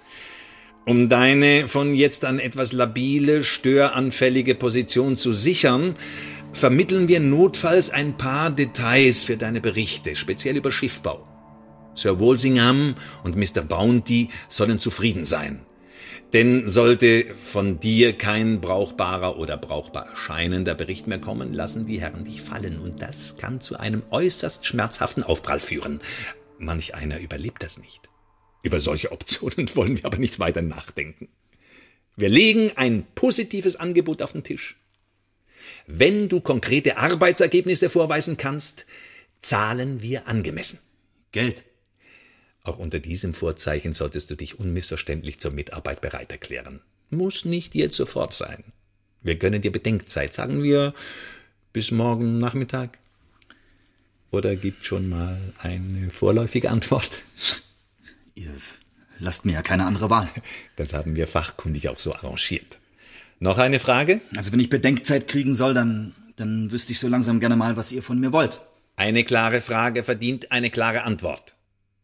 Um deine von jetzt an etwas labile, störanfällige Position zu sichern, vermitteln wir notfalls ein paar Details für deine Berichte, speziell über Schiffbau. Sir Walsingham und Mister Bounty sollen zufrieden sein. Denn sollte von dir kein brauchbarer oder brauchbar erscheinender Bericht mehr kommen, lassen die Herren dich fallen. Und das kann zu einem äußerst schmerzhaften Aufprall führen. Manch einer überlebt das nicht. Über solche Optionen wollen wir aber nicht weiter nachdenken. Wir legen ein positives Angebot auf den Tisch. Wenn du konkrete Arbeitsergebnisse vorweisen kannst, zahlen wir angemessen. Geld. Auch unter diesem Vorzeichen solltest du dich unmissverständlich zur Mitarbeit bereit erklären. Muss nicht jetzt sofort sein. Wir gönnen dir Bedenkzeit, sagen wir bis morgen Nachmittag. Oder gibt schon mal eine vorläufige Antwort? Ihr lasst mir ja keine andere Wahl. Das haben wir fachkundig auch so arrangiert. Noch eine Frage? Also wenn ich Bedenkzeit kriegen soll, dann, dann wüsste ich so langsam gerne mal, was ihr von mir wollt. Eine klare Frage verdient eine klare Antwort.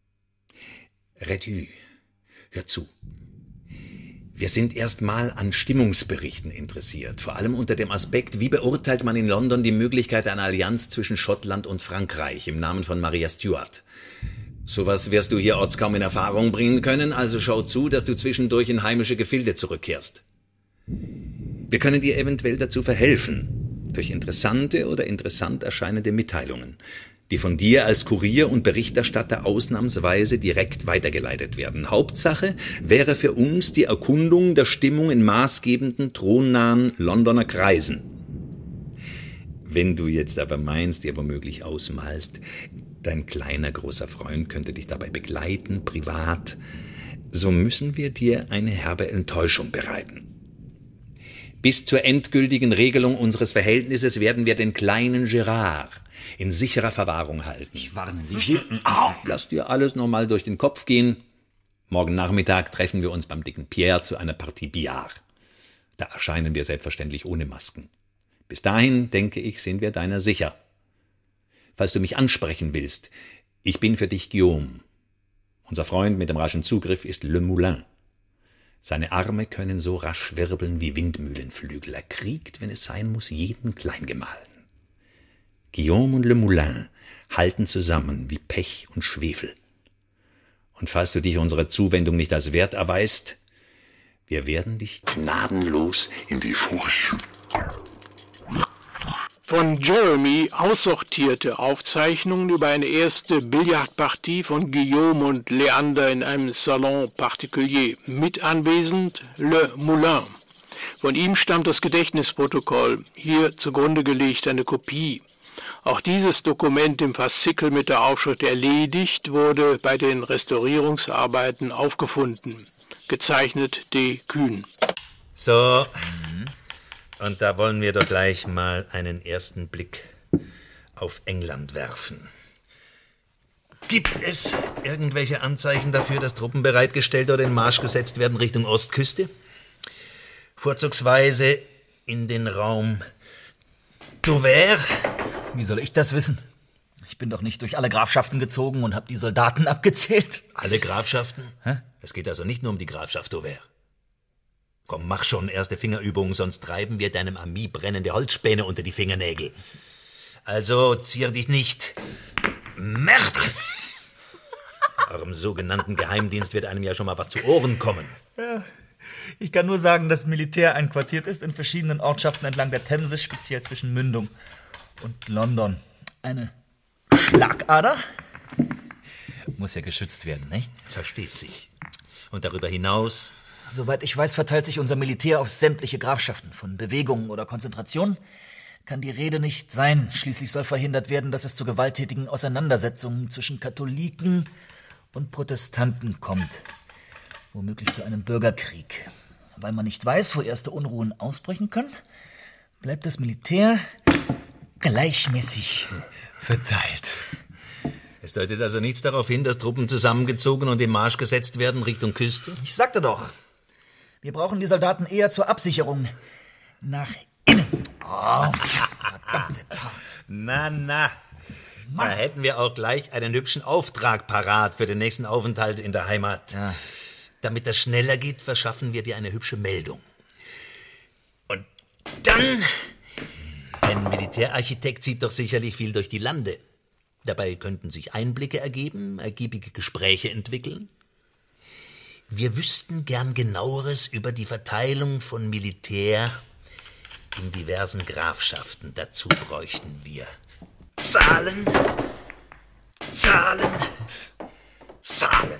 Redü, hör zu. Wir sind erstmal an Stimmungsberichten interessiert, vor allem unter dem Aspekt, wie beurteilt man in London die Möglichkeit einer Allianz zwischen Schottland und Frankreich im Namen von Maria Stuart. Sowas wirst du hier orts kaum in Erfahrung bringen können, also schau zu, dass du zwischendurch in heimische Gefilde zurückkehrst. Wir können dir eventuell dazu verhelfen, durch interessante oder interessant erscheinende Mitteilungen, die von dir als Kurier und Berichterstatter ausnahmsweise direkt weitergeleitet werden. Hauptsache wäre für uns die Erkundung der Stimmung in maßgebenden, thronnahen Londoner Kreisen. Wenn du jetzt aber meinst, dir womöglich ausmalst, dein kleiner großer Freund könnte dich dabei begleiten, privat, so müssen wir dir eine herbe Enttäuschung bereiten. Bis zur endgültigen Regelung unseres Verhältnisses werden wir den kleinen Gerard in sicherer Verwahrung halten. Ich warne Sie. Au! Lass dir alles nochmal durch den Kopf gehen. Morgen Nachmittag treffen wir uns beim dicken Pierre zu einer Partie Billard. Da erscheinen wir selbstverständlich ohne Masken. Bis dahin, denke ich, sind wir deiner sicher. Falls du mich ansprechen willst, ich bin für dich Guillaume. Unser Freund mit dem raschen Zugriff ist Le Moulin. Seine Arme können so rasch wirbeln wie Windmühlenflügel. Er kriegt, wenn es sein muss, jeden Kleingemahlen. Guillaume und Le Moulin halten zusammen wie Pech und Schwefel. Und falls du dich unserer Zuwendung nicht als wert erweist, wir werden dich gnadenlos in die Furcht. Von Jeremy aussortierte Aufzeichnungen über eine erste Billardpartie von Guillaume und Leander in einem Salon particulier. Mit anwesend Le Moulin. Von ihm stammt das Gedächtnisprotokoll, hier zugrunde gelegt eine Kopie. Auch dieses Dokument im Faszikel mit der Aufschrift erledigt wurde bei den Restaurierungsarbeiten aufgefunden. Gezeichnet D. Kühn. So, und da wollen wir doch gleich mal einen ersten Blick auf England werfen. Gibt es irgendwelche Anzeichen dafür, dass Truppen bereitgestellt oder in Marsch gesetzt werden Richtung Ostküste? Vorzugsweise in den Raum Dover? Wie soll ich das wissen? Ich bin doch nicht durch alle Grafschaften gezogen und habe die Soldaten abgezählt. Alle Grafschaften? Hä? Es geht also nicht nur um die Grafschaft Dover. Komm, mach schon erste Fingerübungen, sonst treiben wir deinem Ami brennende Holzspäne unter die Fingernägel. Also zier dich nicht. Merd! Eurem sogenannten Geheimdienst wird einem ja schon mal was zu Ohren kommen. Ja, ich kann nur sagen, dass Militär einquartiert ist in verschiedenen Ortschaften entlang der Themse, speziell zwischen Mündung und London. Eine Schlagader muss ja geschützt werden, nicht? Versteht sich. Und darüber hinaus? Soweit ich weiß, verteilt sich unser Militär auf sämtliche Grafschaften. Von Bewegungen oder Konzentration kann die Rede nicht sein. Schließlich soll verhindert werden, dass es zu gewalttätigen Auseinandersetzungen zwischen Katholiken und Protestanten kommt. Womöglich zu einem Bürgerkrieg. Weil man nicht weiß, wo erste Unruhen ausbrechen können, bleibt das Militär gleichmäßig verteilt. Es deutet also nichts darauf hin, dass Truppen zusammengezogen und in Marsch gesetzt werden Richtung Küste? Ich sagte doch, wir brauchen die Soldaten eher zur Absicherung. Nach innen. Oh, verdammte Tat. Na, na. Da hätten wir auch gleich einen hübschen Auftrag parat für den nächsten Aufenthalt in der Heimat. Ja. Damit das schneller geht, verschaffen wir dir eine hübsche Meldung. Und dann... Ein Militärarchitekt sieht doch sicherlich viel durch die Lande. Dabei könnten sich Einblicke ergeben, ergiebige Gespräche entwickeln. Wir wüssten gern Genaueres über die Verteilung von Militär in diversen Grafschaften. Dazu bräuchten wir Zahlen, Zahlen, Zahlen.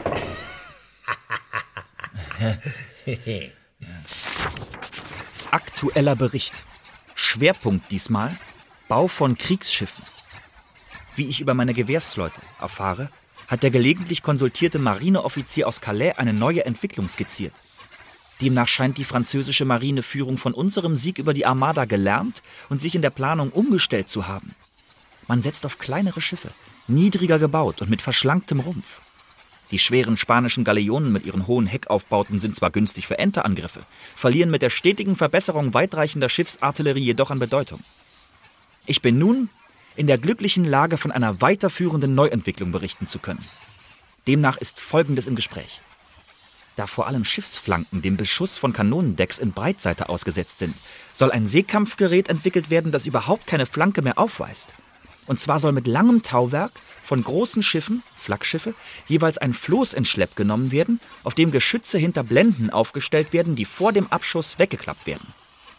Aktueller Bericht. Schwerpunkt diesmal Bau von Kriegsschiffen. Wie ich über meine Gewährsleute erfahre, hat der gelegentlich konsultierte Marineoffizier aus Calais eine neue Entwicklung skizziert. Demnach scheint die französische Marineführung von unserem Sieg über die Armada gelernt und sich in der Planung umgestellt zu haben. Man setzt auf kleinere Schiffe, niedriger gebaut und mit verschlanktem Rumpf. Die schweren spanischen Galeonen mit ihren hohen Heckaufbauten sind zwar günstig für Enterangriffe, verlieren mit der stetigen Verbesserung weitreichender Schiffsartillerie jedoch an Bedeutung. Ich bin nun in der glücklichen Lage, von einer weiterführenden Neuentwicklung berichten zu können. Demnach ist Folgendes im Gespräch. Da vor allem Schiffsflanken dem Beschuss von Kanonendecks in Breitseite ausgesetzt sind, soll ein Seekampfgerät entwickelt werden, das überhaupt keine Flanke mehr aufweist. Und zwar soll mit langem Tauwerk von großen Schiffen, Flaggschiffe, jeweils ein Floß in Schlepp genommen werden, auf dem Geschütze hinter Blenden aufgestellt werden, die vor dem Abschuss weggeklappt werden.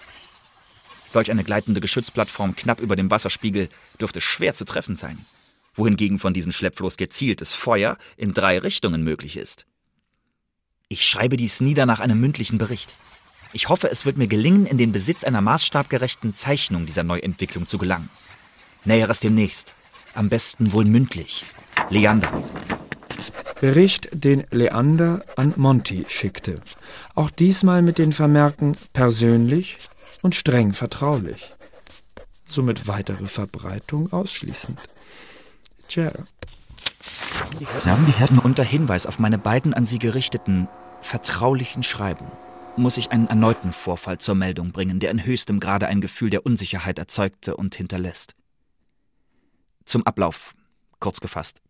Solch eine gleitende Geschützplattform knapp über dem Wasserspiegel dürfte schwer zu treffen sein, wohingegen von diesem Schleppfloß gezieltes Feuer in drei Richtungen möglich ist. Ich schreibe dies nieder nach einem mündlichen Bericht. Ich hoffe, es wird mir gelingen, in den Besitz einer maßstabgerechten Zeichnung dieser Neuentwicklung zu gelangen. Näheres demnächst. Am besten wohl mündlich. Leander. Bericht, den Leander an Monty schickte. Auch diesmal mit den Vermerken persönlich und streng vertraulich. Somit weitere Verbreitung ausschließend. Tja. Sagen die Herren, unter Hinweis auf meine beiden an Sie gerichteten vertraulichen Schreiben muss ich einen erneuten Vorfall zur Meldung bringen, der in höchstem Grade ein Gefühl der Unsicherheit erzeugte und hinterlässt. Zum Ablauf, kurz gefasst.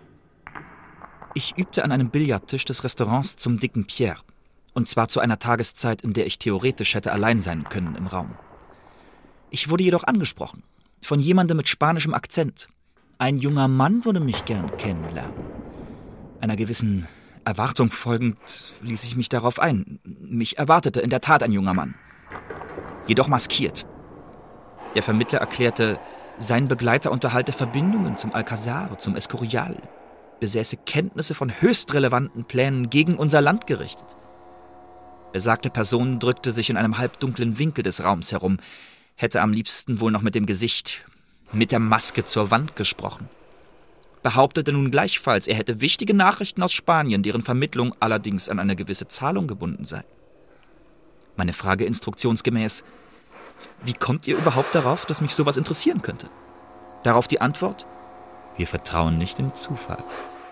Ich übte an einem Billardtisch des Restaurants zum Dicken Pierre, und zwar zu einer Tageszeit, in der ich theoretisch hätte allein sein können im Raum. Ich wurde jedoch angesprochen, von jemandem mit spanischem Akzent. Ein junger Mann würde mich gern kennenlernen. Einer gewissen Erwartung folgend ließ ich mich darauf ein. Mich erwartete in der Tat ein junger Mann, jedoch maskiert. Der Vermittler erklärte, sein Begleiter unterhalte Verbindungen zum Alcazar, zum Escorial, besäße Kenntnisse von höchst relevanten Plänen gegen unser Land gerichtet. Besagte Person drückte sich in einem halbdunklen Winkel des Raums herum, hätte am liebsten wohl noch mit dem Gesicht, mit der Maske zur Wand gesprochen. Behauptete nun gleichfalls, er hätte wichtige Nachrichten aus Spanien, deren Vermittlung allerdings an eine gewisse Zahlung gebunden sei. Meine Frage instruktionsgemäß: Wie kommt ihr überhaupt darauf, dass mich sowas interessieren könnte? Darauf die Antwort: Wir vertrauen nicht dem Zufall.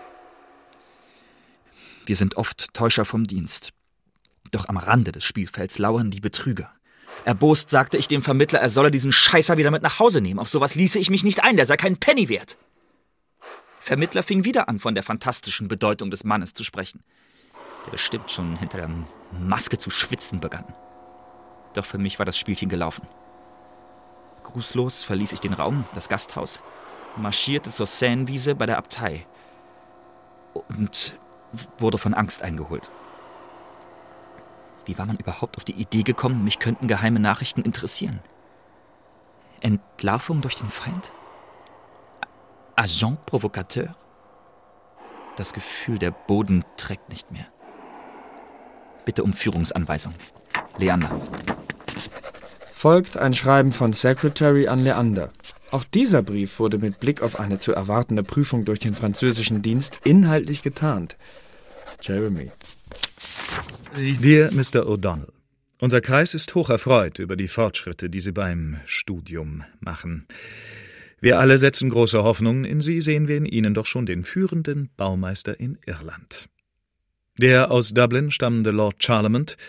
Wir sind oft Täuscher vom Dienst. Doch am Rande des Spielfelds lauern die Betrüger. Erbost sagte ich dem Vermittler, er solle diesen Scheißer wieder mit nach Hause nehmen. Auf sowas ließe ich mich nicht ein, der sei keinen Penny wert. Vermittler fing wieder an, von der fantastischen Bedeutung des Mannes zu sprechen, der bestimmt schon hinter der Maske zu schwitzen begann. Doch für mich war das Spielchen gelaufen. Grußlos verließ ich den Raum, das Gasthaus, marschierte zur Seinewiese bei der Abtei und wurde von Angst eingeholt. Wie war man überhaupt auf die Idee gekommen, mich könnten geheime Nachrichten interessieren? Entlarvung durch den Feind? Agent Provocateur? Das Gefühl, der Boden trägt nicht mehr. Bitte um Führungsanweisung. Leander. Folgt ein Schreiben von Secretary an Leander. Auch dieser Brief wurde mit Blick auf eine zu erwartende Prüfung durch den französischen Dienst inhaltlich getarnt. Jeremy. Dear Mister O'Donnell, unser Kreis ist hoch erfreut über die Fortschritte, die Sie beim Studium machen. Wir alle setzen große Hoffnungen in Sie, sehen wir in Ihnen doch schon den führenden Baumeister in Irland. Der aus Dublin stammende Lord Charlemont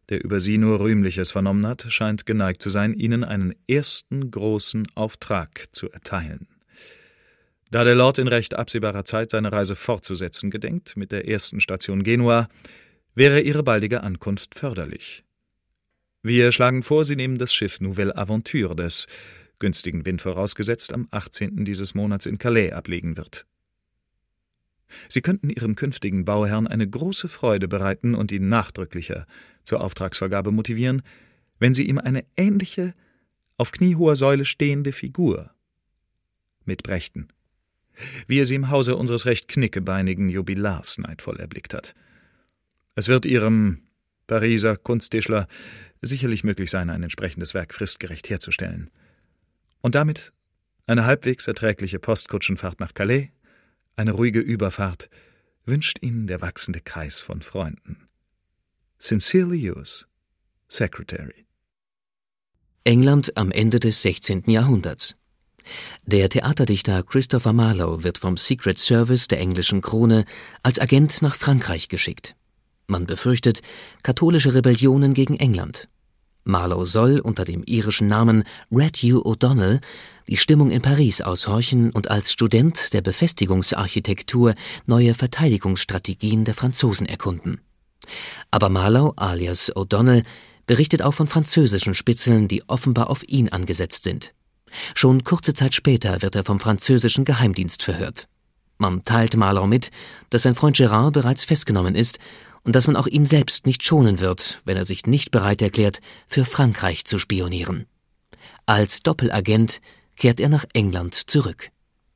der über Sie nur Rühmliches vernommen hat, scheint geneigt zu sein, Ihnen einen ersten großen Auftrag zu erteilen. Da der Lord in recht absehbarer Zeit seine Reise fortzusetzen gedenkt, mit der ersten Station Genua, wäre Ihre baldige Ankunft förderlich. Wir schlagen vor, Sie nehmen das Schiff Nouvelle Aventure, das, günstigen Wind vorausgesetzt, am achtzehnten dieses Monats in Calais ablegen wird. Sie könnten Ihrem künftigen Bauherrn eine große Freude bereiten und ihn nachdrücklicher zur Auftragsvergabe motivieren, wenn Sie ihm eine ähnliche, auf kniehoher Säule stehende Figur mitbrächten, wie er sie im Hause unseres recht knickebeinigen Jubilars neidvoll erblickt hat. Es wird Ihrem Pariser Kunsttischler sicherlich möglich sein, ein entsprechendes Werk fristgerecht herzustellen. Und damit eine halbwegs erträgliche Postkutschenfahrt nach Calais, eine ruhige Überfahrt, wünscht Ihnen der wachsende Kreis von Freunden. Sincerely yours, Secretary. England am Ende des sechzehnten Jahrhunderts. Der Theaterdichter Christopher Marlowe wird vom Secret Service der englischen Krone als Agent nach Frankreich geschickt. Man befürchtet katholische Rebellionen gegen England. Marlowe soll unter dem irischen Namen Red Hugh O'Donnell die Stimmung in Paris aushorchen und als Student der Befestigungsarchitektur neue Verteidigungsstrategien der Franzosen erkunden. Aber Marlowe alias O'Donnell berichtet auch von französischen Spitzeln, die offenbar auf ihn angesetzt sind. Schon kurze Zeit später wird er vom französischen Geheimdienst verhört. Man teilt Marlowe mit, dass sein Freund Gerard bereits festgenommen ist und dass man auch ihn selbst nicht schonen wird, wenn er sich nicht bereit erklärt, für Frankreich zu spionieren. Als Doppelagent kehrt er nach England zurück.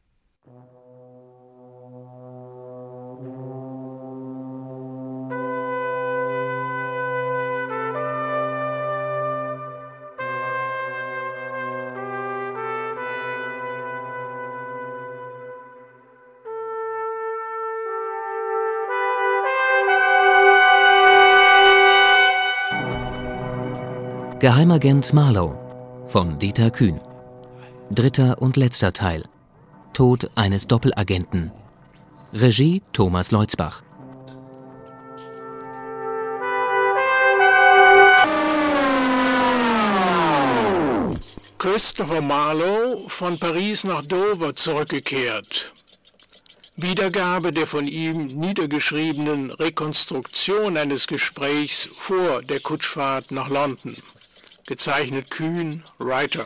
Geheimagent Marlowe von Dieter Kühn. Dritter und letzter Teil. Tod eines Doppelagenten. Regie Thomas Leutzbach. Christopher Marlowe von Paris nach Dover zurückgekehrt. Wiedergabe der von ihm niedergeschriebenen Rekonstruktion eines Gesprächs vor der Kutschfahrt nach London. Gezeichnet Kühn, Writer.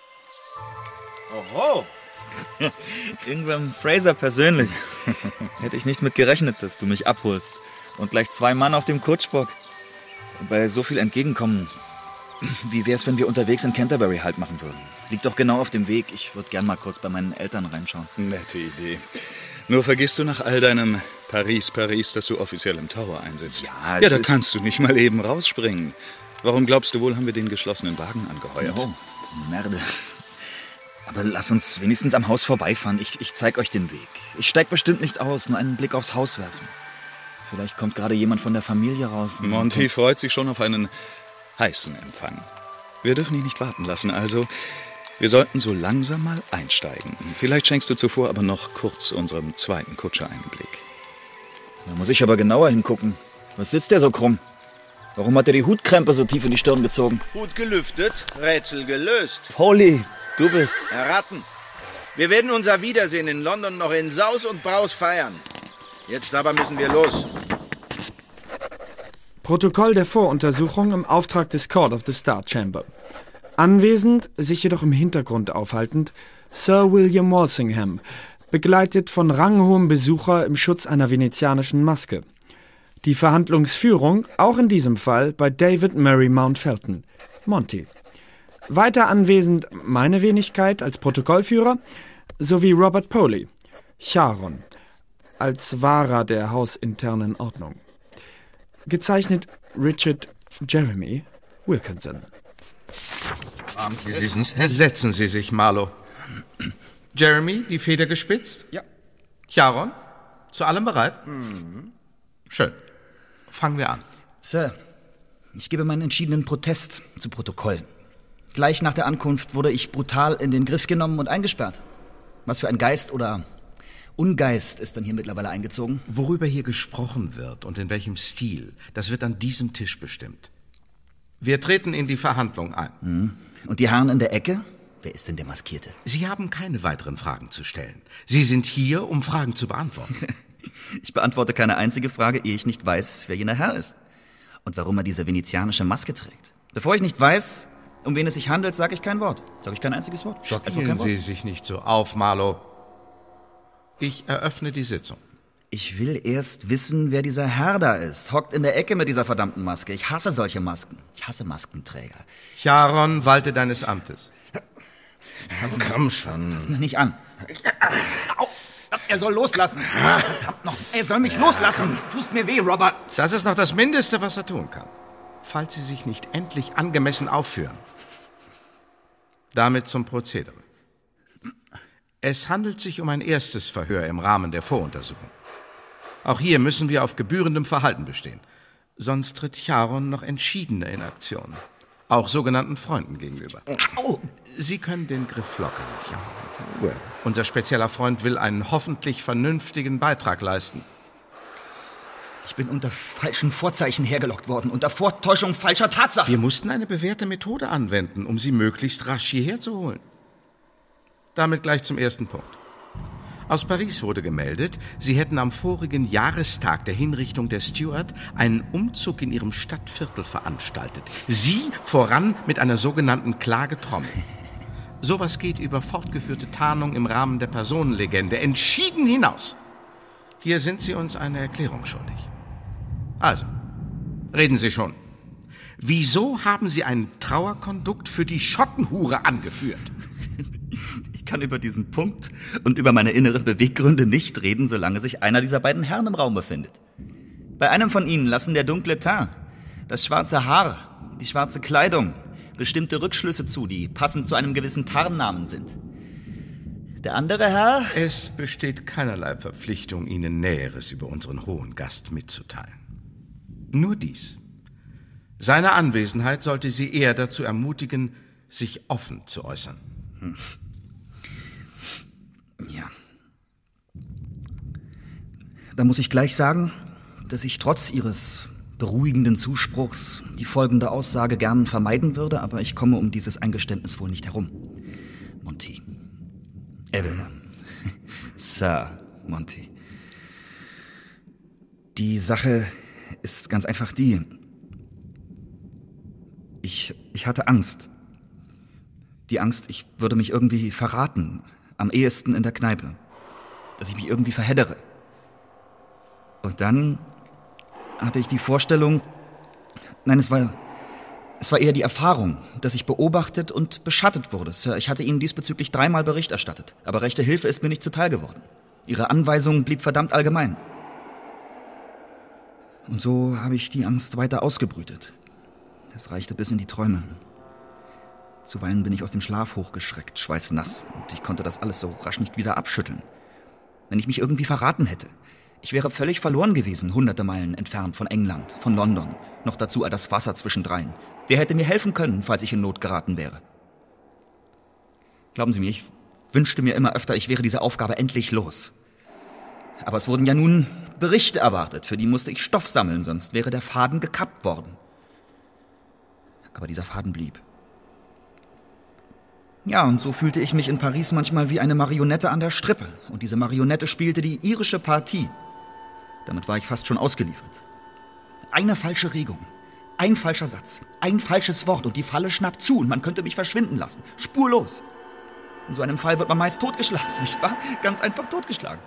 Oho! Irgendwann Fraser persönlich. Hätte ich nicht mit gerechnet, dass du mich abholst. Und gleich zwei Mann auf dem Kutschbock. Bei so viel Entgegenkommen. Wie wär's, wenn wir unterwegs in Canterbury Halt machen würden? Liegt doch genau auf dem Weg. Ich würde gern mal kurz bei meinen Eltern reinschauen. Nette Idee. Nur vergisst du nach all deinem Paris, Paris, dass du offiziell im Tower einsitzt. Ja, ja da kannst du nicht mal eben rausspringen. Warum glaubst du wohl, haben wir den geschlossenen Wagen angeheuert? Oh, Merde. Aber lass uns wenigstens am Haus vorbeifahren. Ich, ich zeig euch den Weg. Ich steig bestimmt nicht aus, nur einen Blick aufs Haus werfen. Vielleicht kommt gerade jemand von der Familie raus. Monty freut sich schon auf einen heißen Empfang. Wir dürfen ihn nicht warten lassen, also wir sollten so langsam mal einsteigen. Vielleicht schenkst du zuvor aber noch kurz unserem zweiten Kutscher einen Blick. Da muss ich aber genauer hingucken. Was sitzt der so krumm? Warum hat er die Hutkrempe so tief in die Stirn gezogen? Hut gelüftet, Rätsel gelöst. Polly, du bist... Erraten. Wir werden unser Wiedersehen in London noch in Saus und Braus feiern. Jetzt aber müssen wir los. Protokoll der Voruntersuchung im Auftrag des Court of the Star Chamber. Anwesend, sich jedoch im Hintergrund aufhaltend, Sir William Walsingham, begleitet von ranghohem Besucher im Schutz einer venezianischen Maske. Die Verhandlungsführung, auch in diesem Fall, bei David Murray Mountfelton, Monty. Weiter anwesend meine Wenigkeit als Protokollführer, sowie Robert Poley, Charon, als Wahrer der hausinternen Ordnung. Gezeichnet Richard Jeremy Wilkinson. Sie, Sie, setzen Sie sich, Marlowe. Jeremy, die Feder gespitzt? Ja. Charon, zu allem bereit? Mhm. Schön. Fangen wir an. Sir, ich gebe meinen entschiedenen Protest zu Protokoll. Gleich nach der Ankunft wurde ich brutal in den Griff genommen und eingesperrt. Was für ein Geist oder Ungeist ist dann hier mittlerweile eingezogen? Worüber hier gesprochen wird und in welchem Stil, das wird an diesem Tisch bestimmt. Wir treten in die Verhandlung ein. Hm. Und die Herren in der Ecke? Wer ist denn der Maskierte? Sie haben keine weiteren Fragen zu stellen. Sie sind hier, um Fragen zu beantworten. Ich beantworte keine einzige Frage, ehe ich nicht weiß, wer jener Herr ist. Und warum er diese venezianische Maske trägt. Bevor ich nicht weiß, um wen es sich handelt, sage ich kein Wort. Sage ich kein einziges Wort. Sag einfach kein Wort. Sie sich nicht so auf, Marlow. Ich eröffne die Sitzung. Ich will erst wissen, wer dieser Herr da ist. Hockt in der Ecke mit dieser verdammten Maske. Ich hasse solche Masken. Ich hasse Maskenträger. Charon, walte deines Amtes. Fass mich, Komm schon. Fass mich nicht an. Au, er soll loslassen. Verdammt noch. Er soll mich ja, loslassen. Komm. Tust mir weh, Robert. Das ist noch das Mindeste, was er tun kann. Falls Sie sich nicht endlich angemessen aufführen. Damit zum Prozedere. Es handelt sich um ein erstes Verhör im Rahmen der Voruntersuchung. Auch hier müssen wir auf gebührendem Verhalten bestehen. Sonst tritt Charon noch entschiedener in Aktion. Auch sogenannten Freunden gegenüber. Au. Sie können den Griff lockern, Charon. Unser spezieller Freund will einen hoffentlich vernünftigen Beitrag leisten. Ich bin unter falschen Vorzeichen hergelockt worden, unter Vortäuschung falscher Tatsachen. Wir mussten eine bewährte Methode anwenden, um Sie möglichst rasch hierher zu holen. Damit gleich zum ersten Punkt. Aus Paris wurde gemeldet, Sie hätten am vorigen Jahrestag der Hinrichtung der Stuart einen Umzug in Ihrem Stadtviertel veranstaltet. Sie voran mit einer sogenannten Klagetrommel. Sowas geht über fortgeführte Tarnung im Rahmen der Personenlegende entschieden hinaus. Hier sind Sie uns eine Erklärung schuldig. Also, reden Sie schon. Wieso haben Sie ein Trauerkondukt für die Schottenhure angeführt? Ich kann über diesen Punkt und über meine inneren Beweggründe nicht reden, solange sich einer dieser beiden Herren im Raum befindet. Bei einem von ihnen lassen der dunkle Teint, das schwarze Haar, die schwarze Kleidung bestimmte Rückschlüsse zu, die passend zu einem gewissen Tarnnamen sind. Der andere Herr? Es besteht keinerlei Verpflichtung, Ihnen Näheres über unseren hohen Gast mitzuteilen. Nur dies. Seine Anwesenheit sollte Sie eher dazu ermutigen, sich offen zu äußern. Hm. Ja. Da muss ich gleich sagen, dass ich trotz Ihres beruhigenden Zuspruchs die folgende Aussage gern vermeiden würde, aber ich komme um dieses Eingeständnis wohl nicht herum. Monty. Äh, Sir Monty. Die Sache ist ganz einfach die. Ich, ich hatte Angst. Die Angst, ich würde mich irgendwie verraten. Am ehesten in der Kneipe. Dass ich mich irgendwie verheddere. Und dann hatte ich die Vorstellung, nein, es war, es war eher die Erfahrung, dass ich beobachtet und beschattet wurde. Sir, ich hatte Ihnen diesbezüglich dreimal Bericht erstattet. Aber rechte Hilfe ist mir nicht zuteil geworden. Ihre Anweisung blieb verdammt allgemein. Und so habe ich die Angst weiter ausgebrütet. Das reichte bis in die Träume. Zuweilen bin ich aus dem Schlaf hochgeschreckt, schweißnass, und ich konnte das alles so rasch nicht wieder abschütteln. Wenn ich mich irgendwie verraten hätte, ich wäre völlig verloren gewesen, hunderte Meilen entfernt von England, von London, noch dazu all das Wasser zwischendrein. Wer hätte mir helfen können, falls ich in Not geraten wäre? Glauben Sie mir, ich wünschte mir immer öfter, ich wäre diese Aufgabe endlich los. Aber es wurden ja nun Berichte erwartet, für die musste ich Stoff sammeln, sonst wäre der Faden gekappt worden. Aber dieser Faden blieb. Ja, und so fühlte ich mich in Paris manchmal wie eine Marionette an der Strippe. Und diese Marionette spielte die irische Partie. Damit war ich fast schon ausgeliefert. Eine falsche Regung, ein falscher Satz, ein falsches Wort und die Falle schnappt zu und man könnte mich verschwinden lassen. Spurlos. In so einem Fall wird man meist totgeschlagen, nicht wahr? Ganz einfach totgeschlagen.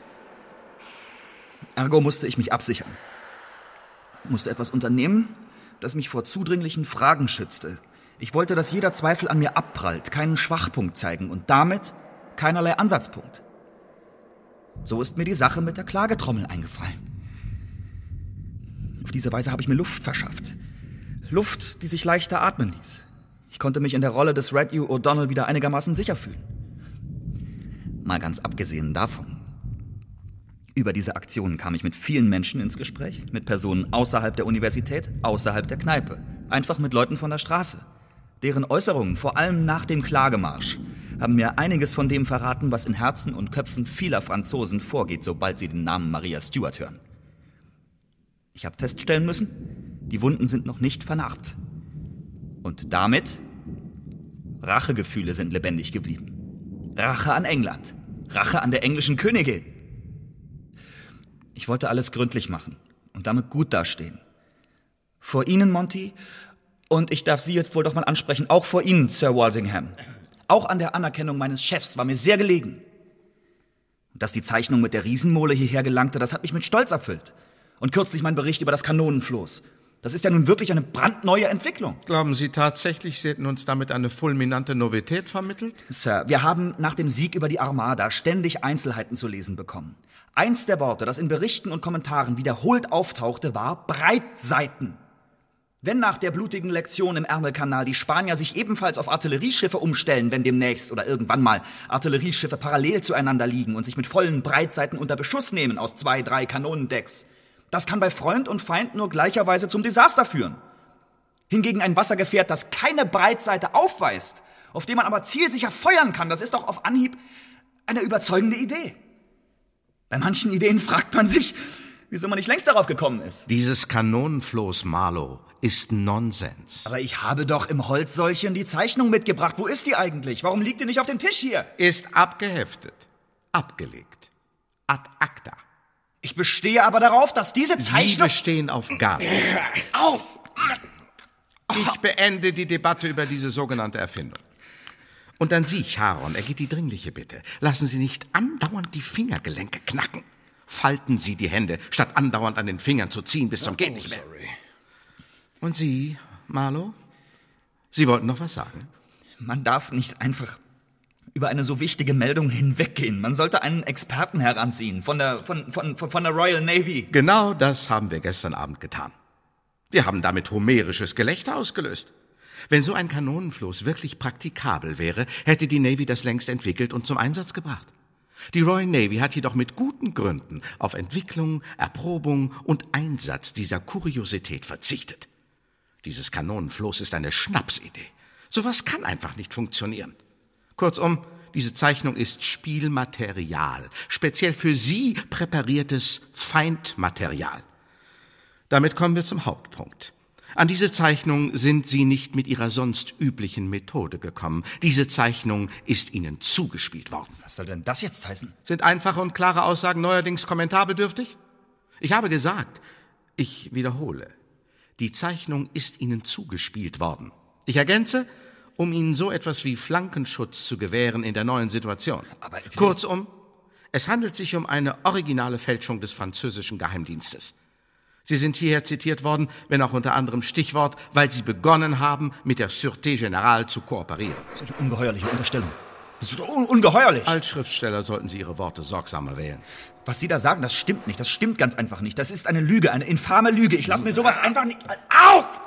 Ergo musste ich mich absichern. Musste etwas unternehmen, das mich vor zudringlichen Fragen schützte. Ich wollte, dass jeder Zweifel an mir abprallt, keinen Schwachpunkt zeigen und damit keinerlei Ansatzpunkt. So ist mir die Sache mit der Klagetrommel eingefallen. Auf diese Weise habe ich mir Luft verschafft. Luft, die sich leichter atmen ließ. Ich konnte mich in der Rolle des Red Hugh O'Donnell wieder einigermaßen sicher fühlen. Mal ganz abgesehen davon. Über diese Aktionen kam ich mit vielen Menschen ins Gespräch, mit Personen außerhalb der Universität, außerhalb der Kneipe, einfach mit Leuten von der Straße. Deren Äußerungen, vor allem nach dem Klagemarsch, haben mir einiges von dem verraten, was in Herzen und Köpfen vieler Franzosen vorgeht, sobald sie den Namen Maria Stuart hören. Ich habe feststellen müssen, die Wunden sind noch nicht vernarbt. Und damit Rachegefühle sind lebendig geblieben. Rache an England. Rache an der englischen Königin. Ich wollte alles gründlich machen und damit gut dastehen. Vor Ihnen, Monty, und ich darf Sie jetzt wohl doch mal ansprechen, auch vor Ihnen, Sir Walsingham. Auch an der Anerkennung meines Chefs war mir sehr gelegen. Und dass die Zeichnung mit der Riesenmole hierher gelangte, das hat mich mit Stolz erfüllt. Und kürzlich mein Bericht über das Kanonenfloß. Das ist ja nun wirklich eine brandneue Entwicklung. Glauben Sie tatsächlich, Sie hätten uns damit eine fulminante Novität vermittelt? Sir, wir haben nach dem Sieg über die Armada ständig Einzelheiten zu lesen bekommen. Eins der Worte, das in Berichten und Kommentaren wiederholt auftauchte, war Breitseiten. Wenn nach der blutigen Lektion im Ärmelkanal die Spanier sich ebenfalls auf Artillerieschiffe umstellen, wenn demnächst oder irgendwann mal Artillerieschiffe parallel zueinander liegen und sich mit vollen Breitseiten unter Beschuss nehmen aus zwei, drei Kanonendecks, das kann bei Freund und Feind nur gleicherweise zum Desaster führen. Hingegen ein Wassergefährt, das keine Breitseite aufweist, auf dem man aber zielsicher feuern kann, das ist doch auf Anhieb eine überzeugende Idee. Bei manchen Ideen fragt man sich, wieso man nicht längst darauf gekommen ist. Dieses Kanonenfloß, Marlow, ist Nonsens. Aber ich habe doch im Holzsäulchen die Zeichnung mitgebracht. Wo ist die eigentlich? Warum liegt die nicht auf dem Tisch hier? Ist abgeheftet. Abgelegt. Ad acta. Ich bestehe aber darauf, dass diese Zeichnung... Sie bestehen auf gar nichts. Auf! Ich beende die Debatte über diese sogenannte Erfindung. Und an Sie, Charon, ergeht die dringliche Bitte. Lassen Sie nicht andauernd die Fingergelenke knacken. Falten Sie die Hände, statt andauernd an den Fingern zu ziehen bis zum geht nicht mehr. Und Sie, Marlow? Sie wollten noch was sagen? Man darf nicht einfach über eine so wichtige Meldung hinweggehen. Man sollte einen Experten heranziehen von der, von, von, von der Royal Navy. Genau das haben wir gestern Abend getan. Wir haben damit homerisches Gelächter ausgelöst. Wenn so ein Kanonenfloß wirklich praktikabel wäre, hätte die Navy das längst entwickelt und zum Einsatz gebracht. Die Royal Navy hat jedoch mit guten Gründen auf Entwicklung, Erprobung und Einsatz dieser Kuriosität verzichtet. Dieses Kanonenfloß ist eine Schnapsidee. Sowas kann einfach nicht funktionieren. Kurzum, diese Zeichnung ist Spielmaterial, speziell für Sie präpariertes Feindmaterial. Damit kommen wir zum Hauptpunkt. An diese Zeichnung sind Sie nicht mit Ihrer sonst üblichen Methode gekommen. Diese Zeichnung ist Ihnen zugespielt worden. Was soll denn das jetzt heißen? Sind einfache und klare Aussagen neuerdings kommentarbedürftig? Ich habe gesagt, ich wiederhole, die Zeichnung ist Ihnen zugespielt worden. Ich ergänze, um Ihnen so etwas wie Flankenschutz zu gewähren in der neuen Situation. Aber Kurzum, es handelt sich um eine originale Fälschung des französischen Geheimdienstes. Sie sind hierher zitiert worden, wenn auch unter anderem Stichwort, weil Sie begonnen haben, mit der Sûreté Générale zu kooperieren. Das ist eine ungeheuerliche Unterstellung. Das ist un- ungeheuerlich. Als Schriftsteller sollten Sie Ihre Worte sorgsamer wählen. Was Sie da sagen, das stimmt nicht. Das stimmt ganz einfach nicht. Das ist eine Lüge, eine infame Lüge. Ich lasse mir sowas einfach nicht... Auf!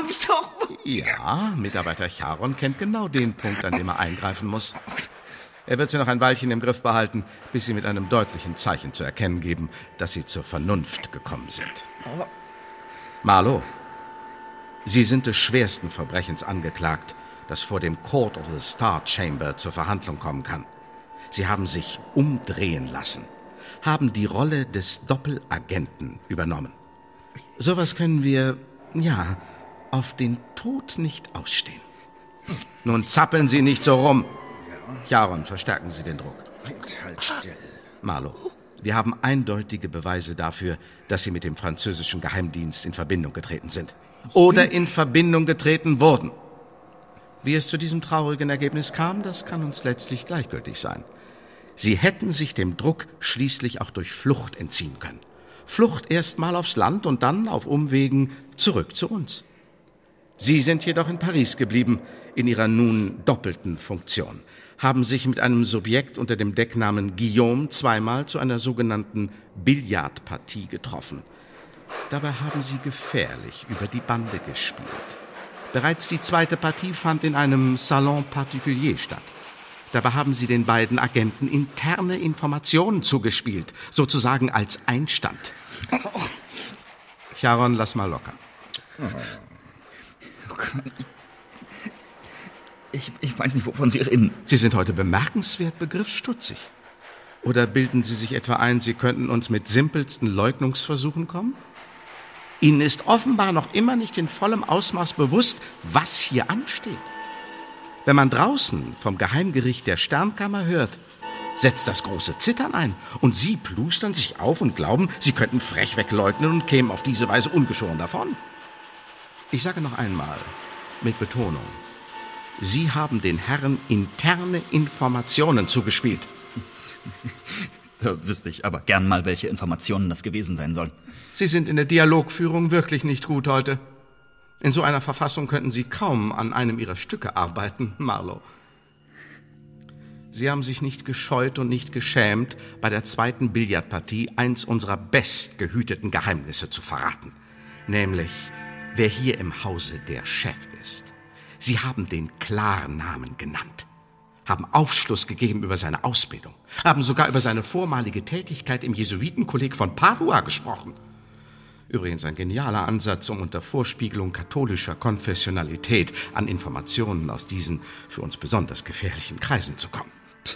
Ja, Mitarbeiter Charon kennt genau den Punkt, an dem er eingreifen muss. Er wird Sie noch ein Weilchen im Griff behalten, bis Sie mit einem deutlichen Zeichen zu erkennen geben, dass Sie zur Vernunft gekommen sind. Marlow, Sie sind des schwersten Verbrechens angeklagt, das vor dem Court of the Star Chamber zur Verhandlung kommen kann. Sie haben sich umdrehen lassen, haben die Rolle des Doppelagenten übernommen. Sowas können wir, ja, auf den Tod nicht ausstehen. Nun zappeln Sie nicht so rum. Charon, verstärken Sie den Druck. Halt still. Marlow, wir haben eindeutige Beweise dafür, dass Sie mit dem französischen Geheimdienst in Verbindung getreten sind. Oder in Verbindung getreten wurden. Wie es zu diesem traurigen Ergebnis kam, das kann uns letztlich gleichgültig sein. Sie hätten sich dem Druck schließlich auch durch Flucht entziehen können. Flucht erst mal aufs Land und dann auf Umwegen zurück zu uns. Sie sind jedoch in Paris geblieben, in Ihrer nun doppelten Funktion, haben sich mit einem Subjekt unter dem Decknamen Guillaume zweimal zu einer sogenannten Billardpartie getroffen. Dabei haben Sie gefährlich über die Bande gespielt. Bereits die zweite Partie fand in einem Salon particulier statt. Dabei haben Sie den beiden Agenten interne Informationen zugespielt, sozusagen als Einstand. Charon, lass mal locker. Ich, ich weiß nicht, wovon Sie reden. Sie sind heute bemerkenswert begriffsstutzig. Oder bilden Sie sich etwa ein, Sie könnten uns mit simpelsten Leugnungsversuchen kommen? Ihnen ist offenbar noch immer nicht in vollem Ausmaß bewusst, was hier ansteht. Wenn man draußen vom Geheimgericht der Sternkammer hört, setzt das große Zittern ein und Sie plustern sich auf und glauben, Sie könnten frech wegleugnen und kämen auf diese Weise ungeschoren davon. Ich sage noch einmal, mit Betonung, Sie haben den Herren interne Informationen zugespielt. Da wüsste ich aber gern mal, welche Informationen das gewesen sein sollen. Sie sind in der Dialogführung wirklich nicht gut heute. In so einer Verfassung könnten Sie kaum an einem Ihrer Stücke arbeiten, Marlowe. Sie haben sich nicht gescheut und nicht geschämt, bei der zweiten Billardpartie eins unserer bestgehüteten Geheimnisse zu verraten. Nämlich, wer hier im Hause der Chef ist. Sie haben den Klarnamen genannt, haben Aufschluss gegeben über seine Ausbildung, haben sogar über seine vormalige Tätigkeit im Jesuitenkolleg von Padua gesprochen. Übrigens ein genialer Ansatz, um unter Vorspiegelung katholischer Konfessionalität an Informationen aus diesen für uns besonders gefährlichen Kreisen zu kommen.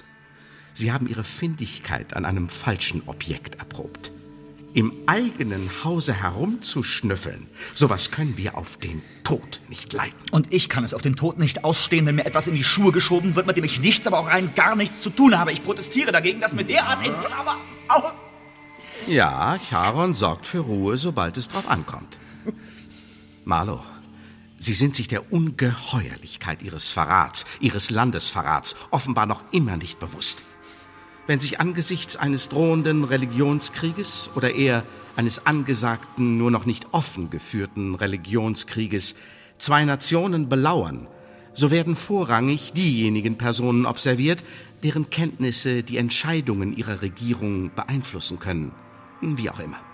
Sie haben Ihre Findigkeit an einem falschen Objekt erprobt. Im eigenen Hause herumzuschnüffeln, sowas können wir auf den Tod nicht leiden. Und ich kann es auf den Tod nicht ausstehen, wenn mir etwas in die Schuhe geschoben wird, mit dem ich nichts, aber auch rein gar nichts zu tun habe. Ich protestiere dagegen, dass mir derart in aber au. Ja, Charon sorgt für Ruhe, sobald es drauf ankommt. Marlowe, Sie sind sich der Ungeheuerlichkeit Ihres Verrats, Ihres Landesverrats, offenbar noch immer nicht bewusst. Wenn sich angesichts eines drohenden Religionskrieges oder eher eines angesagten, nur noch nicht offen geführten Religionskrieges zwei Nationen belauern, so werden vorrangig diejenigen Personen observiert, deren Kenntnisse die Entscheidungen ihrer Regierung beeinflussen können, wie auch immer.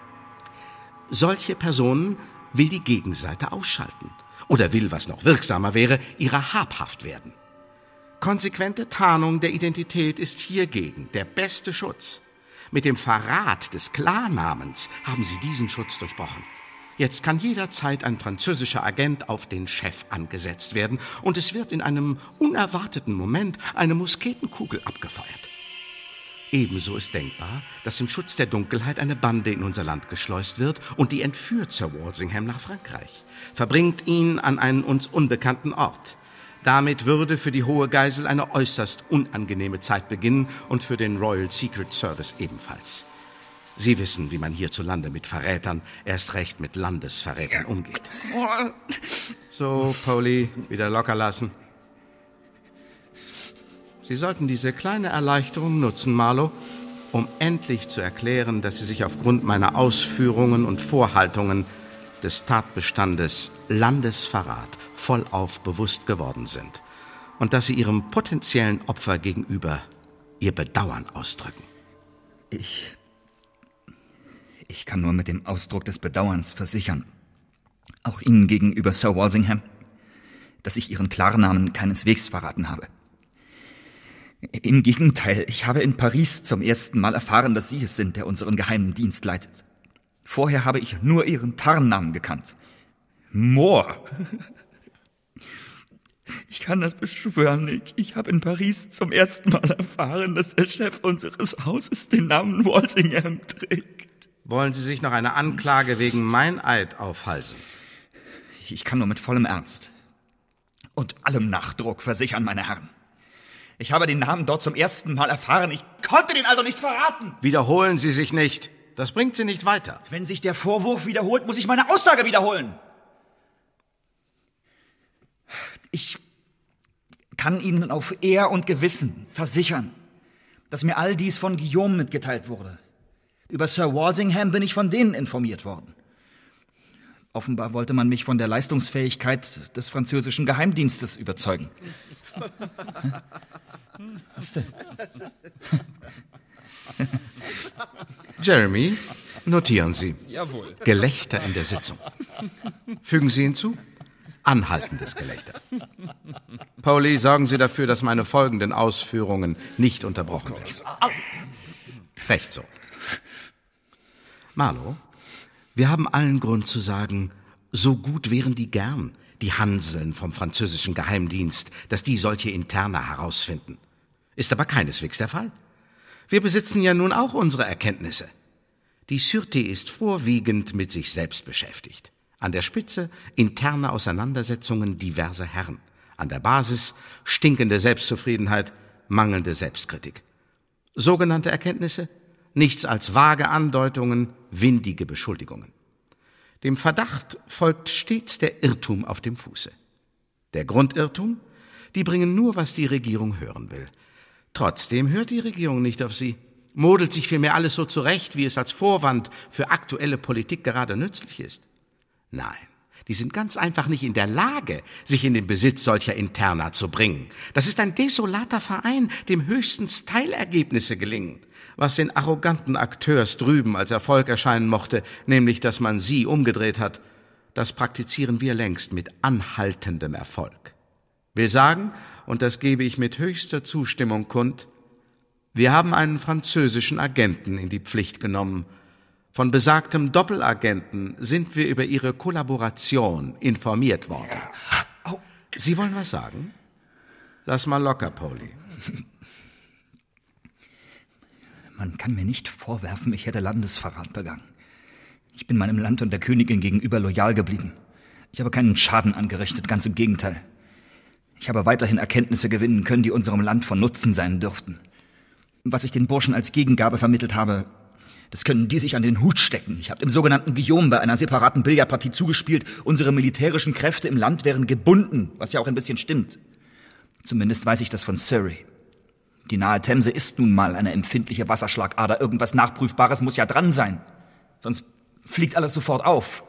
Solche Personen will die Gegenseite ausschalten oder will, was noch wirksamer wäre, ihrer habhaft werden. Konsequente Tarnung der Identität ist hiergegen der beste Schutz. Mit dem Verrat des Klarnamens haben Sie diesen Schutz durchbrochen. Jetzt kann jederzeit ein französischer Agent auf den Chef angesetzt werden und es wird in einem unerwarteten Moment eine Musketenkugel abgefeuert. Ebenso ist denkbar, dass im Schutz der Dunkelheit eine Bande in unser Land geschleust wird und die entführt Sir Walsingham nach Frankreich, verbringt ihn an einen uns unbekannten Ort. Damit würde für die hohe Geisel eine äußerst unangenehme Zeit beginnen und für den Royal Secret Service ebenfalls. Sie wissen, wie man hierzulande mit Verrätern, erst recht mit Landesverrätern umgeht. So, Polly, wieder locker lassen. Sie sollten diese kleine Erleichterung nutzen, Marlowe, um endlich zu erklären, dass Sie sich aufgrund meiner Ausführungen und Vorhaltungen des Tatbestandes Landesverrat vollauf bewusst geworden sind und dass Sie Ihrem potenziellen Opfer gegenüber Ihr Bedauern ausdrücken. Ich... Ich kann nur mit dem Ausdruck des Bedauerns versichern, auch Ihnen gegenüber, Sir Walsingham, dass ich Ihren Klarnamen keineswegs verraten habe. Im Gegenteil, ich habe in Paris zum ersten Mal erfahren, dass Sie es sind, der unseren geheimen Dienst leitet. Vorher habe ich nur Ihren Tarnnamen gekannt. Moore. Ich kann das beschwören. Ich, ich habe in Paris zum ersten Mal erfahren, dass der Chef unseres Hauses den Namen Walsingham trägt. Wollen Sie sich noch eine Anklage wegen Meineid aufhalsen? Ich kann nur mit vollem Ernst und allem Nachdruck versichern, meine Herren. Ich habe den Namen dort zum ersten Mal erfahren. Ich konnte den also nicht verraten. Wiederholen Sie sich nicht. Das bringt Sie nicht weiter. Wenn sich der Vorwurf wiederholt, muss ich meine Aussage wiederholen. Ich kann Ihnen auf Ehr und Gewissen versichern, dass mir all dies von Guillaume mitgeteilt wurde. Über Sir Walsingham bin ich von denen informiert worden. Offenbar wollte man mich von der Leistungsfähigkeit des französischen Geheimdienstes überzeugen. Was denn? Jeremy, notieren Sie. Jawohl. Gelächter in der Sitzung. Fügen Sie hinzu? Anhaltendes Gelächter. Polly, sorgen Sie dafür, dass meine folgenden Ausführungen nicht unterbrochen werden. Recht so. Marlowe, wir haben allen Grund zu sagen, so gut wären die gern, die Hanseln vom französischen Geheimdienst, dass die solche Interna herausfinden. Ist aber keineswegs der Fall. Wir besitzen ja nun auch unsere Erkenntnisse. Die Sûreté ist vorwiegend mit sich selbst beschäftigt. An der Spitze interne Auseinandersetzungen diverser Herren. An der Basis stinkende Selbstzufriedenheit, mangelnde Selbstkritik. Sogenannte Erkenntnisse? Nichts als vage Andeutungen, windige Beschuldigungen. Dem Verdacht folgt stets der Irrtum auf dem Fuße. Der Grundirrtum? Die bringen nur, was die Regierung hören will. Trotzdem hört die Regierung nicht auf sie, modelt sich vielmehr alles so zurecht, wie es als Vorwand für aktuelle Politik gerade nützlich ist. Nein, die sind ganz einfach nicht in der Lage, sich in den Besitz solcher Interna zu bringen. Das ist ein desolater Verein, dem höchstens Teilergebnisse gelingen. Was den arroganten Akteurs drüben als Erfolg erscheinen mochte, nämlich, dass man sie umgedreht hat, das praktizieren wir längst mit anhaltendem Erfolg. Will sagen, und das gebe ich mit höchster Zustimmung kund, wir haben einen französischen Agenten in die Pflicht genommen. Von besagtem Doppelagenten sind wir über Ihre Kollaboration informiert worden. Sie wollen was sagen? Lass mal locker, Pauli. Man kann mir nicht vorwerfen, ich hätte Landesverrat begangen. Ich bin meinem Land und der Königin gegenüber loyal geblieben. Ich habe keinen Schaden angerichtet, ganz im Gegenteil. Ich habe weiterhin Erkenntnisse gewinnen können, die unserem Land von Nutzen sein dürften. Was ich den Burschen als Gegengabe vermittelt habe, das können die sich an den Hut stecken. Ich habe dem sogenannten Guillaume bei einer separaten Billardpartie zugespielt, unsere militärischen Kräfte im Land wären gebunden, was ja auch ein bisschen stimmt. Zumindest weiß ich das von Surrey. Die nahe Themse ist nun mal eine empfindliche Wasserschlagader. Irgendwas Nachprüfbares muss ja dran sein. Sonst fliegt alles sofort auf.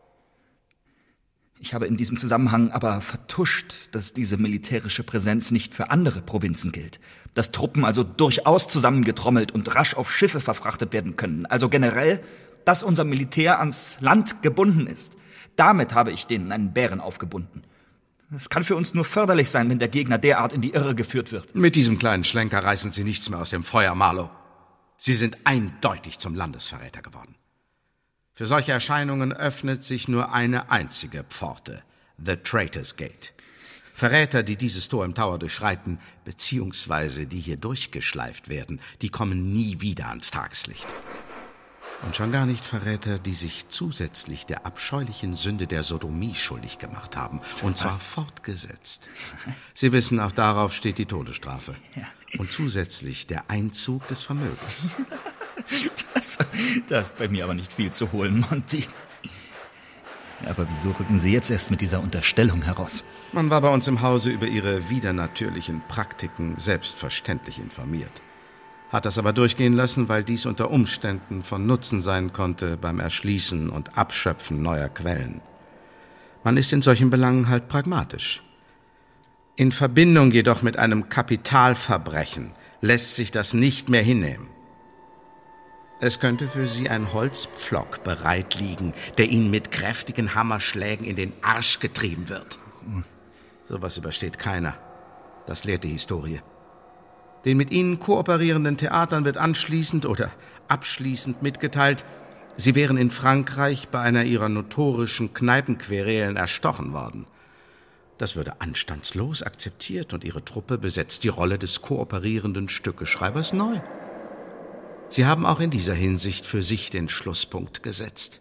Ich habe in diesem Zusammenhang aber vertuscht, dass diese militärische Präsenz nicht für andere Provinzen gilt. Dass Truppen also durchaus zusammengetrommelt und rasch auf Schiffe verfrachtet werden können. Also generell, dass unser Militär ans Land gebunden ist. Damit habe ich denen einen Bären aufgebunden. Es kann für uns nur förderlich sein, wenn der Gegner derart in die Irre geführt wird. Mit diesem kleinen Schlenker reißen Sie nichts mehr aus dem Feuer, Marlow. Sie sind eindeutig zum Landesverräter geworden. Für solche Erscheinungen öffnet sich nur eine einzige Pforte, the Traitors Gate. Verräter, die dieses Tor im Tower durchschreiten, beziehungsweise die hier durchgeschleift werden, die kommen nie wieder ans Tageslicht. Und schon gar nicht Verräter, die sich zusätzlich der abscheulichen Sünde der Sodomie schuldig gemacht haben, und zwar fortgesetzt. Sie wissen, auch darauf steht die Todesstrafe. Und zusätzlich der Einzug des Vermögens. Das, das ist bei mir aber nicht viel zu holen, Monty. Aber wieso rücken Sie jetzt erst mit dieser Unterstellung heraus? Man war bei uns im Hause über Ihre widernatürlichen Praktiken selbstverständlich informiert. Hat das aber durchgehen lassen, weil dies unter Umständen von Nutzen sein konnte beim Erschließen und Abschöpfen neuer Quellen. Man ist in solchen Belangen halt pragmatisch. In Verbindung jedoch mit einem Kapitalverbrechen lässt sich das nicht mehr hinnehmen. Es könnte für Sie ein Holzpflock bereit liegen, der Ihnen mit kräftigen Hammerschlägen in den Arsch getrieben wird. Sowas übersteht keiner. Das lehrt die Historie. Den mit Ihnen kooperierenden Theatern wird anschließend oder abschließend mitgeteilt, sie wären in Frankreich bei einer ihrer notorischen Kneipenquerelen erstochen worden. Das würde anstandslos akzeptiert und Ihre Truppe besetzt die Rolle des kooperierenden Stückeschreibers neu. Sie haben auch in dieser Hinsicht für sich den Schlusspunkt gesetzt.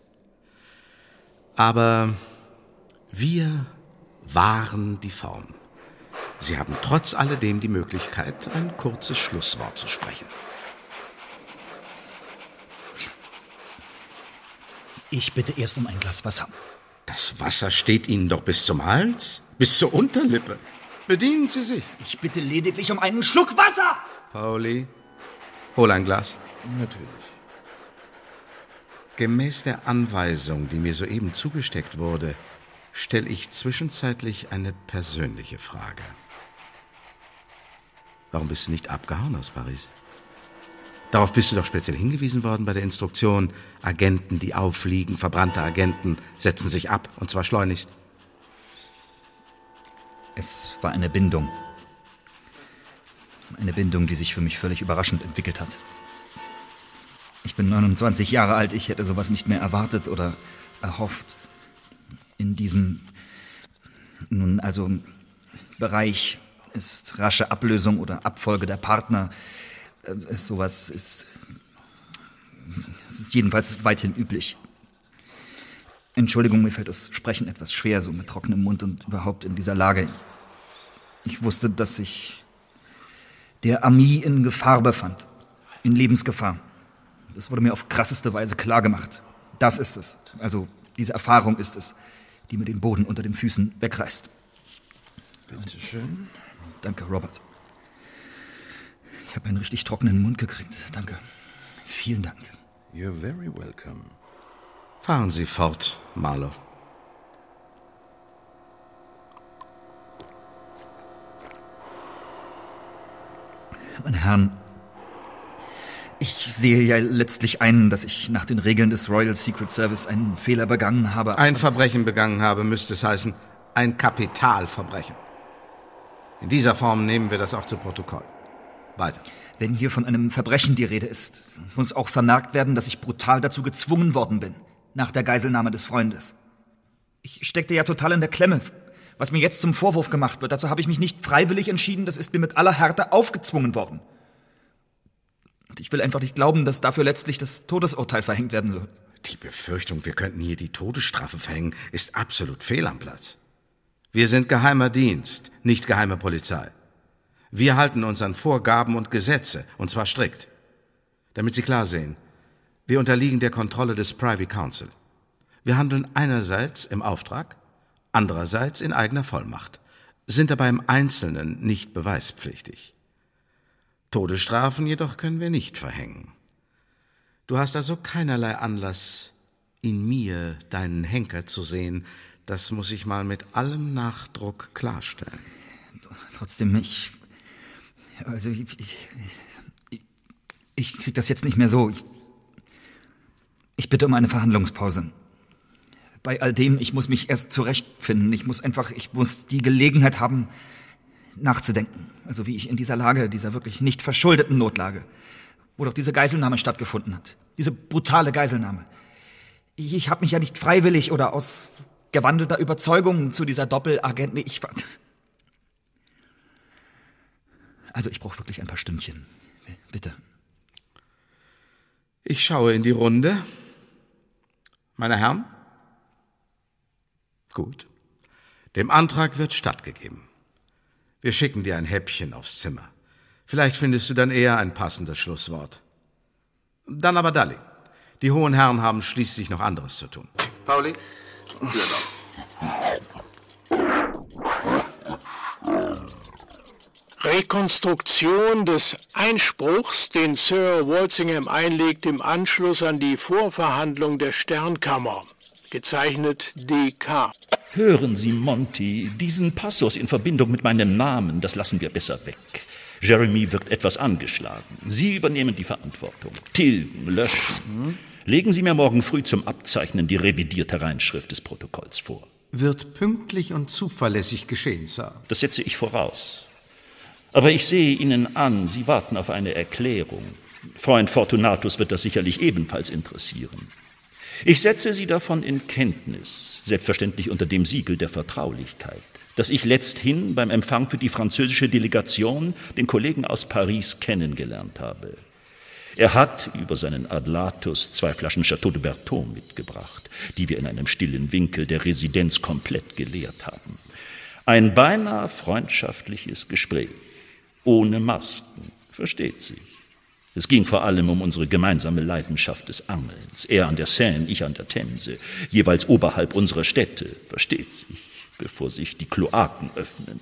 Aber wir wahren die Form. Sie haben trotz alledem die Möglichkeit, ein kurzes Schlusswort zu sprechen. Ich bitte erst um ein Glas Wasser. Das Wasser steht Ihnen doch bis zum Hals, bis zur Unterlippe. Bedienen Sie sich. Ich bitte lediglich um einen Schluck Wasser! Pauli, hol ein Glas. Natürlich. Gemäß der Anweisung, die mir soeben zugesteckt wurde, stelle ich zwischenzeitlich eine persönliche Frage. Warum bist du nicht abgehauen aus Paris? Darauf bist du doch speziell hingewiesen worden bei der Instruktion, Agenten, die auffliegen, verbrannte Agenten, setzen sich ab, und zwar schleunigst. Es war eine Bindung. Eine Bindung, die sich für mich völlig überraschend entwickelt hat. Ich bin neunundzwanzig Jahre alt, ich hätte sowas nicht mehr erwartet oder erhofft. In diesem, nun also, Bereich ist rasche Ablösung oder Abfolge der Partner. Sowas ist, Das ist jedenfalls weithin üblich. Entschuldigung, mir fällt das Sprechen etwas schwer, so mit trockenem Mund und überhaupt in dieser Lage. Ich wusste, dass sich der Ami in Gefahr befand. In Lebensgefahr. Das wurde mir auf krasseste Weise klargemacht. Das ist es. Also, diese Erfahrung ist es, die mir den Boden unter den Füßen wegreißt. Bitte schön. Danke, Robert. Ich habe einen richtig trockenen Mund gekriegt. Danke. Vielen Dank. You're very welcome. Fahren Sie fort, Marlowe. Meine Herren, ich sehe ja letztlich ein, dass ich nach den Regeln des Royal Secret Service einen Fehler begangen habe. Ein Verbrechen begangen habe, müsste es heißen, ein Kapitalverbrechen. In dieser Form nehmen wir das auch zu Protokoll. Weiter. Wenn hier von einem Verbrechen die Rede ist, muss auch vermerkt werden, dass ich brutal dazu gezwungen worden bin, nach der Geiselnahme des Freundes. Ich steckte ja total in der Klemme. Was mir jetzt zum Vorwurf gemacht wird, dazu habe ich mich nicht freiwillig entschieden, das ist mir mit aller Härte aufgezwungen worden. Und ich will einfach nicht glauben, dass dafür letztlich das Todesurteil verhängt werden soll. Die Befürchtung, wir könnten hier die Todesstrafe verhängen, ist absolut fehl am Platz. Wir sind geheimer Dienst, nicht geheime Polizei. Wir halten uns an Vorgaben und Gesetze, und zwar strikt. Damit Sie klar sehen, wir unterliegen der Kontrolle des Privy Council. Wir handeln einerseits im Auftrag, andererseits in eigener Vollmacht, sind dabei im Einzelnen nicht beweispflichtig. Todesstrafen jedoch können wir nicht verhängen. Du hast also keinerlei Anlass, in mir deinen Henker zu sehen. Das muss ich mal mit allem Nachdruck klarstellen. Trotzdem, ich... Also, ich... Ich, ich krieg das jetzt nicht mehr so. Ich, ich bitte um eine Verhandlungspause. Bei all dem, ich muss mich erst zurechtfinden. Ich muss einfach, ich muss die Gelegenheit haben, nachzudenken. Also wie ich in dieser Lage, dieser wirklich nicht verschuldeten Notlage, wo doch diese Geiselnahme stattgefunden hat. Diese brutale Geiselnahme. Ich, ich habe mich ja nicht freiwillig oder aus gewandelter Überzeugung zu dieser Doppelagenten... Ich, also ich brauche wirklich ein paar Stündchen. Bitte. Ich schaue in die Runde. Meine Herren? Gut. Dem Antrag wird stattgegeben. Wir schicken dir ein Häppchen aufs Zimmer. Vielleicht findest du dann eher ein passendes Schlusswort. Dann aber Dalli. Die hohen Herren haben schließlich noch anderes zu tun. Pauli? Rekonstruktion des Einspruchs, den Sir Walsingham einlegt im Anschluss an die Vorverhandlung der Sternkammer. Gezeichnet D K Hören Sie, Monty, diesen Passus in Verbindung mit meinem Namen, das lassen wir besser weg. Jeremy wird etwas angeschlagen. Sie übernehmen die Verantwortung. Tilgen, löschen. Legen Sie mir morgen früh zum Abzeichnen die revidierte Reinschrift des Protokolls vor. Wird pünktlich und zuverlässig geschehen, Sir. Das setze ich voraus. Aber ich sehe Ihnen an, Sie warten auf eine Erklärung. Freund Fortunatus wird das sicherlich ebenfalls interessieren. Ich setze Sie davon in Kenntnis, selbstverständlich unter dem Siegel der Vertraulichkeit, dass ich letzthin beim Empfang für die französische Delegation den Kollegen aus Paris kennengelernt habe. Er hat über seinen Adlatus zwei Flaschen Chateau de Berton mitgebracht, die wir in einem stillen Winkel der Residenz komplett geleert haben. Ein beinahe freundschaftliches Gespräch, ohne Masken, versteht sich. Es ging vor allem um unsere gemeinsame Leidenschaft des Angelns. Er an der Seine, ich an der Themse, jeweils oberhalb unserer Städte, versteht sich, bevor sich die Kloaken öffnen.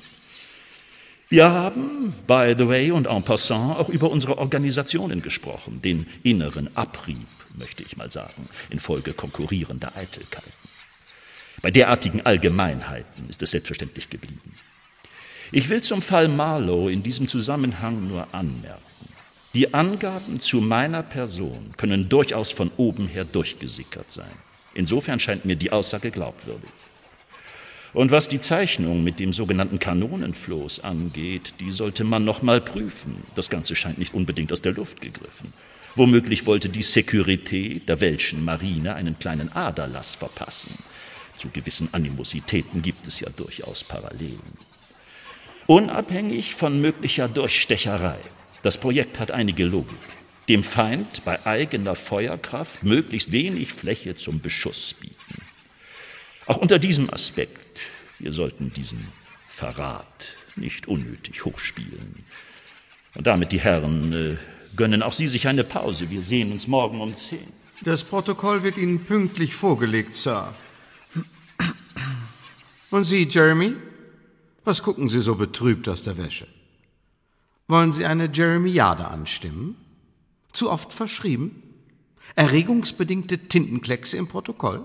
Wir haben, by the way und en passant, auch über unsere Organisationen gesprochen, den inneren Abrieb, möchte ich mal sagen, infolge konkurrierender Eitelkeiten. Bei derartigen Allgemeinheiten ist es selbstverständlich geblieben. Ich will zum Fall Marlowe in diesem Zusammenhang nur anmerken: Die Angaben zu meiner Person können durchaus von oben her durchgesickert sein. Insofern scheint mir die Aussage glaubwürdig. Und was die Zeichnung mit dem sogenannten Kanonenfloß angeht, die sollte man noch mal prüfen. Das Ganze scheint nicht unbedingt aus der Luft gegriffen. Womöglich wollte die Sécurité der welschen Marine einen kleinen Aderlass verpassen. Zu gewissen Animositäten gibt es ja durchaus Parallelen. Unabhängig von möglicher Durchstecherei. Das Projekt hat einige Logik. dem Feind bei eigener Feuerkraft möglichst wenig Fläche zum Beschuss bieten. Auch unter diesem Aspekt, wir sollten diesen Verrat nicht unnötig hochspielen. Und damit, die Herren, äh, gönnen auch Sie sich eine Pause. Wir sehen uns morgen um zehn. Das Protokoll wird Ihnen pünktlich vorgelegt, Sir. Und Sie, Jeremy? Was gucken Sie so betrübt aus der Wäsche? Wollen Sie eine Jeremiade anstimmen? Zu oft verschrieben? Erregungsbedingte Tintenkleckse im Protokoll?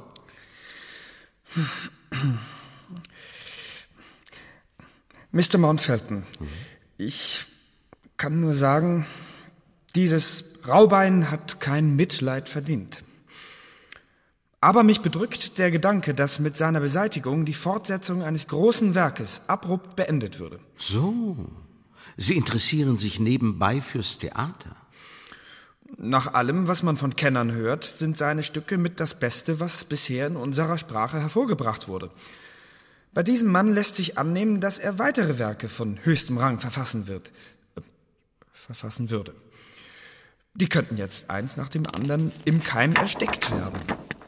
Mister Mountfelton, ich kann nur sagen, dieses Raubein hat kein Mitleid verdient. Aber mich bedrückt der Gedanke, dass mit seiner Beseitigung die Fortsetzung eines großen Werkes abrupt beendet würde. So, Sie interessieren sich nebenbei fürs Theater? Nach allem, was man von Kennern hört, sind seine Stücke mit das Beste, was bisher in unserer Sprache hervorgebracht wurde. Bei diesem Mann lässt sich annehmen, dass er weitere Werke von höchstem Rang verfassen wird. Äh, verfassen würde. Die könnten jetzt eins nach dem anderen im Keim erstickt werden.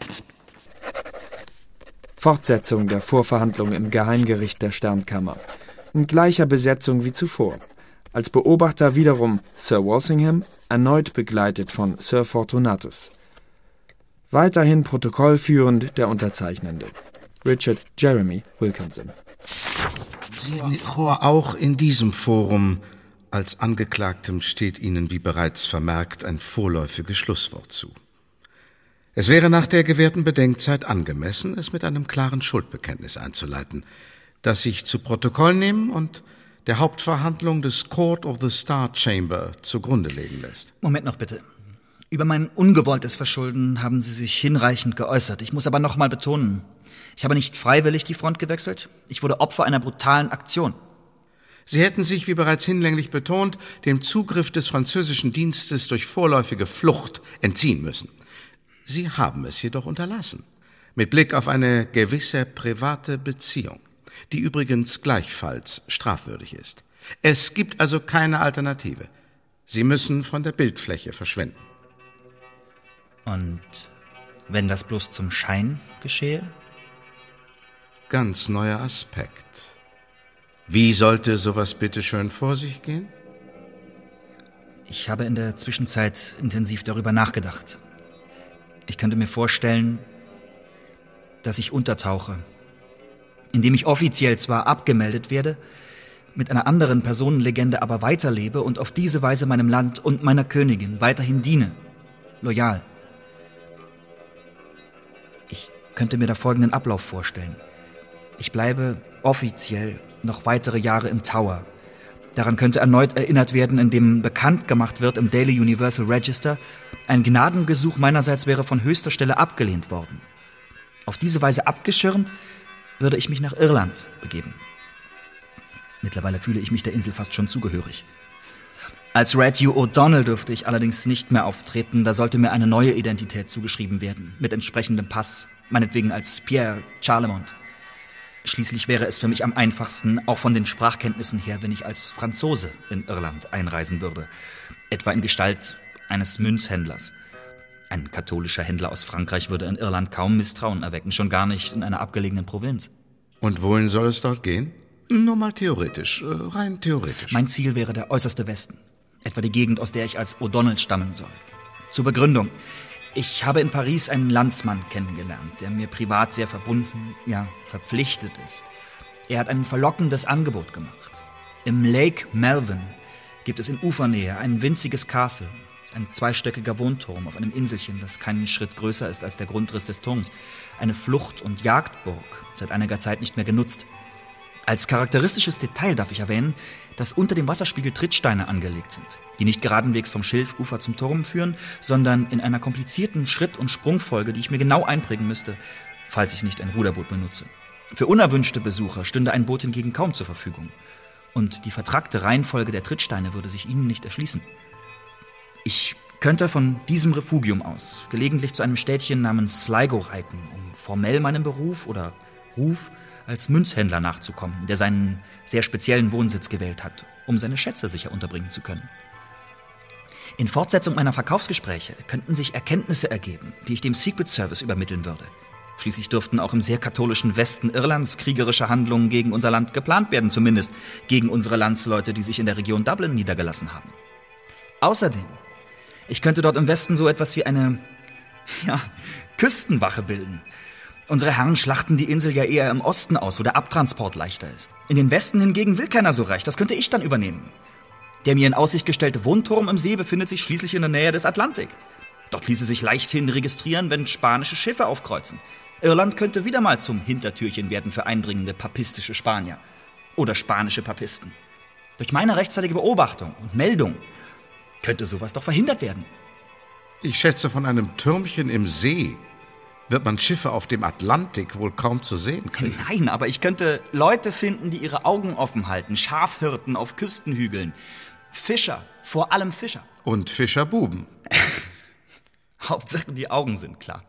Fortsetzung der Vorverhandlung im Geheimgericht der Sternkammer. In gleicher Besetzung wie zuvor. Als Beobachter wiederum Sir Walsingham, erneut begleitet von Sir Fortunatus. Weiterhin protokollführend der Unterzeichnende, Richard Jeremy Wilkinson. Sie, auch in diesem Forum als Angeklagtem steht Ihnen, wie bereits vermerkt, ein vorläufiges Schlusswort zu. Es wäre nach der gewährten Bedenkzeit angemessen, es mit einem klaren Schuldbekenntnis einzuleiten, das sich zu Protokoll nehmen und der Hauptverhandlung des Court of the Star Chamber zugrunde legen lässt. Moment noch bitte. Über mein ungewolltes Verschulden haben Sie sich hinreichend geäußert. Ich muss aber noch mal betonen, ich habe nicht freiwillig die Front gewechselt. Ich wurde Opfer einer brutalen Aktion. Sie hätten sich, wie bereits hinlänglich betont, dem Zugriff des französischen Dienstes durch vorläufige Flucht entziehen müssen. Sie haben es jedoch unterlassen, mit Blick auf eine gewisse private Beziehung, die übrigens gleichfalls strafwürdig ist. Es gibt also keine Alternative. Sie müssen von der Bildfläche verschwinden. Und wenn das bloß zum Schein geschehe? Ganz neuer Aspekt. Wie sollte sowas bitteschön vor sich gehen? Ich habe in der Zwischenzeit intensiv darüber nachgedacht. Ich könnte mir vorstellen, dass ich untertauche, indem ich offiziell zwar abgemeldet werde, mit einer anderen Personenlegende aber weiterlebe und auf diese Weise meinem Land und meiner Königin weiterhin diene. Loyal. Ich könnte mir da folgenden Ablauf vorstellen. Ich bleibe offiziell noch weitere Jahre im Tower. Daran könnte erneut erinnert werden, indem bekannt gemacht wird im Daily Universal Register, ein Gnadengesuch meinerseits wäre von höchster Stelle abgelehnt worden. Auf diese Weise abgeschirmt würde ich mich nach Irland begeben. Mittlerweile fühle ich mich der Insel fast schon zugehörig. Als Red Hugh O'Donnell dürfte ich allerdings nicht mehr auftreten, da sollte mir eine neue Identität zugeschrieben werden, mit entsprechendem Pass, meinetwegen als Pierre Charlemont. Schließlich wäre es für mich am einfachsten, auch von den Sprachkenntnissen her, wenn ich als Franzose in Irland einreisen würde, etwa in Gestalt eines Münzhändlers. Ein katholischer Händler aus Frankreich würde in Irland kaum Misstrauen erwecken, schon gar nicht in einer abgelegenen Provinz. Und wohin soll es dort gehen? Nur mal theoretisch, rein theoretisch. Mein Ziel wäre der äußerste Westen, etwa die Gegend, aus der ich als O'Donnell stammen soll. Zur Begründung. Ich habe in Paris einen Landsmann kennengelernt, der mir privat sehr verbunden, ja, verpflichtet ist. Er hat ein verlockendes Angebot gemacht. Im Lake Melvin gibt es in Ufernähe ein winziges Castle, ein zweistöckiger Wohnturm auf einem Inselchen, das keinen Schritt größer ist als der Grundriss des Turms, eine Flucht- und Jagdburg, seit einiger Zeit nicht mehr genutzt. Als charakteristisches Detail darf ich erwähnen, dass unter dem Wasserspiegel Trittsteine angelegt sind, die nicht geradenwegs vom Schilfufer zum Turm führen, sondern in einer komplizierten Schritt- und Sprungfolge, die ich mir genau einprägen müsste, falls ich nicht ein Ruderboot benutze. Für unerwünschte Besucher stünde ein Boot hingegen kaum zur Verfügung. Und die vertrackte Reihenfolge der Trittsteine würde sich ihnen nicht erschließen. Ich könnte von diesem Refugium aus gelegentlich zu einem Städtchen namens Sligo reiten, um formell meinem Beruf oder Ruf als Münzhändler nachzukommen, der seinen sehr speziellen Wohnsitz gewählt hat, um seine Schätze sicher unterbringen zu können. In Fortsetzung meiner Verkaufsgespräche könnten sich Erkenntnisse ergeben, die ich dem Secret Service übermitteln würde. Schließlich dürften auch im sehr katholischen Westen Irlands kriegerische Handlungen gegen unser Land geplant werden, zumindest gegen unsere Landsleute, die sich in der Region Dublin niedergelassen haben. Außerdem, ich könnte dort im Westen so etwas wie eine, ja, Küstenwache bilden. Unsere Herren schlachten die Insel ja eher im Osten aus, wo der Abtransport leichter ist. In den Westen hingegen will keiner so recht, das könnte ich dann übernehmen. Der mir in Aussicht gestellte Wohnturm im See befindet sich schließlich in der Nähe des Atlantik. Dort ließe sich leichthin registrieren, wenn spanische Schiffe aufkreuzen. Irland könnte wieder mal zum Hintertürchen werden für eindringende papistische Spanier. Oder spanische Papisten. Durch meine rechtzeitige Beobachtung und Meldung könnte sowas doch verhindert werden. Ich schätze, von einem Türmchen im See wird man Schiffe auf dem Atlantik wohl kaum zu sehen kriegen. Nein, aber ich könnte Leute finden, die ihre Augen offen halten. Schafhirten auf Küstenhügeln. Fischer, vor allem Fischer. Und Fischerbuben. Hauptsache die Augen sind klar.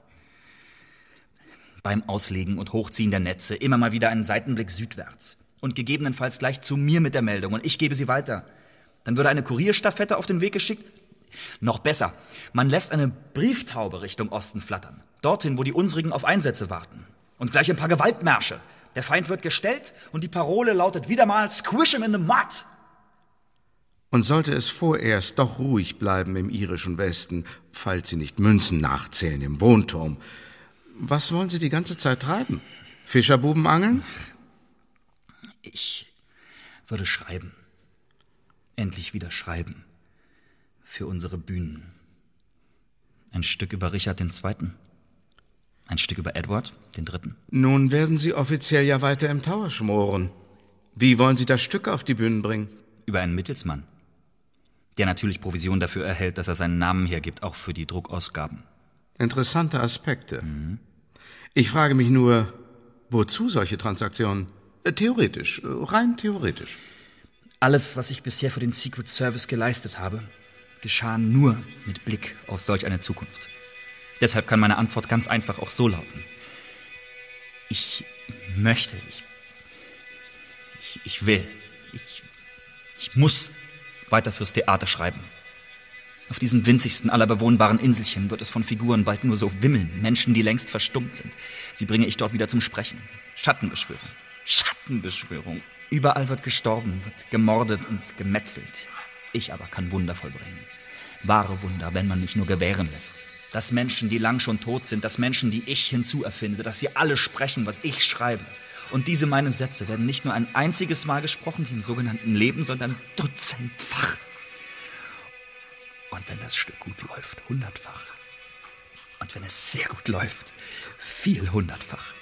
Beim Auslegen und Hochziehen der Netze immer mal wieder einen Seitenblick südwärts. Und gegebenenfalls gleich zu mir mit der Meldung und ich gebe sie weiter. Dann würde eine Kurierstaffette auf den Weg geschickt. Noch besser, man lässt eine Brieftaube Richtung Osten flattern. Dorthin, wo die unsrigen auf Einsätze warten. Und gleich ein paar Gewaltmärsche. Der Feind wird gestellt und die Parole lautet wieder mal Squish him in the mud. Und sollte es vorerst doch ruhig bleiben im irischen Westen, falls Sie nicht Münzen nachzählen im Wohnturm, was wollen Sie die ganze Zeit treiben? Fischerbuben angeln? Ich würde schreiben. Endlich wieder schreiben. Für unsere Bühnen. Ein Stück über Richard den Zweiten. Ein Stück über Edward den Dritten. Nun werden Sie offiziell ja weiter im Tower schmoren. Wie wollen Sie das Stück auf die Bühnen bringen? Über einen Mittelsmann. Der natürlich Provision dafür erhält, dass er seinen Namen hergibt, auch für die Druckausgaben. Interessante Aspekte. Mhm. Ich frage mich nur, wozu solche Transaktionen? Theoretisch, rein theoretisch. Alles, was ich bisher für den Secret Service geleistet habe, geschah nur mit Blick auf solch eine Zukunft. Deshalb kann meine Antwort ganz einfach auch so lauten. Ich möchte, ich, ich, ich will, ich, ich muss weiter fürs Theater schreiben. Auf diesem winzigsten aller bewohnbaren Inselchen wird es von Figuren bald nur so wimmeln, Menschen, die längst verstummt sind. Sie bringe ich dort wieder zum Sprechen. Schattenbeschwörung, Schattenbeschwörung. Überall wird gestorben, wird gemordet und gemetzelt. Ich aber kann Wunder vollbringen. Wahre Wunder, wenn man mich nur gewähren lässt. Dass Menschen, die lang schon tot sind, dass Menschen, die ich hinzuerfinde, dass sie alle sprechen, was ich schreibe. Und diese meine Sätze werden nicht nur ein einziges Mal gesprochen, wie im sogenannten Leben, sondern dutzendfach. Und wenn das Stück gut läuft, hundertfach. Und wenn es sehr gut läuft, viel hundertfach.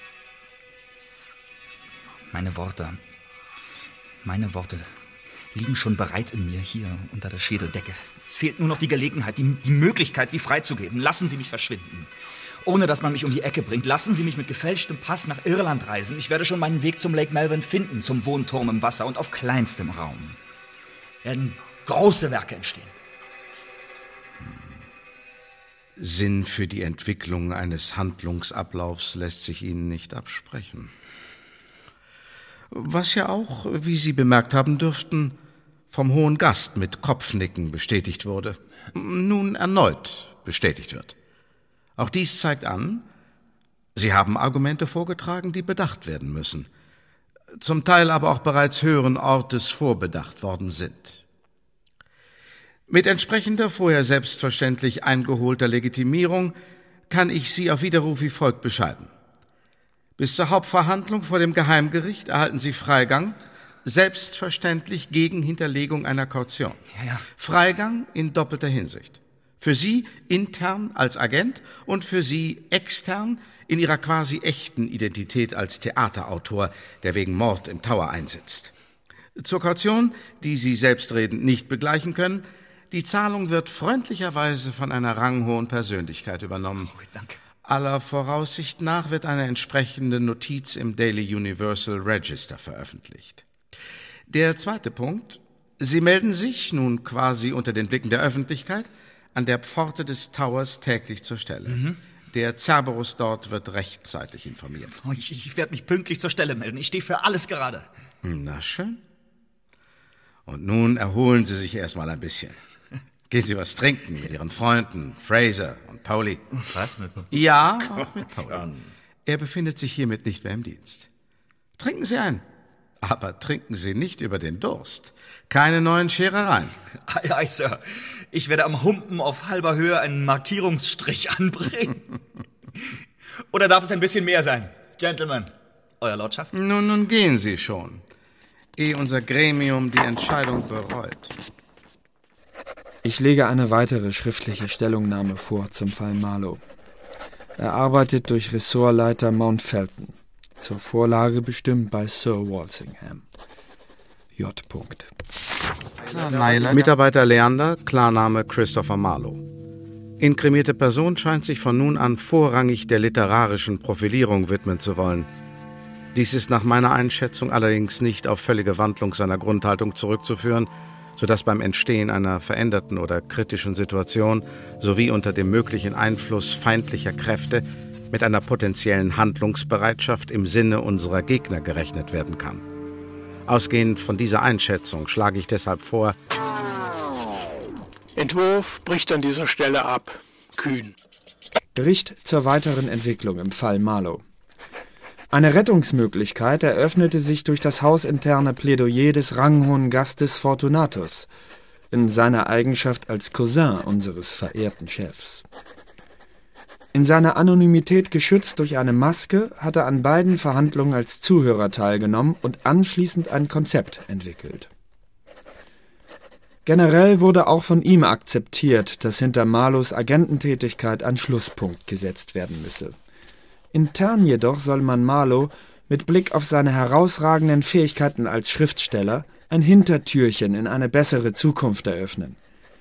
Meine Worte, meine Worte liegen schon bereit in mir, hier unter der Schädeldecke. Es fehlt nur noch die Gelegenheit, die, die Möglichkeit, sie freizugeben. Lassen Sie mich verschwinden. Ohne, dass man mich um die Ecke bringt. Lassen Sie mich mit gefälschtem Pass nach Irland reisen. Ich werde schon meinen Weg zum Lake Melvin finden, zum Wohnturm im Wasser und auf kleinstem Raum. Werden große Werke entstehen. Sinn für die Entwicklung eines Handlungsablaufs lässt sich Ihnen nicht absprechen. Was ja auch, wie Sie bemerkt haben dürften, vom Hohen Gast mit Kopfnicken bestätigt wurde, nun erneut bestätigt wird. Auch dies zeigt an, Sie haben Argumente vorgetragen, die bedacht werden müssen, zum Teil aber auch bereits höheren Ortes vorbedacht worden sind. Mit entsprechender, vorher selbstverständlich eingeholter Legitimierung kann ich Sie auf Widerruf wie folgt bescheiden. Bis zur Hauptverhandlung vor dem Geheimgericht erhalten Sie Freigang, selbstverständlich gegen Hinterlegung einer Kaution. Ja, ja. Freigang in doppelter Hinsicht. Für Sie intern als Agent und für Sie extern in Ihrer quasi echten Identität als Theaterautor, der wegen Mord im Tower einsitzt. Zur Kaution, die Sie selbstredend nicht begleichen können, die Zahlung wird freundlicherweise von einer ranghohen Persönlichkeit übernommen. Oh, danke. Aller Voraussicht nach wird eine entsprechende Notiz im Daily Universal Register veröffentlicht. Der zweite Punkt. Sie melden sich, nun quasi unter den Blicken der Öffentlichkeit, an der Pforte des Towers täglich zur Stelle. Mhm. Der Cerberus dort wird rechtzeitig informiert. Oh, ich, ich werde mich pünktlich zur Stelle melden. Ich stehe für alles gerade. Na schön. Und nun erholen Sie sich erstmal ein bisschen. Gehen Sie was trinken mit Ihren Freunden, Fraser und Pauli. Was? Mit Ja, auch mit Pauli. Er befindet sich hiermit nicht mehr im Dienst. Trinken Sie ein. Aber trinken Sie nicht über den Durst. Keine neuen Scherereien. Ei, ei, Sir. Ich werde am Humpen auf halber Höhe einen Markierungsstrich anbringen. Oder darf es ein bisschen mehr sein? Gentlemen, Euer Lordschaft? Nun, nun gehen Sie schon, ehe unser Gremium die Entscheidung bereut. Ich lege eine weitere schriftliche Stellungnahme vor zum Fall Marlowe. Erarbeitet durch Ressortleiter Mountfelton. Zur Vorlage bestimmt bei Sir Walsingham. J. Mitarbeiter Leander, Klarname Christopher Marlowe. Inkrimierte Person scheint sich von nun an vorrangig der literarischen Profilierung widmen zu wollen. Dies ist nach meiner Einschätzung allerdings nicht auf völlige Wandlung seiner Grundhaltung zurückzuführen, sodass beim Entstehen einer veränderten oder kritischen Situation sowie unter dem möglichen Einfluss feindlicher Kräfte mit einer potenziellen Handlungsbereitschaft im Sinne unserer Gegner gerechnet werden kann. Ausgehend von dieser Einschätzung schlage ich deshalb vor... Entwurf bricht an dieser Stelle ab. Kühn. Bericht zur weiteren Entwicklung im Fall Marlowe. Eine Rettungsmöglichkeit eröffnete sich durch das hausinterne Plädoyer des ranghohen Gastes Fortunatus in seiner Eigenschaft als Cousin unseres verehrten Chefs. In seiner Anonymität geschützt durch eine Maske hat er an beiden Verhandlungen als Zuhörer teilgenommen und anschließend ein Konzept entwickelt. Generell wurde auch von ihm akzeptiert, dass hinter Marlowes Agententätigkeit ein Schlusspunkt gesetzt werden müsse. Intern jedoch soll man Marlowe mit Blick auf seine herausragenden Fähigkeiten als Schriftsteller ein Hintertürchen in eine bessere Zukunft eröffnen.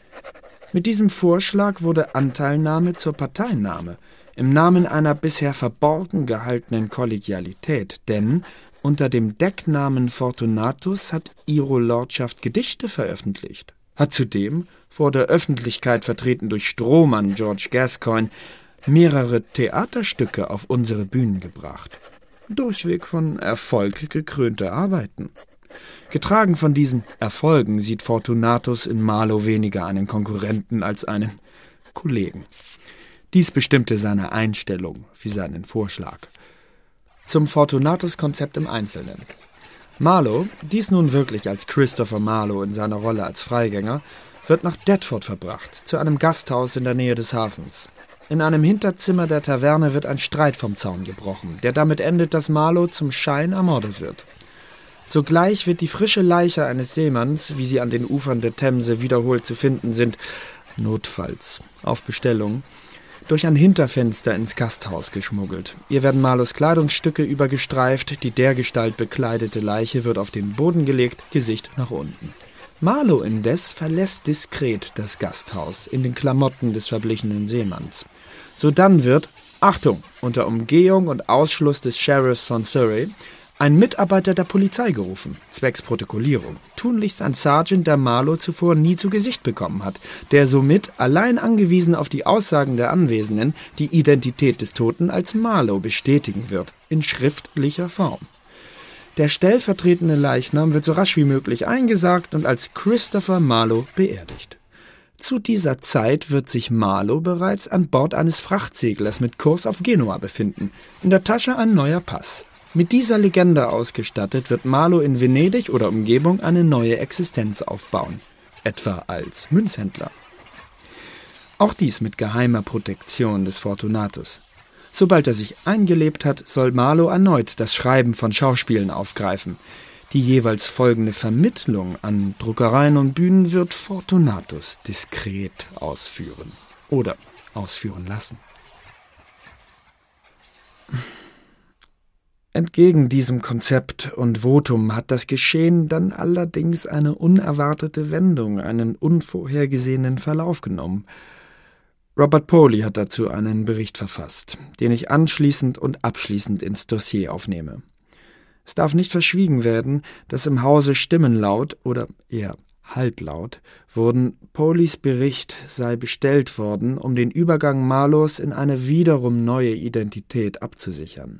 Mit diesem Vorschlag wurde Anteilnahme zur Parteinahme im Namen einer bisher verborgen gehaltenen Kollegialität, denn unter dem Decknamen Fortunatus hat Ihre Lordschaft Gedichte veröffentlicht, hat zudem, vor der Öffentlichkeit vertreten durch Strohmann George Gascoigne, mehrere Theaterstücke auf unsere Bühnen gebracht. Durchweg von Erfolg gekrönte Arbeiten. Getragen von diesen Erfolgen sieht Fortunatus in Marlowe weniger einen Konkurrenten als einen Kollegen. Dies bestimmte seine Einstellung wie seinen Vorschlag. Zum Fortunatus-Konzept im Einzelnen. Marlowe, dies nun wirklich als Christopher Marlowe in seiner Rolle als Freigänger, wird nach Deptford verbracht, zu einem Gasthaus in der Nähe des Hafens. In einem Hinterzimmer der Taverne wird ein Streit vom Zaun gebrochen, der damit endet, dass Marlowe zum Schein ermordet wird. Sogleich wird die frische Leiche eines Seemanns, wie sie an den Ufern der Themse wiederholt zu finden sind, notfalls, auf Bestellung, durch ein Hinterfenster ins Gasthaus geschmuggelt. Ihr werden Marlowes Kleidungsstücke übergestreift, die dergestalt bekleidete Leiche wird auf den Boden gelegt, Gesicht nach unten. Marlowe indes verlässt diskret das Gasthaus in den Klamotten des verblichenen Seemanns. Sodann wird, Achtung, unter Umgehung und Ausschluss des Sheriffs von Surrey, ein Mitarbeiter der Polizei gerufen, zwecks Protokollierung, tunlichst ein Sergeant, der Marlowe zuvor nie zu Gesicht bekommen hat, der somit, allein angewiesen auf die Aussagen der Anwesenden, die Identität des Toten als Marlowe bestätigen wird, in schriftlicher Form. Der stellvertretende Leichnam wird so rasch wie möglich eingesargt und als Christopher Marlowe beerdigt. Zu dieser Zeit wird sich Marlowe bereits an Bord eines Frachtseglers mit Kurs auf Genua befinden, in der Tasche ein neuer Pass. Mit dieser Legende ausgestattet wird Marlowe in Venedig oder Umgebung eine neue Existenz aufbauen, etwa als Münzhändler. Auch dies mit geheimer Protektion des Fortunatus. Sobald er sich eingelebt hat, soll Marlowe erneut das Schreiben von Schauspielen aufgreifen. Die jeweils folgende Vermittlung an Druckereien und Bühnen wird Fortunatus diskret ausführen oder ausführen lassen. Entgegen diesem Konzept und Votum hat das Geschehen dann allerdings eine unerwartete Wendung, einen unvorhergesehenen Verlauf genommen. Robert Pauli hat dazu einen Bericht verfasst, den ich anschließend und abschließend ins Dossier aufnehme. Es darf nicht verschwiegen werden, dass im Hause Stimmen laut oder eher halblaut wurden, Paulis Bericht sei bestellt worden, um den Übergang Marlowes in eine wiederum neue Identität abzusichern.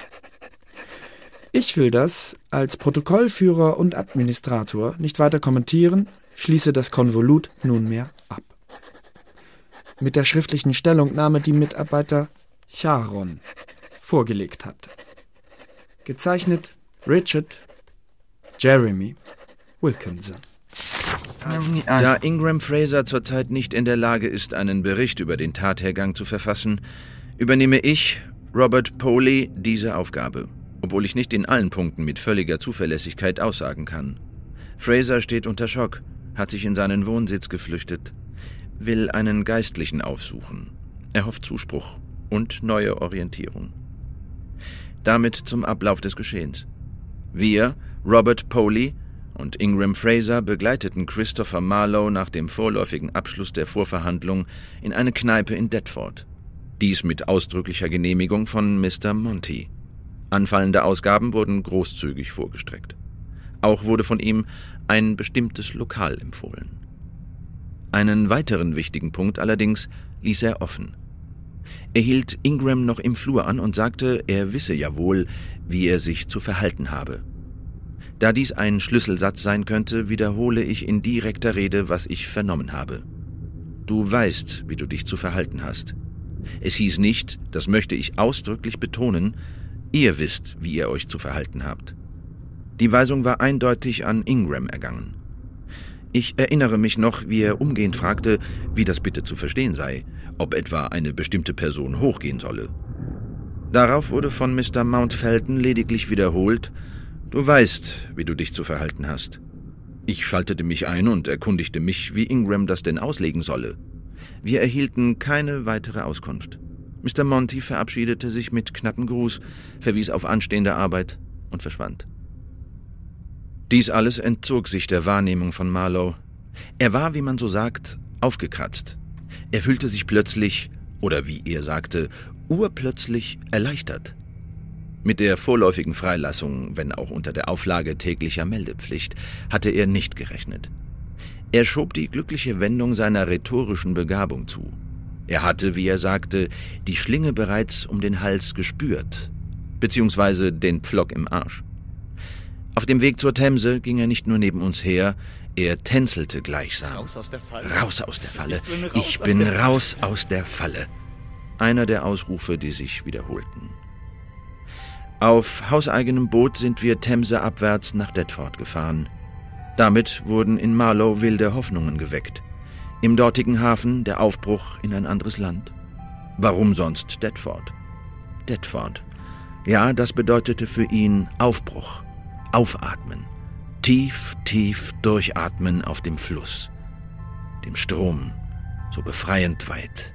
Ich will das als Protokollführer und Administrator nicht weiter kommentieren, schließe das Konvolut nunmehr ab. mit der schriftlichen Stellungnahme, die Mitarbeiter Charon vorgelegt hat. Gezeichnet Richard Jeremy Wilkinson. Da Ingram Fraser zurzeit nicht in der Lage ist, einen Bericht über den Tathergang zu verfassen, übernehme ich, Robert Poley, diese Aufgabe, obwohl ich nicht in allen Punkten mit völliger Zuverlässigkeit aussagen kann. Fraser steht unter Schock, hat sich in seinen Wohnsitz geflüchtet, will einen Geistlichen aufsuchen. Er hofft Zuspruch und neue Orientierung. Damit zum Ablauf des Geschehens. Wir, Robert Poley und Ingram Fraser, begleiteten Christopher Marlowe nach dem vorläufigen Abschluss der Vorverhandlung in eine Kneipe in Deptford. Dies mit ausdrücklicher Genehmigung von Mister Monty. Anfallende Ausgaben wurden großzügig vorgestreckt. Auch wurde von ihm ein bestimmtes Lokal empfohlen. Einen weiteren wichtigen Punkt allerdings ließ er offen. Er hielt Ingram noch im Flur an und sagte, er wisse ja wohl, wie er sich zu verhalten habe. Da dies ein Schlüsselsatz sein könnte, wiederhole ich in direkter Rede, was ich vernommen habe. Du weißt, wie du dich zu verhalten hast. Es hieß nicht, das möchte ich ausdrücklich betonen, ihr wisst, wie ihr euch zu verhalten habt. Die Weisung war eindeutig an Ingram ergangen. Ich erinnere mich noch, wie er umgehend fragte, wie das bitte zu verstehen sei, ob etwa eine bestimmte Person hochgehen solle. Darauf wurde von Mister Mountfelton lediglich wiederholt, du weißt, wie du dich zu verhalten hast. Ich schaltete mich ein und erkundigte mich, wie Ingram das denn auslegen solle. Wir erhielten keine weitere Auskunft. Mister Monty verabschiedete sich mit knappem Gruß, verwies auf anstehende Arbeit und verschwand. Dies alles entzog sich der Wahrnehmung von Marlowe. Er war, wie man so sagt, aufgekratzt. Er fühlte sich plötzlich, oder wie er sagte, urplötzlich erleichtert. Mit der vorläufigen Freilassung, wenn auch unter der Auflage täglicher Meldepflicht, hatte er nicht gerechnet. Er schob die glückliche Wendung seiner rhetorischen Begabung zu. Er hatte, wie er sagte, die Schlinge bereits um den Hals gespürt, beziehungsweise den Pflock im Arsch. Auf dem Weg zur Themse ging er nicht nur neben uns her, er tänzelte gleichsam. Raus aus der Falle. Raus aus der Falle. Ich bin raus aus der Falle. Einer der Ausrufe, die sich wiederholten. Auf hauseigenem Boot sind wir Themse abwärts nach Deptford gefahren. Damit wurden in Marlowe wilde Hoffnungen geweckt. Im dortigen Hafen der Aufbruch in ein anderes Land. Warum sonst Deptford? Deptford. Ja, das bedeutete für ihn Aufbruch, Aufatmen, tief, tief durchatmen auf dem Fluss, dem Strom, so befreiend weit.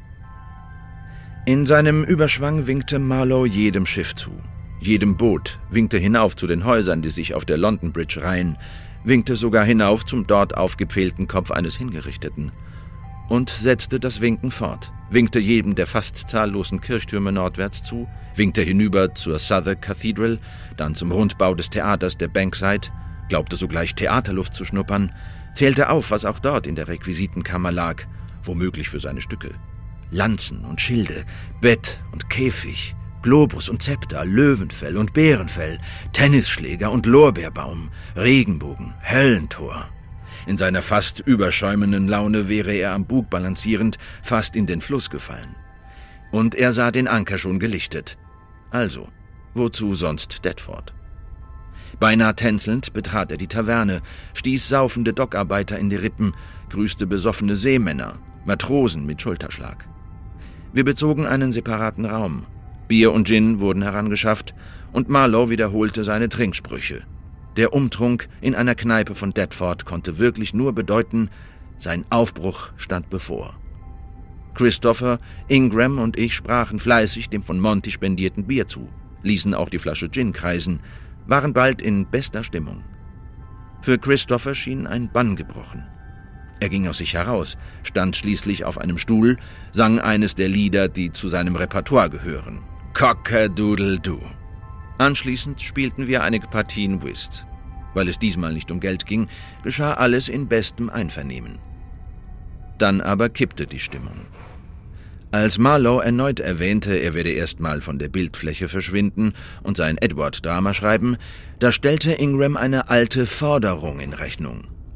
In seinem Überschwang winkte Marlowe jedem Schiff zu, jedem Boot, winkte hinauf zu den Häusern, die sich auf der London Bridge reihen, winkte sogar hinauf zum dort aufgepfählten Kopf eines Hingerichteten und setzte das Winken fort, winkte jedem der fast zahllosen Kirchtürme nordwärts zu, winkte hinüber zur Southwark Cathedral, dann zum Rundbau des Theaters der Bankside, glaubte sogleich Theaterluft zu schnuppern, zählte auf, was auch dort in der Requisitenkammer lag, womöglich für seine Stücke. Lanzen und Schilde, Bett und Käfig, Globus und Zepter, Löwenfell und Bärenfell, Tennisschläger und Lorbeerbaum, Regenbogen, Höllentor. In seiner fast überschäumenden Laune wäre er am Bug balancierend fast in den Fluss gefallen. Und er sah den Anker schon gelichtet. Also, wozu sonst Deptford? Beinahe tänzelnd betrat er die Taverne, stieß saufende Dockarbeiter in die Rippen, grüßte besoffene Seemänner, Matrosen mit Schulterschlag. Wir bezogen einen separaten Raum. Bier und Gin wurden herangeschafft und Marlowe wiederholte seine Trinksprüche. Der Umtrunk in einer Kneipe von Deptford konnte wirklich nur bedeuten, sein Aufbruch stand bevor. Christopher, Ingram und ich sprachen fleißig dem von Monty spendierten Bier zu, ließen auch die Flasche Gin kreisen, waren bald in bester Stimmung. Für Christopher schien ein Bann gebrochen. Er ging aus sich heraus, stand schließlich auf einem Stuhl, sang eines der Lieder, die zu seinem Repertoire gehören. Cock-a-doodle-doo. Anschließend spielten wir einige Partien Whist. Weil es diesmal nicht um Geld ging, geschah alles in bestem Einvernehmen. Dann aber kippte die Stimmung. Als Marlowe erneut erwähnte, er werde erstmal von der Bildfläche verschwinden und sein Edward-Drama schreiben, da stellte Ingram eine alte Forderung in Rechnung.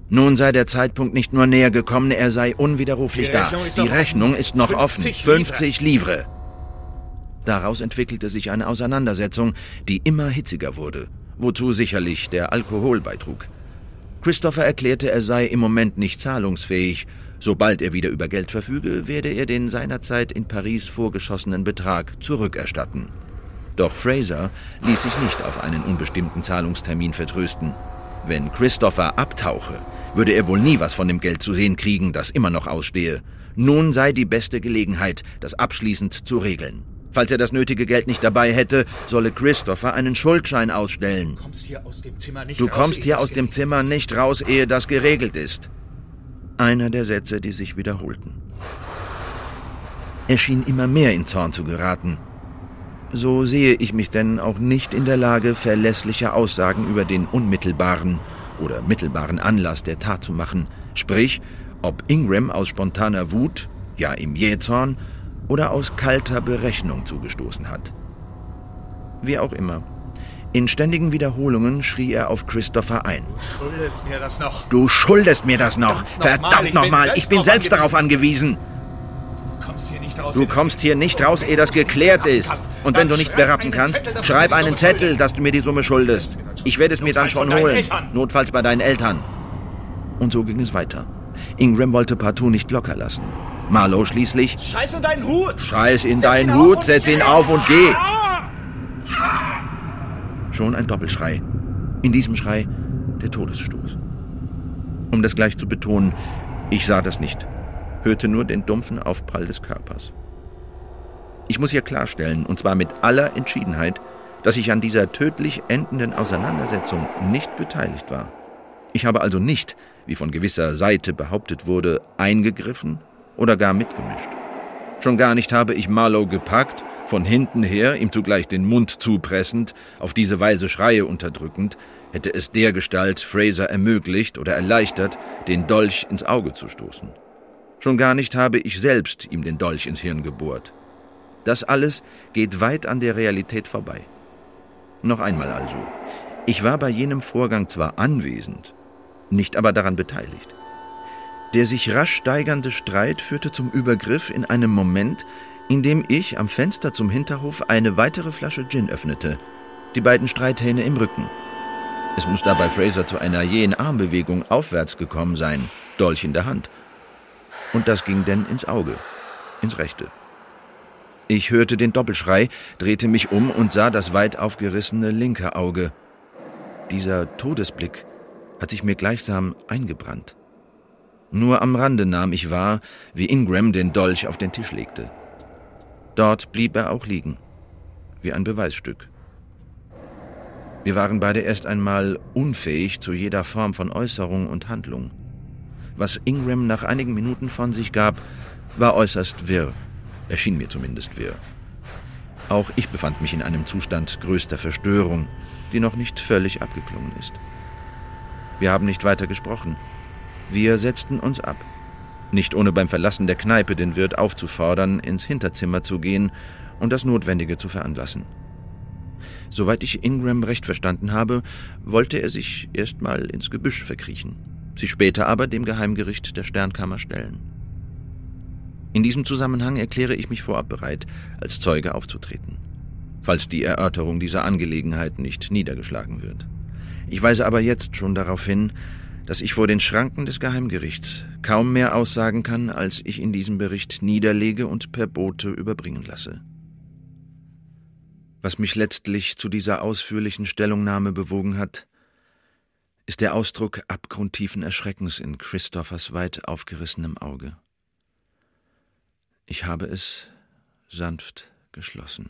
Nun sei der Zeitpunkt nicht nur näher gekommen, er sei unwiderruflich da. Die Rechnung ist noch offen. fünfzig Livres. Daraus entwickelte sich eine Auseinandersetzung, die immer hitziger wurde, wozu sicherlich der Alkohol beitrug. Christopher erklärte, er sei im Moment nicht zahlungsfähig. Sobald er wieder über Geld verfüge, werde er den seinerzeit in Paris vorgeschossenen Betrag zurückerstatten. Doch Fraser ließ sich nicht auf einen unbestimmten Zahlungstermin vertrösten. Wenn Christopher abtauche, würde er wohl nie was von dem Geld zu sehen kriegen, das immer noch ausstehe. Nun sei die beste Gelegenheit, das abschließend zu regeln. Falls er das nötige Geld nicht dabei hätte, solle Christopher einen Schuldschein ausstellen. Du kommst hier aus dem Zimmer nicht Du raus, kommst ehe hier das aus dem Zimmer nicht raus, ehe das geregelt ist. Einer der Sätze, die sich wiederholten. Er schien immer mehr in Zorn zu geraten. So sehe ich mich denn auch nicht in der Lage, verlässliche Aussagen über den unmittelbaren oder mittelbaren Anlass der Tat zu machen. Sprich, ob Ingram aus spontaner Wut, ja im Jähzorn, oder aus kalter Berechnung zugestoßen hat. Wie auch immer. In ständigen Wiederholungen schrie er auf Christopher ein. Du schuldest mir das noch. Du schuldest mir das noch. Verdammt nochmal, ich bin selbst darauf angewiesen. Du kommst hier nicht raus, Du kommst hier nicht raus, ehe das geklärt ist. Und wenn du nicht berappen kannst, schreib einen Zettel, dass du mir die Summe schuldest. Ich werde es mir dann schon holen. Notfalls bei deinen Eltern. Und so ging es weiter. Ingram wollte partout nicht locker lassen. Marlowe schließlich... Scheiß in deinen Hut! Scheiß in deinen Hut, setz ihn auf und geh! Schon ein Doppelschrei. In diesem Schrei der Todesstoß. Um das gleich zu betonen, ich sah das nicht, hörte nur den dumpfen Aufprall des Körpers. Ich muss hier klarstellen, und zwar mit aller Entschiedenheit, dass ich an dieser tödlich endenden Auseinandersetzung nicht beteiligt war. Ich habe also nicht, wie von gewisser Seite behauptet wurde, eingegriffen oder gar mitgemischt. Schon gar nicht habe ich Marlowe gepackt, von hinten her, ihm zugleich den Mund zupressend, auf diese Weise Schreie unterdrückend, hätte es dergestalt Fraser ermöglicht oder erleichtert, den Dolch ins Auge zu stoßen. Schon gar nicht habe ich selbst ihm den Dolch ins Hirn gebohrt. Das alles geht weit an der Realität vorbei. Noch einmal also, ich war bei jenem Vorgang zwar anwesend, nicht aber daran beteiligt. Der sich rasch steigernde Streit führte zum Übergriff in einem Moment, in dem ich am Fenster zum Hinterhof eine weitere Flasche Gin öffnete, die beiden Streithähne im Rücken. Es muss dabei Fraser zu einer jähen Armbewegung aufwärts gekommen sein, Dolch in der Hand. Und das ging denn ins Auge, ins rechte. Ich hörte den Doppelschrei, drehte mich um und sah das weit aufgerissene linke Auge. Dieser Todesblick hat sich mir gleichsam eingebrannt. Nur am Rande nahm ich wahr, wie Ingram den Dolch auf den Tisch legte. Dort blieb er auch liegen, wie ein Beweisstück. Wir waren beide erst einmal unfähig zu jeder Form von Äußerung und Handlung. Was Ingram nach einigen Minuten von sich gab, war äußerst wirr, erschien mir zumindest wirr. Auch ich befand mich in einem Zustand größter Verstörung, die noch nicht völlig abgeklungen ist. Wir haben nicht weiter gesprochen. Wir setzten uns ab. Nicht ohne beim Verlassen der Kneipe den Wirt aufzufordern, ins Hinterzimmer zu gehen und das Notwendige zu veranlassen. Soweit ich Ingram recht verstanden habe, wollte er sich erst mal ins Gebüsch verkriechen, sich später aber dem Geheimgericht der Sternkammer stellen. In diesem Zusammenhang erkläre ich mich vorab bereit, als Zeuge aufzutreten, falls die Erörterung dieser Angelegenheit nicht niedergeschlagen wird. Ich weise aber jetzt schon darauf hin, dass ich vor den Schranken des Geheimgerichts kaum mehr aussagen kann, als ich in diesem Bericht niederlege und per Bote überbringen lasse. Was mich letztlich zu dieser ausführlichen Stellungnahme bewogen hat, ist der Ausdruck abgrundtiefen Erschreckens in Christophers weit aufgerissenem Auge. Ich habe es sanft geschlossen.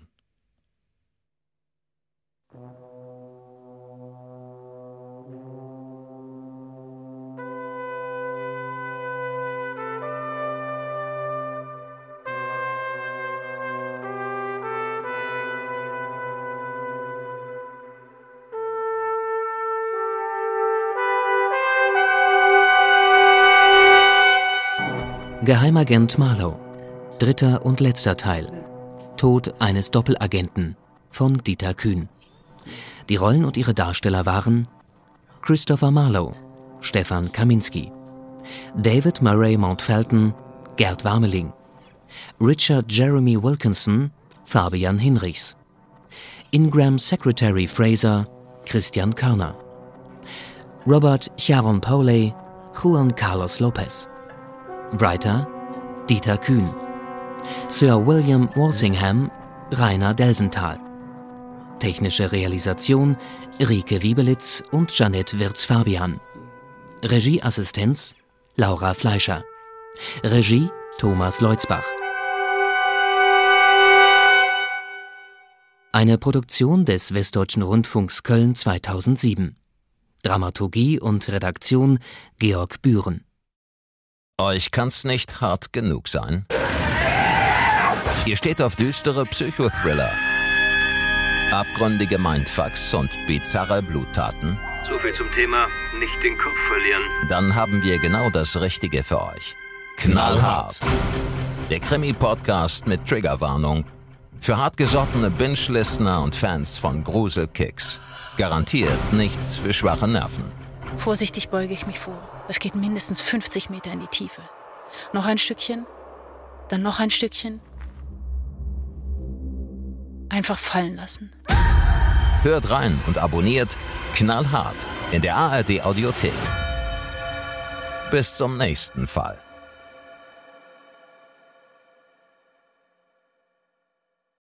Geheimagent Marlowe. Dritter und letzter Teil. Tod eines Doppelagenten von Dieter Kühn. Die Rollen und ihre Darsteller waren Christopher Marlowe, Stefan Kaminski. David Murray Mountfelton, Gerd Warmeling. Richard Jeremy Wilkinson, Fabian Hinrichs. Ingram Secretary Fraser, Christian Körner. Robert Charon Pauley, Juan Carlos Lopez. Writer Dieter Kühn. Sir William Walsingham, Rainer Delventhal. Technische Realisation Rike Wiebelitz und Jeanette Wirz-Fabian. Regieassistenz Laura Fleischer. Regie Thomas Leutzbach. Eine Produktion des Westdeutschen Rundfunks Köln zweitausendsieben. Dramaturgie und Redaktion Georg Bühren. Euch kann's nicht hart genug sein. Ihr steht auf düstere Psychothriller, abgründige Mindfucks und bizarre Bluttaten. So viel zum Thema nicht den Kopf verlieren. Dann haben wir genau das Richtige für euch. Knallhart. Der Krimi-Podcast mit Triggerwarnung. Für hartgesottene Binge-Listener und Fans von Gruselkicks. Garantiert nichts für schwache Nerven. Vorsichtig beuge ich mich vor. Es geht mindestens fünfzig Meter in die Tiefe. Noch ein Stückchen, dann noch ein Stückchen. Einfach fallen lassen. Hört rein und abonniert Knallhart in der A R D Audiothek. Bis zum nächsten Fall.